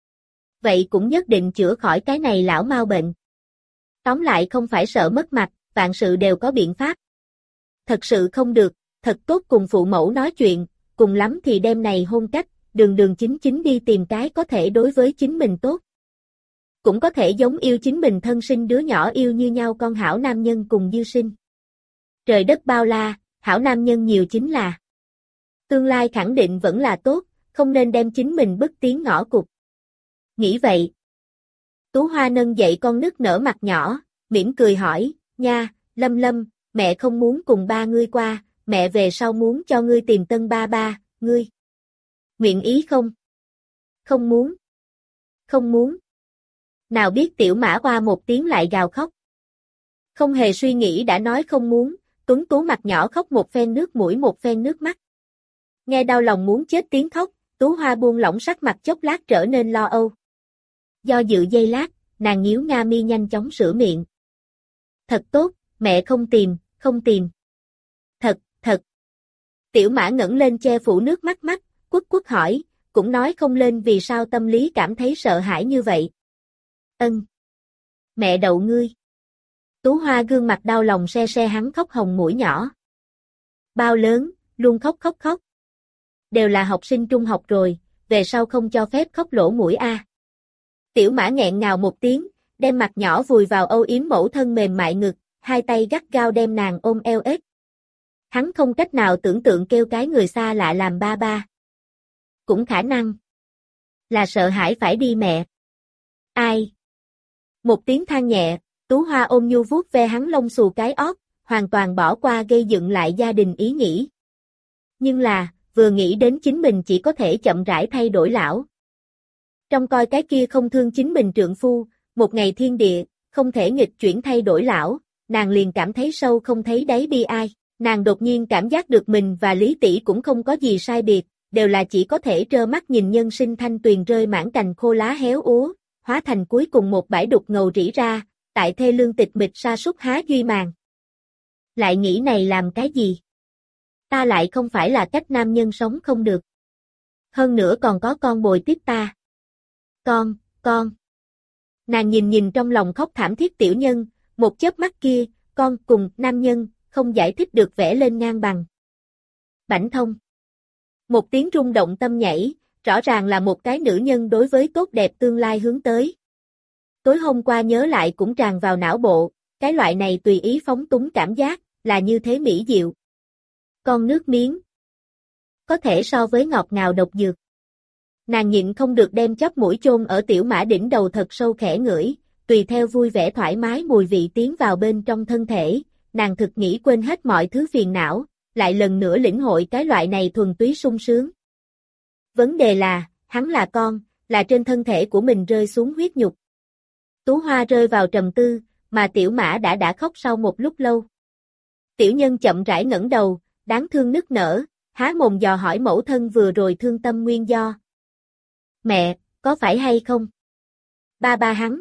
Vậy cũng nhất định chữa khỏi cái này lão mau bệnh. Tóm lại không phải sợ mất mặt, vạn sự đều có biện pháp. Thật sự không được, thật tốt cùng phụ mẫu nói chuyện, cùng lắm thì đêm này hôn cách, đường chính đi tìm cái có thể đối với chính mình tốt. Cũng có thể giống yêu chính mình thân sinh đứa nhỏ yêu như nhau con hảo nam nhân cùng dư sinh. Trời đất bao la, hảo nam nhân nhiều chính là. Tương lai khẳng định vẫn là tốt, không nên đem chính mình bức tiến ngõ cụt. Nghĩ vậy. Tú Hoa nâng dậy con nức nở mặt nhỏ, mỉm cười hỏi, nha, Lâm, mẹ không muốn cùng ba ngươi qua, mẹ về sau muốn cho ngươi tìm tân ba, ngươi. Nguyện ý không? Không muốn. Nào biết Tiểu Mã Hoa một tiếng lại gào khóc. Không hề suy nghĩ đã nói không muốn, tuấn tú mặt nhỏ khóc một phen nước mũi một phen nước mắt. Nghe đau lòng muốn chết tiếng khóc, Tú Hoa buông lỏng sắc mặt chốc lát trở nên lo âu. Do dự giây lát, nàng nhíu nga mi nhanh chóng sửa miệng. Thật tốt, mẹ không tìm. Thật. Tiểu Mã ngẩng lên che phủ nước mắt, quất hỏi, cũng nói không lên vì sao tâm lý cảm thấy sợ hãi như vậy. Mẹ đậu ngươi. Tú Hoa gương mặt đau lòng se hắn khóc hồng mũi nhỏ. Bao lớn, luôn khóc. Đều là học sinh trung học rồi, về sau không cho phép khóc lỗ mũi a. Tiểu Mã nghẹn ngào một tiếng, đem mặt nhỏ vùi vào âu yếm mẫu thân mềm mại ngực, hai tay gắt gao đem nàng ôm eo ếch. Hắn không cách nào tưởng tượng kêu cái người xa lạ làm ba. Cũng khả năng là sợ hãi phải đi mẹ. Ai? Một tiếng than nhẹ, Tú Hoa ôm nhu vuốt ve hắn lông xù cái ót, hoàn toàn bỏ qua gây dựng lại gia đình ý nghĩ. Nhưng là, vừa nghĩ đến chính mình chỉ có thể chậm rãi thay đổi lão. Trong coi cái kia không thương chính mình trượng phu, một ngày thiên địa, không thể nghịch chuyển thay đổi lão, nàng liền cảm thấy sâu không thấy đáy bi ai. Nàng đột nhiên cảm giác được mình và Lý Tỷ cũng không có gì sai biệt, đều là chỉ có thể trơ mắt nhìn nhân sinh thanh tuyền rơi mảng cành khô lá héo úa, hóa thành cuối cùng một bãi đục ngầu rỉ ra, tại thê lương tịch mịch sa sút há duy màng. Lại nghĩ này làm cái gì? Ta lại không phải là cách nam nhân sống không được. Hơn nữa còn có con bồi tiếp ta. Con. Nàng nhìn trong lòng khóc thảm thiết tiểu nhân, một chớp mắt kia, con cùng nam nhân, không giải thích được vẽ lên ngang bằng. Bảnh thông. Một tiếng rung động tâm nhảy, rõ ràng là một cái nữ nhân đối với tốt đẹp tương lai hướng tới. Tối hôm qua nhớ lại cũng tràn vào não bộ, cái loại này tùy ý phóng túng cảm giác, là như thế mỹ diệu. Con nước miếng. Có thể so với ngọt ngào độc dược. Nàng nhịn không được đem chóp mũi chôn ở tiểu mã đỉnh đầu thật sâu khẽ ngửi, tùy theo vui vẻ thoải mái mùi vị tiến vào bên trong thân thể, nàng thực nghĩ quên hết mọi thứ phiền não, lại lần nữa lĩnh hội cái loại này thuần túy sung sướng. Vấn đề là, hắn là con, là trên thân thể của mình rơi xuống huyết nhục. Tú Hoa rơi vào trầm tư, mà tiểu mã đã khóc sau một lúc lâu. Tiểu nhân chậm rãi ngẩng đầu, đáng thương nức nở, há mồm dò hỏi mẫu thân vừa rồi thương tâm nguyên do. Mẹ, có phải hay không? Ba hắn.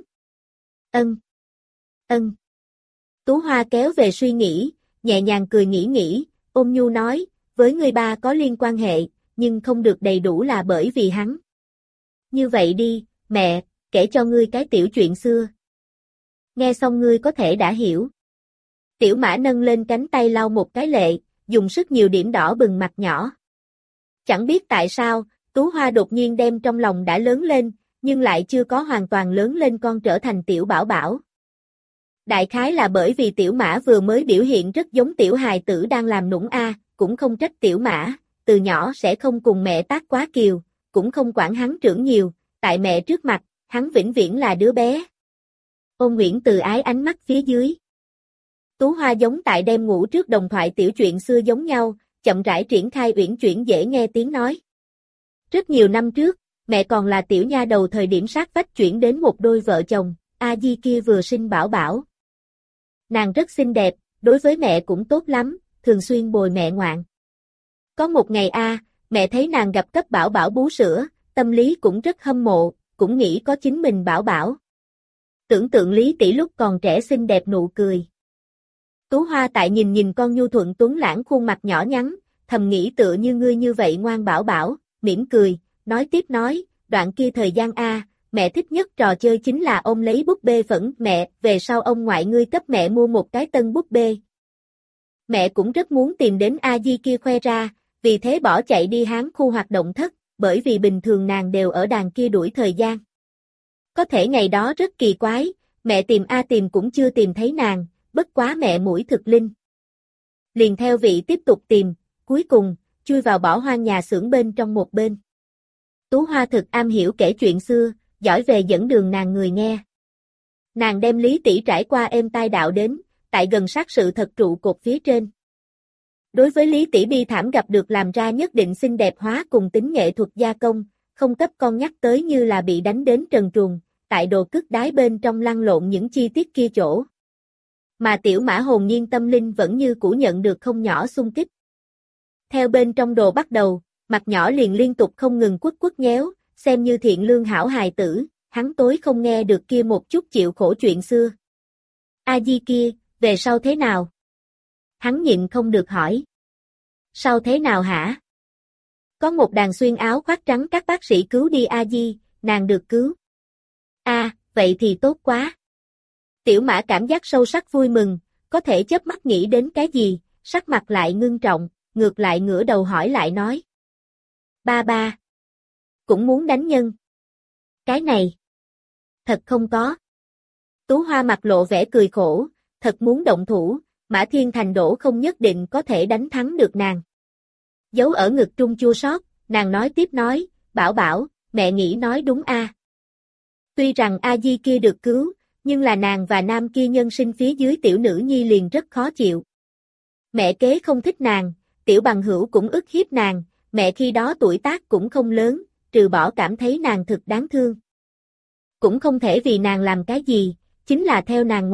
Ân. Tú Hoa kéo về suy nghĩ, nhẹ nhàng cười nghĩ, ôn nhu nói, với ngươi ba có liên quan hệ, nhưng không được đầy đủ là bởi vì hắn. Như vậy đi, mẹ, kể cho ngươi cái tiểu chuyện xưa. Nghe xong ngươi có thể đã hiểu. Tiểu mã nâng lên cánh tay lau một cái lệ, dùng sức nhiều điểm đỏ bừng mặt nhỏ. Chẳng biết tại sao, Tú Hoa đột nhiên đem trong lòng đã lớn lên, nhưng lại chưa có hoàn toàn lớn lên con trở thành tiểu bảo bảo. Đại khái là bởi vì tiểu mã vừa mới biểu hiện rất giống tiểu hài tử đang làm nũng cũng không trách tiểu mã, từ nhỏ sẽ không cùng mẹ tác quá kiều, cũng không quản hắn trưởng nhiều, tại mẹ trước mặt, hắn vĩnh viễn là đứa bé. Ôn Nguyễn từ ái ánh mắt phía dưới. Tú Hoa giống tại đêm ngủ trước đồng thoại tiểu chuyện xưa giống nhau, chậm rãi triển khai uyển chuyển dễ nghe tiếng nói. Rất nhiều năm trước, mẹ còn là tiểu nha đầu thời điểm sát vách chuyển đến một đôi vợ chồng, A Di kia vừa sinh bảo bảo. Nàng rất xinh đẹp, đối với mẹ cũng tốt lắm, thường xuyên bồi mẹ ngoạn. Có một ngày mẹ thấy nàng gặp cấp bảo bảo bú sữa, tâm lý cũng rất hâm mộ, cũng nghĩ có chính mình bảo bảo. Tưởng tượng Lý tỷ lúc còn trẻ xinh đẹp nụ cười. Tú Hoa tại nhìn con nhu thuận tuấn lãng khuôn mặt nhỏ nhắn, thầm nghĩ tựa như ngươi như vậy ngoan bảo bảo, mỉm cười, nói tiếp nói, đoạn kia thời gian mẹ thích nhất trò chơi chính là ôm lấy búp bê phẫn mẹ, về sau ông ngoại ngươi cấp mẹ mua một cái tân búp bê. Mẹ cũng rất muốn tìm đến A Di kia khoe ra, vì thế bỏ chạy đi Hán khu hoạt động thất, bởi vì bình thường nàng đều ở đàn kia đuổi thời gian. Có thể ngày đó rất kỳ quái, mẹ tìm cũng chưa tìm thấy nàng, bất quá mẹ mũi thực linh. Liền theo vị tiếp tục tìm, cuối cùng, chui vào bỏ hoang nhà xưởng bên trong một bên. Tú Hoa thực am hiểu kể chuyện xưa, giỏi về dẫn đường nàng người nghe. Nàng đem Lý tỷ trải qua êm tai đạo đến, tại gần sát sự thật trụ cột phía trên. Đối với Lý tỷ bi thảm gặp được làm ra nhất định xinh đẹp hóa cùng tính nghệ thuật gia công, không cấp con nhắc tới như là bị đánh đến trần truồng, tại đồ cất đái bên trong lăn lộn những chi tiết kia chỗ. Mà tiểu mã hồn nhiên tâm linh vẫn như cũ nhận được không nhỏ xung kích. Theo bên trong đồ bắt đầu, mặt nhỏ liền liên tục không ngừng quất nhéo, xem như thiện lương hảo hài tử, hắn tối không nghe được kia một chút chịu khổ chuyện xưa. A Di kia, về sau thế nào? Hắn nhịn không được hỏi. Sao thế nào hả? Có một đàn xuyên áo khoác trắng các bác sĩ cứu đi A Di, nàng được cứu. Vậy thì tốt quá. Tiểu mã cảm giác sâu sắc vui mừng, có thể chớp mắt nghĩ đến cái gì, sắc mặt lại ngưng trọng, ngược lại ngửa đầu hỏi lại nói. Ba, cũng muốn đánh nhân. Cái này, thật không có. Tú Hoa mặt lộ vẻ cười khổ, thật muốn động thủ, Mã Thiên Thành đổ không nhất định có thể đánh thắng được nàng. Giấu ở ngực trung chua xót, nàng nói tiếp nói, bảo, mẹ nghĩ nói đúng Tuy rằng A Di kia được cứu, nhưng là nàng và nam kia nhân sinh phía dưới tiểu nữ nhi liền rất khó chịu. Mẹ kế không thích nàng, tiểu bằng hữu cũng ức hiếp nàng, mẹ khi đó tuổi tác cũng không lớn, trừ bỏ cảm thấy nàng thực đáng thương. Cũng không thể vì nàng làm cái gì, chính là theo nàng ngoạn,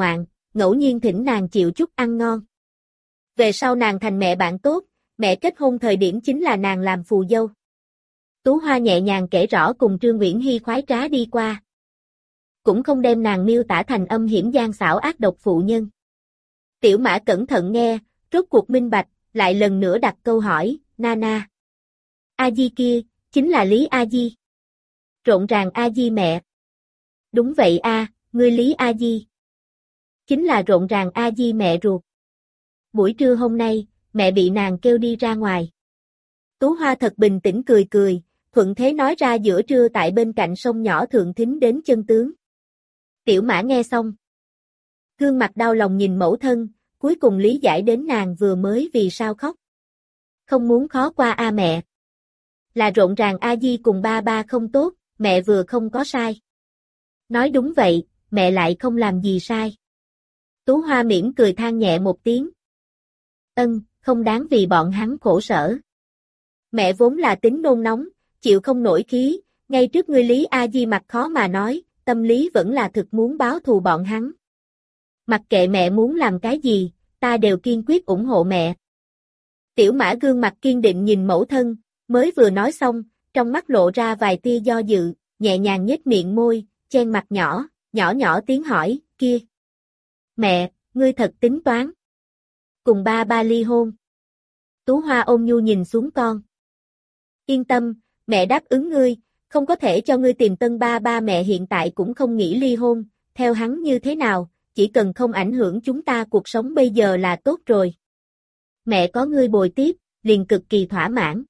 ngẫu nhiên thỉnh nàng chịu chút ăn ngon. Về sau nàng thành mẹ bạn tốt, mẹ kết hôn thời điểm chính là nàng làm phù dâu. Tú Hoa nhẹ nhàng kể rõ cùng Trương Uyển Hy khoái trá đi qua. Cũng không đem nàng miêu tả thành âm hiểm gian xảo ác độc phụ nhân. Tiểu Mã cẩn thận nghe, rốt cuộc minh bạch, lại lần nữa đặt câu hỏi, Nana. A Di kia, chính là Lý A Di. Rộn ràng A Di mẹ. Đúng vậy a, ngươi Lý A Di. Chính là rộn ràng A Di mẹ ruột. Buổi trưa hôm nay, mẹ bị nàng kêu đi ra ngoài. Tú Hoa thật bình tĩnh cười cười, thuận thế nói ra giữa trưa tại bên cạnh sông nhỏ thượng thính đến chân tướng. Tiểu Mã nghe xong. Gương mặt đau lòng nhìn mẫu thân, cuối cùng lý giải đến nàng vừa mới vì sao khóc. Không muốn khó qua a mẹ. Là rộn ràng A Di cùng ba ba không tốt, mẹ vừa không có sai. Nói đúng vậy, mẹ lại không làm gì sai. Tú Hoa mỉm cười than nhẹ một tiếng. Không đáng vì bọn hắn khổ sở. Mẹ vốn là tính nôn nóng, chịu không nổi khí, ngay trước ngươi Lý A Di mặt khó mà nói, tâm lý vẫn là thực muốn báo thù bọn hắn. Mặc kệ mẹ muốn làm cái gì, ta đều kiên quyết ủng hộ mẹ. Tiểu Mã gương mặt kiên định nhìn mẫu thân, mới vừa nói xong, trong mắt lộ ra vài tia do dự, nhẹ nhàng nhếch miệng môi, chen mặt nhỏ, nhỏ nhỏ tiếng hỏi, kia. Mẹ, ngươi thật tính toán. Cùng ba ba ly hôn. Tú Hoa ôn nhu nhìn xuống con. Yên tâm, mẹ đáp ứng ngươi, không có thể cho ngươi tìm tân ba ba, mẹ hiện tại cũng không nghĩ ly hôn, theo hắn như thế nào, chỉ cần không ảnh hưởng chúng ta cuộc sống bây giờ là tốt rồi. Mẹ có ngươi bồi tiếp, liền cực kỳ thỏa mãn.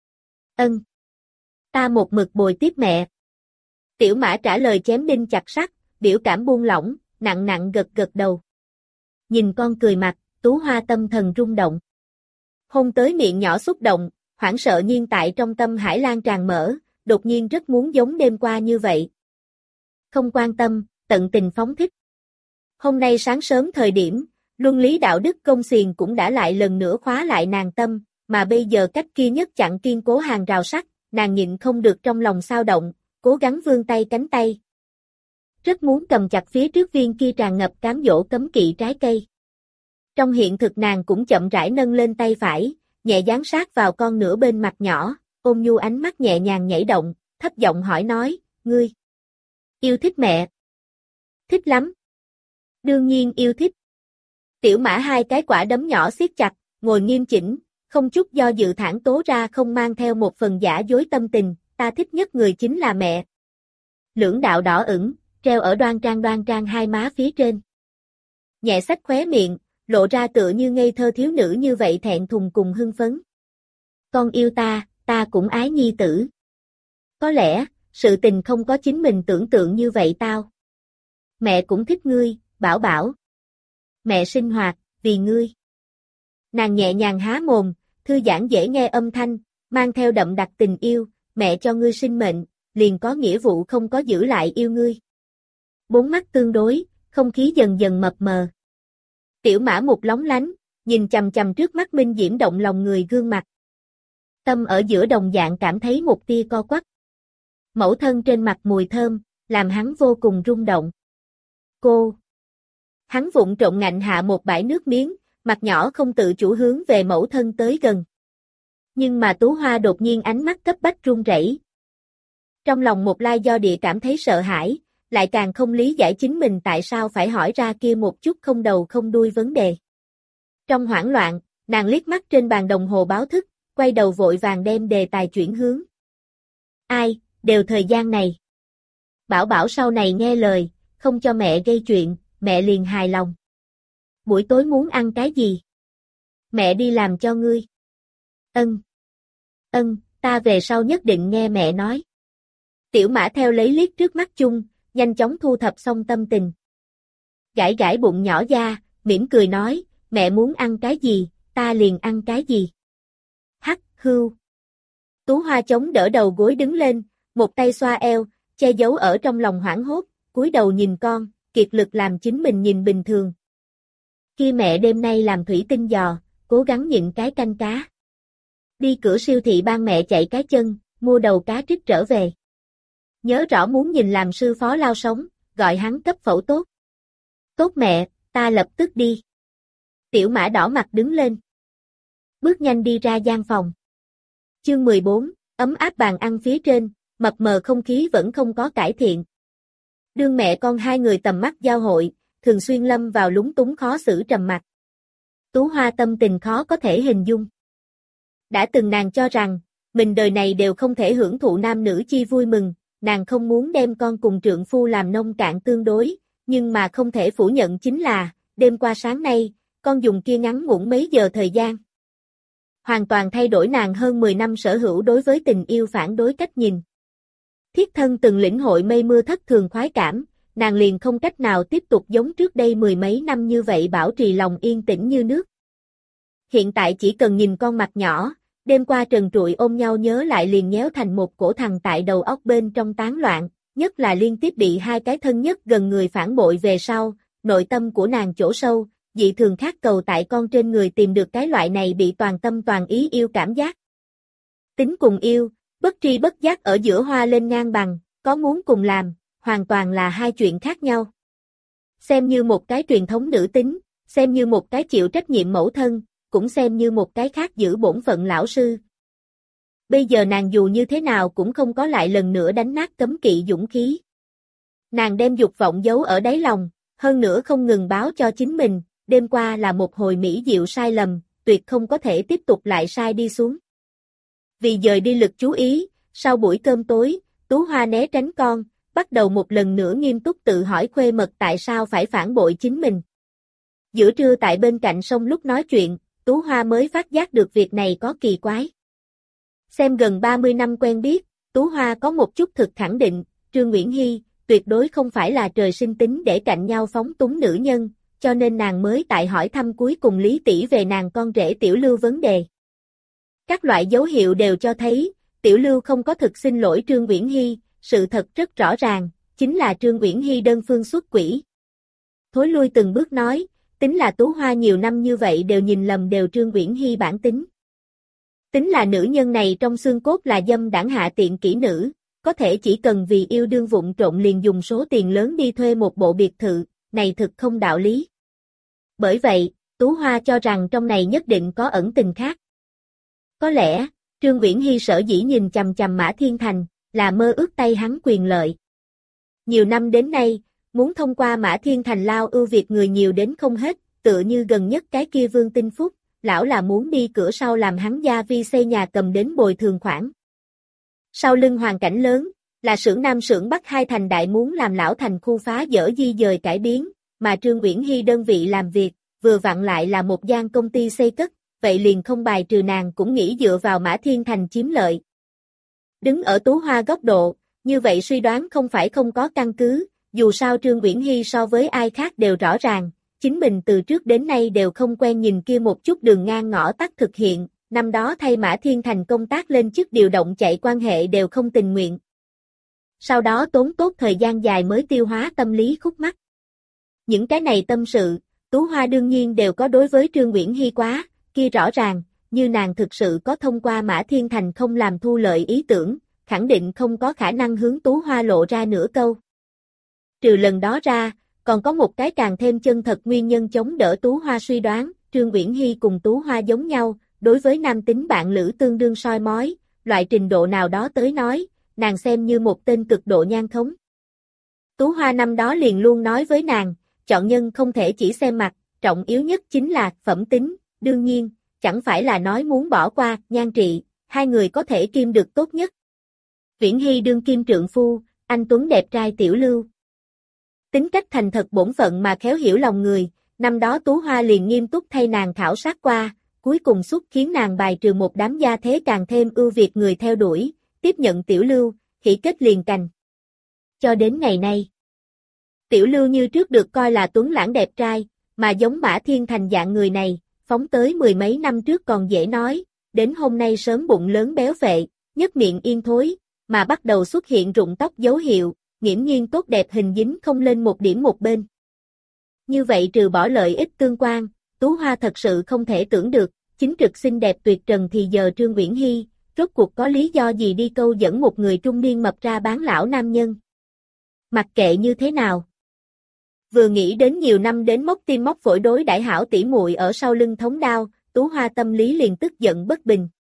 Ta một mực bồi tiếp mẹ. Tiểu Mã trả lời chém đinh chặt sắt, biểu cảm buông lỏng, nặng nặng gật gật đầu. Nhìn con cười mặt, Tú Hoa tâm thần rung động. Hôn tới miệng nhỏ xúc động, hoảng sợ nhiên tại trong tâm hải lan tràn mở, đột nhiên rất muốn giống đêm qua như vậy. Không quan tâm, tận tình phóng thích. Hôm nay sáng sớm thời điểm, luân lý đạo đức công xiềng cũng đã lại lần nữa khóa lại nàng tâm, mà bây giờ cách kia nhất chặn kiên cố hàng rào sắt, nàng nhịn không được trong lòng xao động, cố gắng vươn tay cánh tay. Rất muốn cầm chặt phía trước viên kia tràn ngập cám dỗ cấm kỵ trái cây. Trong hiện thực nàng cũng chậm rãi nâng lên tay phải, nhẹ dán sát vào con nửa bên mặt nhỏ, ôn nhu ánh mắt nhẹ nhàng nhảy động, thấp giọng hỏi nói, ngươi yêu thích mẹ? Thích lắm. Đương nhiên yêu thích. Tiểu Mã hai cái quả đấm nhỏ siết chặt, ngồi nghiêm chỉnh, không chút do dự thẳng tố ra không mang theo một phần giả dối tâm tình, ta thích nhất người chính là mẹ. Lưỡng đạo đỏ ửng, treo ở đoan trang hai má phía trên. Nhẹ xách khóe miệng, lộ ra tựa như ngây thơ thiếu nữ như vậy thẹn thùng cùng hưng phấn. Con yêu ta cũng ái nhi tử. Có lẽ, sự tình không có chính mình tưởng tượng như vậy tao. Mẹ cũng thích ngươi, Bảo Bảo. Mẹ sinh hoạt, vì ngươi. Nàng nhẹ nhàng há mồm, thư giãn dễ nghe âm thanh, mang theo đậm đặc tình yêu, mẹ cho ngươi sinh mệnh, liền có nghĩa vụ không có giữ lại yêu ngươi. Bốn mắt tương đối, không khí dần dần mập mờ. Tiểu Mã một lóng lánh, nhìn chằm chằm trước mắt minh diễm động lòng người gương mặt. Tâm ở giữa đồng dạng cảm thấy một tia co quắp. Mẫu thân trên mặt mùi thơm, làm hắn vô cùng rung động. Cô. Hắn vụng trộn ngạnh hạ một bãi nước miếng, mặt nhỏ không tự chủ hướng về mẫu thân tới gần. Nhưng mà Tú Hoa đột nhiên ánh mắt cấp bách run rẩy. Trong lòng một lai do địa cảm thấy sợ hãi, lại càng không lý giải chính mình tại sao phải hỏi ra kia một chút không đầu không đuôi vấn đề. Trong hoảng loạn, nàng liếc mắt trên bàn đồng hồ báo thức, quay đầu vội vàng đem đề tài chuyển hướng. Ai, đều thời gian này. Bảo Bảo sau này nghe lời, không cho mẹ gây chuyện, mẹ liền hài lòng. Buổi tối muốn ăn cái gì? Mẹ đi làm cho ngươi. Ta về sau nhất định nghe mẹ nói. Tiểu Mã theo lấy liếc trước mắt chung, nhanh chóng thu thập xong tâm tình. Gãi gãi bụng nhỏ da, mỉm cười nói, mẹ muốn ăn cái gì, ta liền ăn cái gì. Hắc, hưu. Tú Hoa chống đỡ đầu gối đứng lên, một tay xoa eo, che giấu ở trong lòng hoảng hốt, cúi đầu nhìn con, kiệt lực làm chính mình nhìn bình thường. Kia mẹ đêm nay làm thủy tinh giò, cố gắng nhịn cái canh cá. Đi cửa siêu thị ban mẹ chạy cái chân, mua đầu cá trích trở về. Nhớ rõ muốn nhìn làm sư phó lao sống, gọi hắn cấp phẫu tốt. Tốt mẹ, Ta lập tức đi. Tiểu Mã đỏ mặt đứng lên. Bước nhanh đi ra gian phòng. Chương 14, ấm áp bàn ăn phía trên, mập mờ không khí vẫn không có cải thiện. Đương mẹ con hai người tầm mắt giao hội, thường xuyên lâm vào lúng túng khó xử trầm mặc. Tú Hoa tâm tình khó có thể hình dung. Đã từng nàng cho rằng, mình đời này đều không thể hưởng thụ nam nữ chi vui mừng, nàng không muốn đem con cùng trượng phu làm nông cạn tương đối, nhưng mà không thể phủ nhận chính là, đêm qua sáng nay, con dùng kia ngắn ngủn mấy giờ thời gian. Hoàn toàn thay đổi nàng hơn 10 năm sở hữu đối với tình yêu phản đối cách nhìn. Thiết thân từng lĩnh hội mây mưa thất thường khoái cảm, nàng liền không cách nào tiếp tục giống trước đây mười mấy năm như vậy bảo trì lòng yên tĩnh như nước. Hiện tại chỉ cần nhìn con mặt nhỏ, đêm qua trần trụi ôm nhau nhớ lại liền nhéo thành một cổ thằng tại đầu óc bên trong tán loạn, nhất là liên tiếp bị hai cái thân nhất gần người phản bội về sau, nội tâm của nàng chỗ sâu, dị thường khát cầu tại con trên người tìm được cái loại này bị toàn tâm toàn ý yêu cảm giác. Tính cùng yêu, bất tri bất giác ở giữa hoa lên ngang bằng, có muốn cùng làm, hoàn toàn là hai chuyện khác nhau. Xem như một cái truyền thống nữ tính, xem như một cái chịu trách nhiệm mẫu thân, cũng xem như một cái khác giữ bổn phận lão sư. Bây giờ nàng dù như thế nào cũng không có lại lần nữa đánh nát cấm kỵ dũng khí. Nàng đem dục vọng giấu ở đáy lòng, hơn nữa không ngừng báo cho chính mình, đêm qua là một hồi mỹ diệu sai lầm, tuyệt không có thể tiếp tục lại sai đi xuống. Vì dời đi lực chú ý, sau buổi cơm tối, Tú Hoa né tránh con, bắt đầu một lần nữa nghiêm túc tự hỏi khuê mật tại sao phải phản bội chính mình. Giữa trưa tại bên cạnh sông lúc nói chuyện, Tú Hoa mới phát giác được việc này có kỳ quái. Xem gần 30 năm quen biết, Tú Hoa có một chút thực khẳng định, Trương Uyển Hy tuyệt đối không phải là trời sinh tính để cạnh nhau phóng túng nữ nhân, cho nên nàng mới tại hỏi thăm cuối cùng Lý tỷ về nàng con rể Tiểu Lưu vấn đề. Các loại dấu hiệu đều cho thấy, Tiểu Lưu không có thực xin lỗi Trương Uyển Hy, sự thật rất rõ ràng, chính là Trương Uyển Hy đơn phương xuất quỹ. Thối lui từng bước nói, tính là Tú Hoa nhiều năm như vậy đều nhìn lầm đều Trương Uyển Hy bản tính. Tính là nữ nhân này trong xương cốt là dâm đảng hạ tiện kỹ nữ, có thể chỉ cần vì yêu đương vụng trộn liền dùng số tiền lớn đi thuê một bộ biệt thự, này thực không đạo lý. Bởi vậy, Tú Hoa cho rằng trong này nhất định có ẩn tình khác. Có lẽ, Trương Uyển Hy sở dĩ nhìn chằm chằm Mã Thiên Thành, là mơ ước tay hắn quyền lợi. Nhiều năm đến nay, muốn thông qua Mã Thiên Thành lao ưu việt người nhiều đến không hết, tựa như gần nhất cái kia Vương Tinh Phúc, lão là muốn đi cửa sau làm hắn gia vi xây nhà cầm đến bồi thường khoản. Sau lưng hoàn cảnh lớn, là xưởng Nam xưởng Bắc hai thành đại muốn làm lão thành khu phá dỡ di dời cải biến, mà Trương Uyển Hy đơn vị làm việc, vừa vặn lại là một gian công ty xây cất, vậy liền không bài trừ nàng cũng nghĩ dựa vào Mã Thiên Thành chiếm lợi. Đứng ở Tú Hoa góc độ, như vậy suy đoán không phải không có căn cứ, dù sao Trương Uyển Hy so với ai khác đều rõ ràng, chính mình từ trước đến nay đều không quen nhìn kia một chút đường ngang ngõ tắt thực hiện, năm đó thay Mã Thiên Thành công tác lên chức điều động chạy quan hệ đều không tình nguyện. Sau đó tốn tốt thời gian dài mới tiêu hóa tâm lý khúc mắc. Những cái này tâm sự, Tú Hoa đương nhiên đều có đối với Trương Uyển Hy quá, kia rõ ràng, như nàng thực sự có thông qua Mã Thiên Thành không làm thu lợi ý tưởng, khẳng định không có khả năng hướng Tú Hoa lộ ra nửa câu. Trừ lần đó ra, còn có một cái càng thêm chân thật nguyên nhân chống đỡ Tú Hoa suy đoán, Trương Uyển Hy cùng Tú Hoa giống nhau, đối với nam tính bạn lữ tương đương soi mói, loại trình độ nào đó tới nói, nàng xem như một tên cực độ nhan khống. Tú Hoa năm đó liền luôn nói với nàng, chọn nhân không thể chỉ xem mặt, trọng yếu nhất chính là phẩm tính, đương nhiên, chẳng phải là nói muốn bỏ qua nhan trị, hai người có thể kim được tốt nhất. Uyển Hy đương kim trượng phu, anh tuấn đẹp trai Tiểu Lưu. Tính cách thành thật bổn phận mà khéo hiểu lòng người, năm đó Tú Hoa liền nghiêm túc thay nàng khảo sát qua, cuối cùng xuất khiến nàng bài trừ một đám gia thế càng thêm ưu việt người theo đuổi, tiếp nhận Tiểu Lưu, khỉ kết liền cành. Cho đến ngày nay, Tiểu Lưu như trước được coi là tuấn lãng đẹp trai, mà giống Mã Thiên Thành dạng người này, phóng tới mười mấy năm trước còn dễ nói, đến hôm nay sớm bụng lớn béo phệ, nhất miệng yên thối, mà bắt đầu xuất hiện rụng tóc dấu hiệu, nghiễm nhiên tốt đẹp hình dính không lên một điểm một bên. Như vậy trừ bỏ lợi ích tương quan, Tú Hoa thật sự không thể tưởng được, chính trực xinh đẹp tuyệt trần thì giờ Trương Uyển Hy, rốt cuộc có lý do gì đi câu dẫn một người trung niên mập ra bán lão nam nhân. Mặc kệ như thế nào, Vừa nghĩ đến nhiều năm đến móc tim móc phổi đối đãi hảo tỷ muội ở sau lưng thống đao, Tú Hoa tâm lý liền tức giận bất bình,